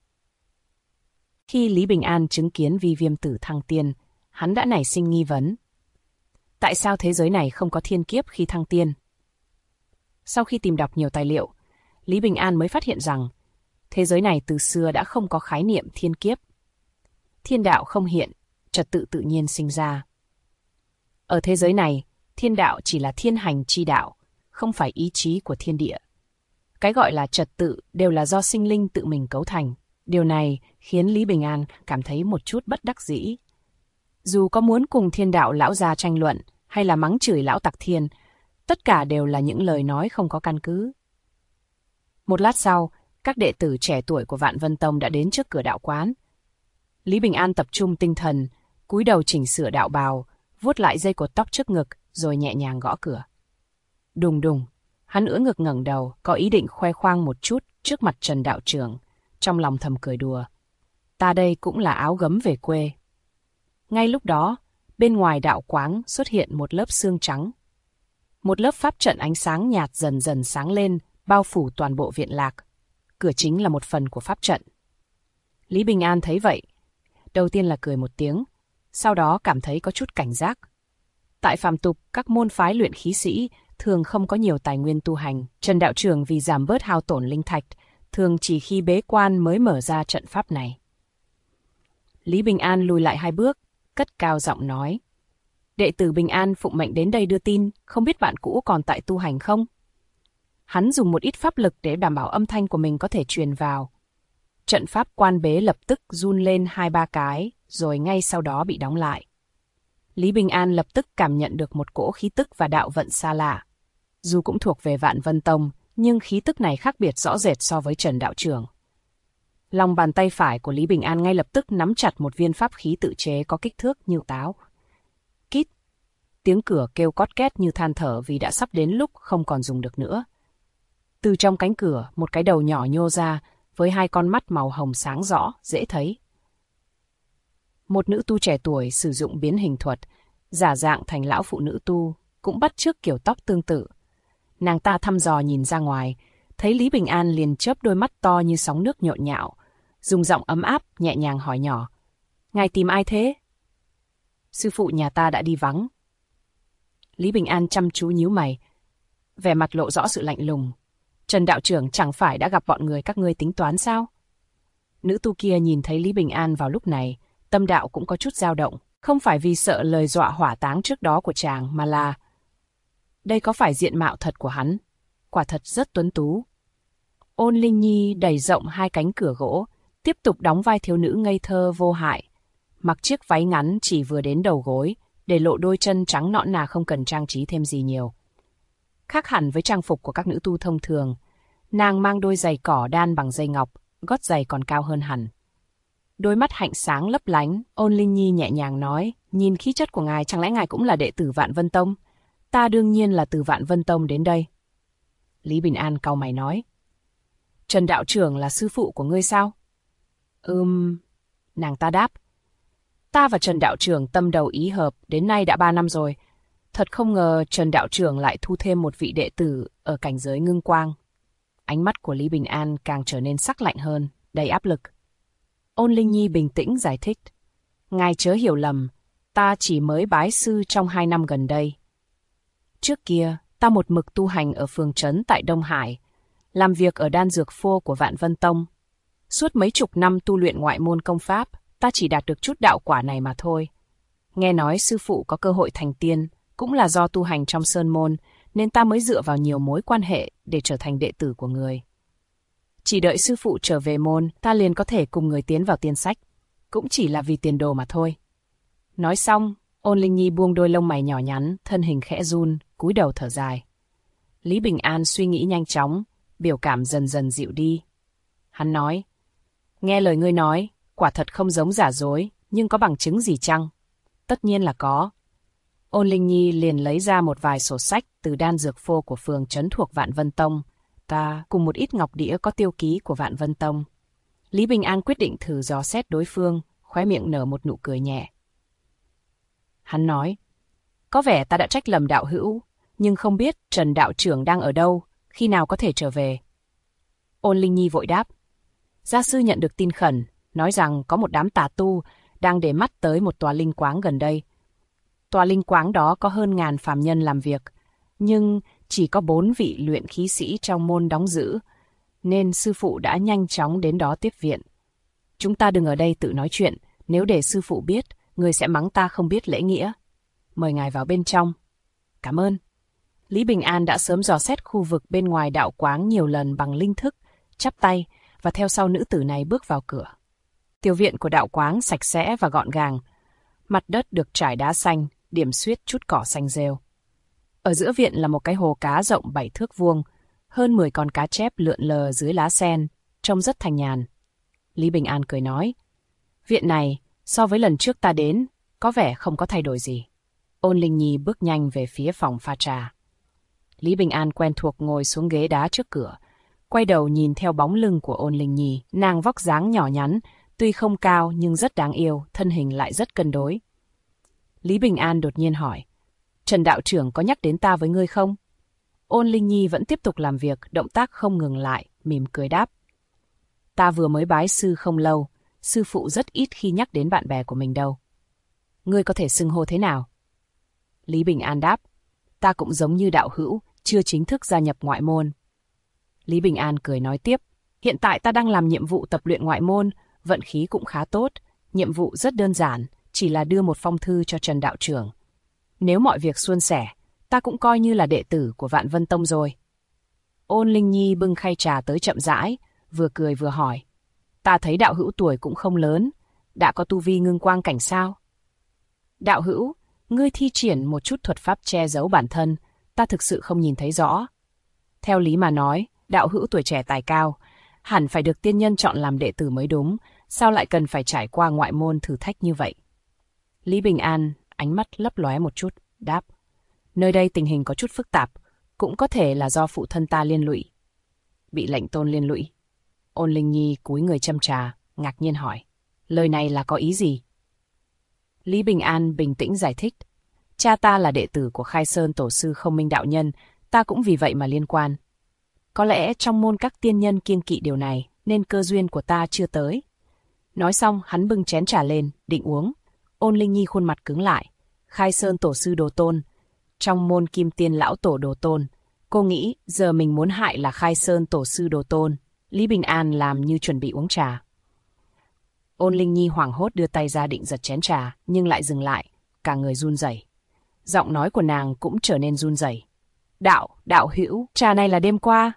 Khi Lý Bình An chứng kiến Vi Viêm Tử thăng tiên, hắn đã nảy sinh nghi vấn. Tại sao thế giới này không có thiên kiếp khi thăng tiên? Sau khi tìm đọc nhiều tài liệu, Lý Bình An mới phát hiện rằng thế giới này từ xưa đã không có khái niệm thiên kiếp. Thiên đạo không hiện, trật tự tự nhiên sinh ra. Ở thế giới này, thiên đạo chỉ là thiên hành chi đạo, không phải ý chí của thiên địa. Cái gọi là trật tự đều là do sinh linh tự mình cấu thành. Điều này khiến Lý Bình An cảm thấy một chút bất đắc dĩ. Dù có muốn cùng thiên đạo lão gia tranh luận hay là mắng chửi lão tặc thiên, tất cả đều là những lời nói không có căn cứ. Một lát sau, các đệ tử trẻ tuổi của Vạn Vân Tông đã đến trước cửa đạo quán. Lý Bình An tập trung tinh thần, cúi đầu chỉnh sửa đạo bào, vuốt lại dây cột tóc trước ngực, rồi nhẹ nhàng gõ cửa. Đùng đùng, hắn ưỡn ngực ngẩng đầu, có ý định khoe khoang một chút trước mặt Trần đạo trưởng, trong lòng thầm cười đùa. Ta đây cũng là áo gấm về quê. Ngay lúc đó, bên ngoài đạo quán xuất hiện một lớp sương trắng. Một lớp pháp trận ánh sáng nhạt dần dần sáng lên, bao phủ toàn bộ viện lạc. Cửa chính là một phần của pháp trận. Lý Bình An thấy vậy, đầu tiên là cười một tiếng, sau đó cảm thấy có chút cảnh giác. Tại phàm tục, các môn phái luyện khí sĩ thường không có nhiều tài nguyên tu hành. Trần đạo trưởng vì giảm bớt hao tổn linh thạch, thường chỉ khi bế quan mới mở ra trận pháp này. Lý Bình An lùi lại 2 bước, cất cao giọng nói. Đệ tử Bình An phụng mệnh đến đây đưa tin, không biết bạn cũ còn tại tu hành không? Hắn dùng một ít pháp lực để đảm bảo âm thanh của mình có thể truyền vào. Trận pháp quan bế lập tức run lên 2-3 cái, rồi ngay sau đó bị đóng lại. Lý Bình An lập tức cảm nhận được một cỗ khí tức và đạo vận xa lạ. Dù cũng thuộc về Vạn Vân Tông, nhưng khí tức này khác biệt rõ rệt so với Trần đạo trưởng. Lòng bàn tay phải của Lý Bình An ngay lập tức nắm chặt một viên pháp khí tự chế có kích thước như táo. Kít! Tiếng cửa kêu cót két như than thở vì đã sắp đến lúc không còn dùng được nữa. Từ trong cánh cửa, một cái đầu nhỏ nhô ra, với 2 con mắt màu hồng sáng rõ, dễ thấy. Một nữ tu trẻ tuổi sử dụng biến hình thuật, giả dạng thành lão phụ nữ tu, cũng bắt chước kiểu tóc tương tự. Nàng ta thăm dò nhìn ra ngoài, thấy Lý Bình An liền chớp đôi mắt to như sóng nước nhộn nhạo, dùng giọng ấm áp, nhẹ nhàng hỏi nhỏ. Ngài tìm ai thế? Sư phụ nhà ta đã đi vắng. Lý Bình An chăm chú nhíu mày, vẻ mặt lộ rõ sự lạnh lùng. Trần đạo trưởng chẳng phải đã gặp bọn người các ngươi tính toán sao? Nữ tu kia nhìn thấy Lý Bình An vào lúc này, tâm đạo cũng có chút dao động. Không phải vì sợ lời dọa hỏa táng trước đó của chàng, mà là... Đây có phải diện mạo thật của hắn? Quả thật rất tuấn tú. Ôn Linh Nhi đẩy rộng 2 cánh cửa gỗ, tiếp tục đóng vai thiếu nữ ngây thơ vô hại. Mặc chiếc váy ngắn chỉ vừa đến đầu gối, để lộ đôi chân trắng nõn nà không cần trang trí thêm gì nhiều. Khác hẳn với trang phục của các nữ tu thông thường, nàng mang đôi giày cỏ đan bằng dây ngọc, gót giày còn cao hơn hẳn. Đôi mắt hạnh sáng lấp lánh, Ôn Linh Nhi nhẹ nhàng nói, nhìn khí chất của ngài, chẳng lẽ ngài cũng là đệ tử Vạn Vân Tông? Ta đương nhiên là từ Vạn Vân Tông đến đây. Lý Bình An cau mày nói. Trần đạo trưởng là sư phụ của ngươi sao? Nàng ta đáp. Ta và Trần đạo trưởng tâm đầu ý hợp, đến nay đã 3 năm rồi. Thật không ngờ Trần đạo trưởng lại thu thêm một vị đệ tử ở cảnh giới ngưng quang. Ánh mắt của Lý Bình An càng trở nên sắc lạnh hơn, đầy áp lực. Ôn Linh Nhi bình tĩnh giải thích. Ngài chớ hiểu lầm, ta chỉ mới bái sư trong 2 năm gần đây. Trước kia, ta một mực tu hành ở phường trấn tại Đông Hải, làm việc ở đan dược phô của Vạn Vân Tông. Suốt mấy chục năm tu luyện ngoại môn công pháp, ta chỉ đạt được chút đạo quả này mà thôi. Nghe nói sư phụ có cơ hội thành tiên, cũng là do tu hành trong sơn môn, nên ta mới dựa vào nhiều mối quan hệ để trở thành đệ tử của người. Chỉ đợi sư phụ trở về môn, ta liền có thể cùng người tiến vào tiên sách. Cũng chỉ là vì tiền đồ mà thôi. Nói xong, Ôn Linh Nhi buông đôi lông mày nhỏ nhắn, thân hình khẽ run, cúi đầu thở dài. Lý Bình An suy nghĩ nhanh chóng, biểu cảm dần dần dịu đi. Hắn nói, nghe lời ngươi nói, quả thật không giống giả dối, nhưng có bằng chứng gì chăng? Tất nhiên là có. Ôn Linh Nhi liền lấy ra một vài sổ sách từ đan dược phô của phường trấn thuộc Vạn Vân Tông, ta cùng một ít ngọc đĩa có tiêu ký của Vạn Vân Tông. Lý Bình An quyết định thử dò xét đối phương, khóe miệng nở một nụ cười nhẹ. Hắn nói, có vẻ ta đã trách lầm đạo hữu, nhưng không biết Trần đạo trưởng đang ở đâu, khi nào có thể trở về. Ôn Linh Nhi vội đáp. Gia sư nhận được tin khẩn, nói rằng có một đám tà tu đang để mắt tới một tòa linh quáng gần đây. Tòa linh quáng đó có hơn 1000 phàm nhân làm việc, nhưng chỉ có 4 vị luyện khí sĩ trong môn đóng giữ, nên sư phụ đã nhanh chóng đến đó tiếp viện. Chúng ta đừng ở đây tự nói chuyện, nếu để sư phụ biết, người sẽ mắng ta không biết lễ nghĩa. Mời ngài vào bên trong. Cảm ơn. Lý Bình An đã sớm dò xét khu vực bên ngoài đạo quáng nhiều lần bằng linh thức, chắp tay và theo sau nữ tử này bước vào cửa. Tiểu viện của đạo quáng sạch sẽ và gọn gàng. Mặt đất được trải đá xanh, điểm xuyết chút cỏ xanh rêu. Ở giữa viện là một cái hồ cá rộng 7 thước vuông, hơn 10 con cá chép lượn lờ dưới lá sen, trông rất thanh nhàn. Lý Bình An cười nói, viện này, so với lần trước ta đến, có vẻ không có thay đổi gì. Ôn Linh Nhi bước nhanh về phía phòng pha trà. Lý Bình An quen thuộc ngồi xuống ghế đá trước cửa, quay đầu nhìn theo bóng lưng của Ôn Linh Nhi. Nàng vóc dáng nhỏ nhắn, tuy không cao nhưng rất đáng yêu, thân hình lại rất cân đối. Lý Bình An đột nhiên hỏi, Trần đạo trưởng có nhắc đến ta với ngươi không? Ôn Linh Nhi vẫn tiếp tục làm việc, động tác không ngừng lại, mỉm cười đáp. Ta vừa mới bái sư không lâu, sư phụ rất ít khi nhắc đến bạn bè của mình đâu. Ngươi có thể xưng hô thế nào? Lý Bình An đáp, ta cũng giống như đạo hữu, chưa chính thức gia nhập ngoại môn. Lý Bình An cười nói tiếp, hiện tại ta đang làm nhiệm vụ tập luyện ngoại môn, vận khí cũng khá tốt, nhiệm vụ rất đơn giản, chỉ là đưa một phong thư cho Trần đạo trưởng. Nếu mọi việc suôn sẻ, ta cũng coi như là đệ tử của Vạn Vân Tông rồi. Ôn Linh Nhi bưng khay trà tới chậm rãi, vừa cười vừa hỏi, ta thấy đạo hữu tuổi cũng không lớn, đã có tu vi ngưng quang cảnh sao? Đạo hữu, ngươi thi triển một chút thuật pháp che giấu bản thân, ta thực sự không nhìn thấy rõ. Theo lý mà nói, đạo hữu tuổi trẻ tài cao, hẳn phải được tiên nhân chọn làm đệ tử mới đúng, sao lại cần phải trải qua ngoại môn thử thách như vậy? Lý Bình An, ánh mắt lấp lóe một chút, đáp, nơi đây tình hình có chút phức tạp, cũng có thể là do phụ thân ta liên lụy. Bị lệnh tôn liên lụy? Ôn Linh Nhi cúi người châm trà, ngạc nhiên hỏi, lời này là có ý gì? Lý Bình An bình tĩnh giải thích, cha ta là đệ tử của Khai Sơn tổ sư Không Minh đạo nhân, ta cũng vì vậy mà liên quan. Có lẽ trong môn các tiên nhân kiêng kỵ điều này, nên cơ duyên của ta chưa tới. Nói xong, hắn bưng chén trà lên, định uống. Ôn Linh Nhi khuôn mặt cứng lại. Khai Sơn tổ sư đồ tôn. Trong môn Kim Tiên lão tổ đồ tôn, cô nghĩ giờ mình muốn hại là Khai Sơn tổ sư đồ tôn. Lý Bình An làm như chuẩn bị uống trà. Ôn Linh Nhi hoảng hốt đưa tay ra định giật chén trà, nhưng lại dừng lại, cả người run rẩy. Giọng nói của nàng cũng trở nên run rẩy. Đạo hữu, trà này là đêm qua.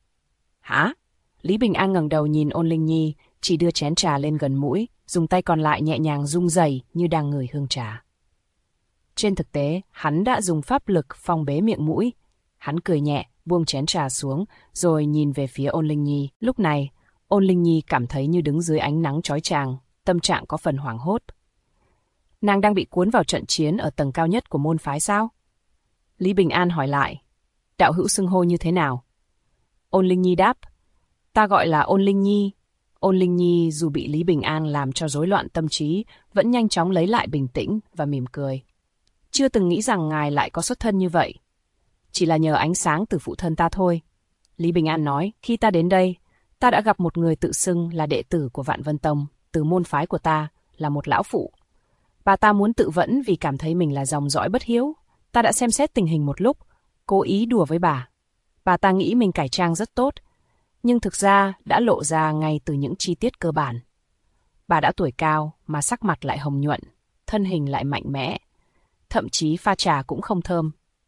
Hả? Lý Bình An ngẩng đầu nhìn Ôn Linh Nhi, chỉ đưa chén trà lên gần mũi, dùng tay còn lại nhẹ nhàng rung rẩy như đang ngửi hương trà. Trên thực tế, hắn đã dùng pháp lực phong bế miệng mũi. Hắn cười nhẹ, buông chén trà xuống, rồi nhìn về phía Ôn Linh Nhi. Lúc này, Ôn Linh Nhi cảm thấy như đứng dưới ánh nắng chói chang, tâm trạng có phần hoảng hốt. Nàng đang bị cuốn vào trận chiến ở tầng cao nhất của môn phái sao? Lý Bình An hỏi lại, đạo hữu xưng hô như thế nào? Ôn Linh Nhi đáp, ta gọi là Ôn Linh Nhi. Ôn Linh Nhi dù bị Lý Bình An làm cho rối loạn tâm trí, vẫn nhanh chóng lấy lại bình tĩnh và mỉm cười. Chưa từng nghĩ rằng ngài lại có xuất thân như vậy. Chỉ là nhờ ánh sáng từ phụ thân ta thôi. Lý Bình An nói, khi ta đến đây, ta đã gặp một người tự xưng là đệ tử của Vạn Vân Tông, từ môn phái của ta, là một lão phụ. Bà ta muốn tự vẫn vì cảm thấy mình là dòng dõi bất hiếu. Ta đã xem xét tình hình một lúc, cố ý đùa với bà. Bà ta nghĩ mình cải trang rất tốt, nhưng thực ra đã lộ ra ngay từ những chi tiết cơ bản. Bà đã tuổi cao mà sắc mặt lại hồng nhuận, thân hình lại mạnh mẽ, thậm chí pha trà cũng không thơm.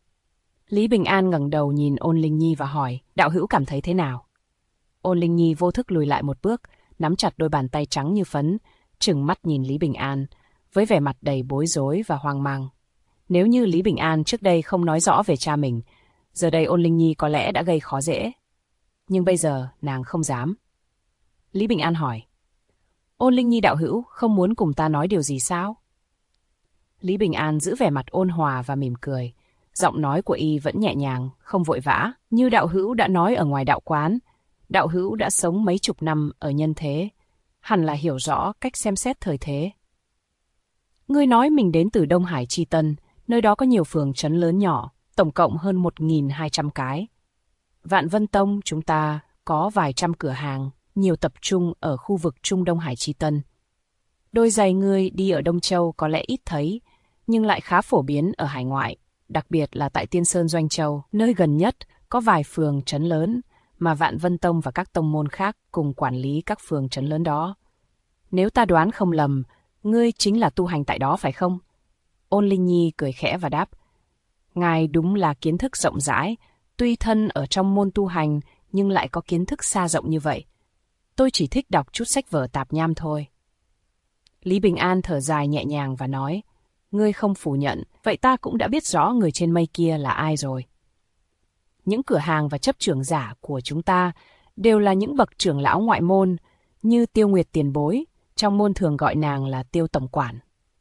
Lý Bình An ngẩng đầu nhìn Ôn Linh Nhi và hỏi, đạo hữu cảm thấy thế nào? Ôn Linh Nhi vô thức lùi lại một bước, nắm chặt đôi bàn tay trắng như phấn, trừng mắt nhìn Lý Bình An, với vẻ mặt đầy bối rối và hoang mang. Nếu như Lý Bình An trước đây không nói rõ về cha mình, giờ đây Ôn Linh Nhi có lẽ đã gây khó dễ. Nhưng bây giờ nàng không dám. Lý Bình An hỏi, Ôn Linh Nhi đạo hữu không muốn cùng ta nói điều gì sao? Lý Bình An giữ vẻ mặt ôn hòa và mỉm cười. Giọng nói của y vẫn nhẹ nhàng, không vội vã. Như đạo hữu đã nói ở ngoài đạo quán, đạo hữu đã sống mấy chục năm ở nhân thế, hẳn là hiểu rõ cách xem xét thời thế. Ngươi nói mình đến từ Đông Hải Chi Tân, nơi đó có nhiều phường trấn lớn nhỏ, tổng cộng hơn 1.200 cái. Vạn Vân Tông chúng ta có vài trăm cửa hàng, nhiều tập trung ở khu vực Trung Đông Hải Chi Tân. Đôi giày ngươi đi ở Đông Châu có lẽ ít thấy, nhưng lại khá phổ biến ở hải ngoại. đặc biệt là tại Tiên Sơn Doanh Châu, nơi gần nhất có vài phường trấn lớn mà Vạn Vân Tông và các tông môn khác cùng quản lý các phường trấn lớn đó. Nếu ta đoán không lầm, ngươi chính là tu hành tại đó phải không? Ôn Linh Nhi cười khẽ và đáp. Ngài đúng là kiến thức rộng rãi, tuy thân ở trong môn tu hành nhưng lại có kiến thức xa rộng như vậy. Tôi chỉ thích đọc chút sách vở tạp nham thôi. Lý Bình An thở dài nhẹ nhàng và nói, ngươi không phủ nhận, vậy ta cũng đã biết rõ người trên mây kia là ai rồi. Những cửa hàng và chấp trưởng giả của chúng ta đều là những bậc trưởng lão ngoại môn, như Tiêu Nguyệt tiền bối, trong môn thường gọi nàng là Tiêu tổng quản.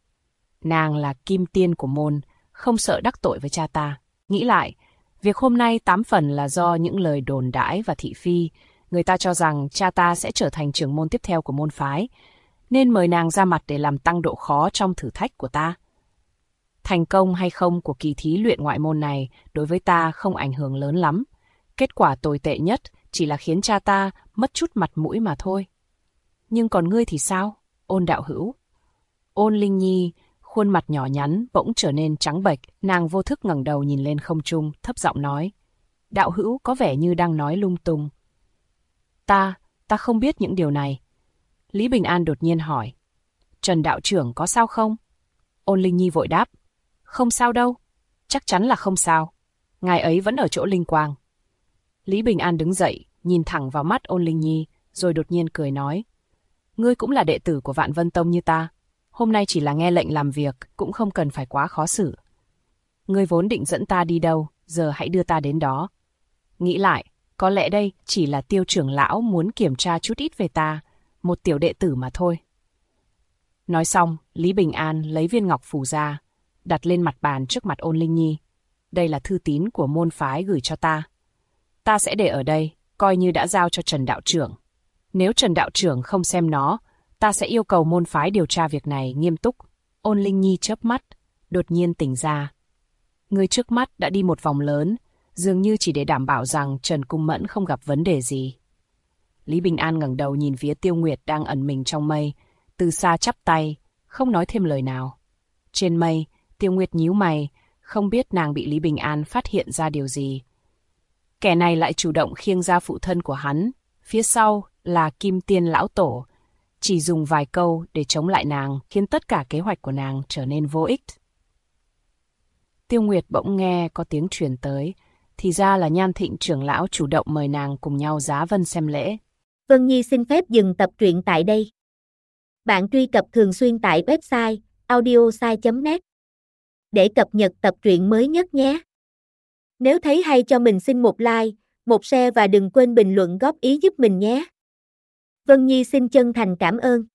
Nàng là kim tiên của môn, không sợ đắc tội với cha ta. Nghĩ lại, việc hôm nay 8 phần là do những lời đồn đãi và thị phi. Người ta cho rằng cha ta sẽ trở thành trưởng môn tiếp theo của môn phái, nên mời nàng ra mặt để làm tăng độ khó trong thử thách của ta. Thành công hay không của kỳ thí luyện ngoại môn này đối với ta không ảnh hưởng lớn lắm. Kết quả tồi tệ nhất chỉ là khiến cha ta mất chút mặt mũi mà thôi. Nhưng còn ngươi thì sao, Ôn đạo hữu? Ôn Linh Nhi, khuôn mặt nhỏ nhắn bỗng trở nên trắng bệch, nàng vô thức ngẩng đầu nhìn lên không trung, thấp giọng nói. Đạo hữu có vẻ như đang nói lung tung. Ta không biết những điều này. Lý Bình An đột nhiên hỏi. Trần đạo trưởng có sao không? Ôn Linh Nhi vội đáp. Không sao đâu, chắc chắn là không sao. Ngài ấy vẫn ở chỗ Linh Quang. Lý Bình An đứng dậy, nhìn thẳng vào mắt Ôn Linh Nhi, rồi đột nhiên cười nói. Ngươi cũng là đệ tử của Vạn Vân Tông như ta. Hôm nay chỉ là nghe lệnh làm việc, cũng không cần phải quá khó xử. Ngươi vốn định dẫn ta đi đâu, giờ hãy đưa ta đến đó. Nghĩ lại, có lẽ đây chỉ là Tiêu trưởng lão muốn kiểm tra chút ít về ta, một tiểu đệ tử mà thôi. Nói xong, Lý Bình An lấy viên ngọc phù ra, đặt lên mặt bàn trước mặt Ôn Linh Nhi. Đây là thư tín của môn phái gửi cho ta. Ta sẽ để ở đây, coi như đã giao cho Trần đạo trưởng. Nếu Trần đạo trưởng không xem nó, ta sẽ yêu cầu môn phái điều tra việc này nghiêm túc. Ôn Linh Nhi chớp mắt, đột nhiên tỉnh ra. Người trước mắt đã đi một vòng lớn, dường như chỉ để đảm bảo rằng Trần Cung Mẫn không gặp vấn đề gì. Lý Bình An ngẩng đầu nhìn phía Tiêu Nguyệt đang ẩn mình trong mây, từ xa chắp tay, không nói thêm lời nào. Trên mây, Tiêu Nguyệt nhíu mày, không biết nàng bị Lý Bình An phát hiện ra điều gì. Kẻ này lại chủ động khiêng ra phụ thân của hắn, phía sau là Kim Tiên lão tổ, chỉ dùng vài câu để chống lại nàng, khiến tất cả kế hoạch của nàng trở nên vô ích. Tiêu Nguyệt bỗng nghe có tiếng truyền tới, thì ra là Nhan Thịnh trưởng lão chủ động mời nàng cùng nhau giá vân xem lễ. Vân Nhi xin phép dừng tập truyện tại đây. Bạn truy cập thường xuyên tại website audiosai.net để cập nhật tập truyện mới nhất nhé. Nếu thấy hay cho mình xin một like, một share và đừng quên bình luận góp ý giúp mình nhé. Vân Nhi xin chân thành cảm ơn.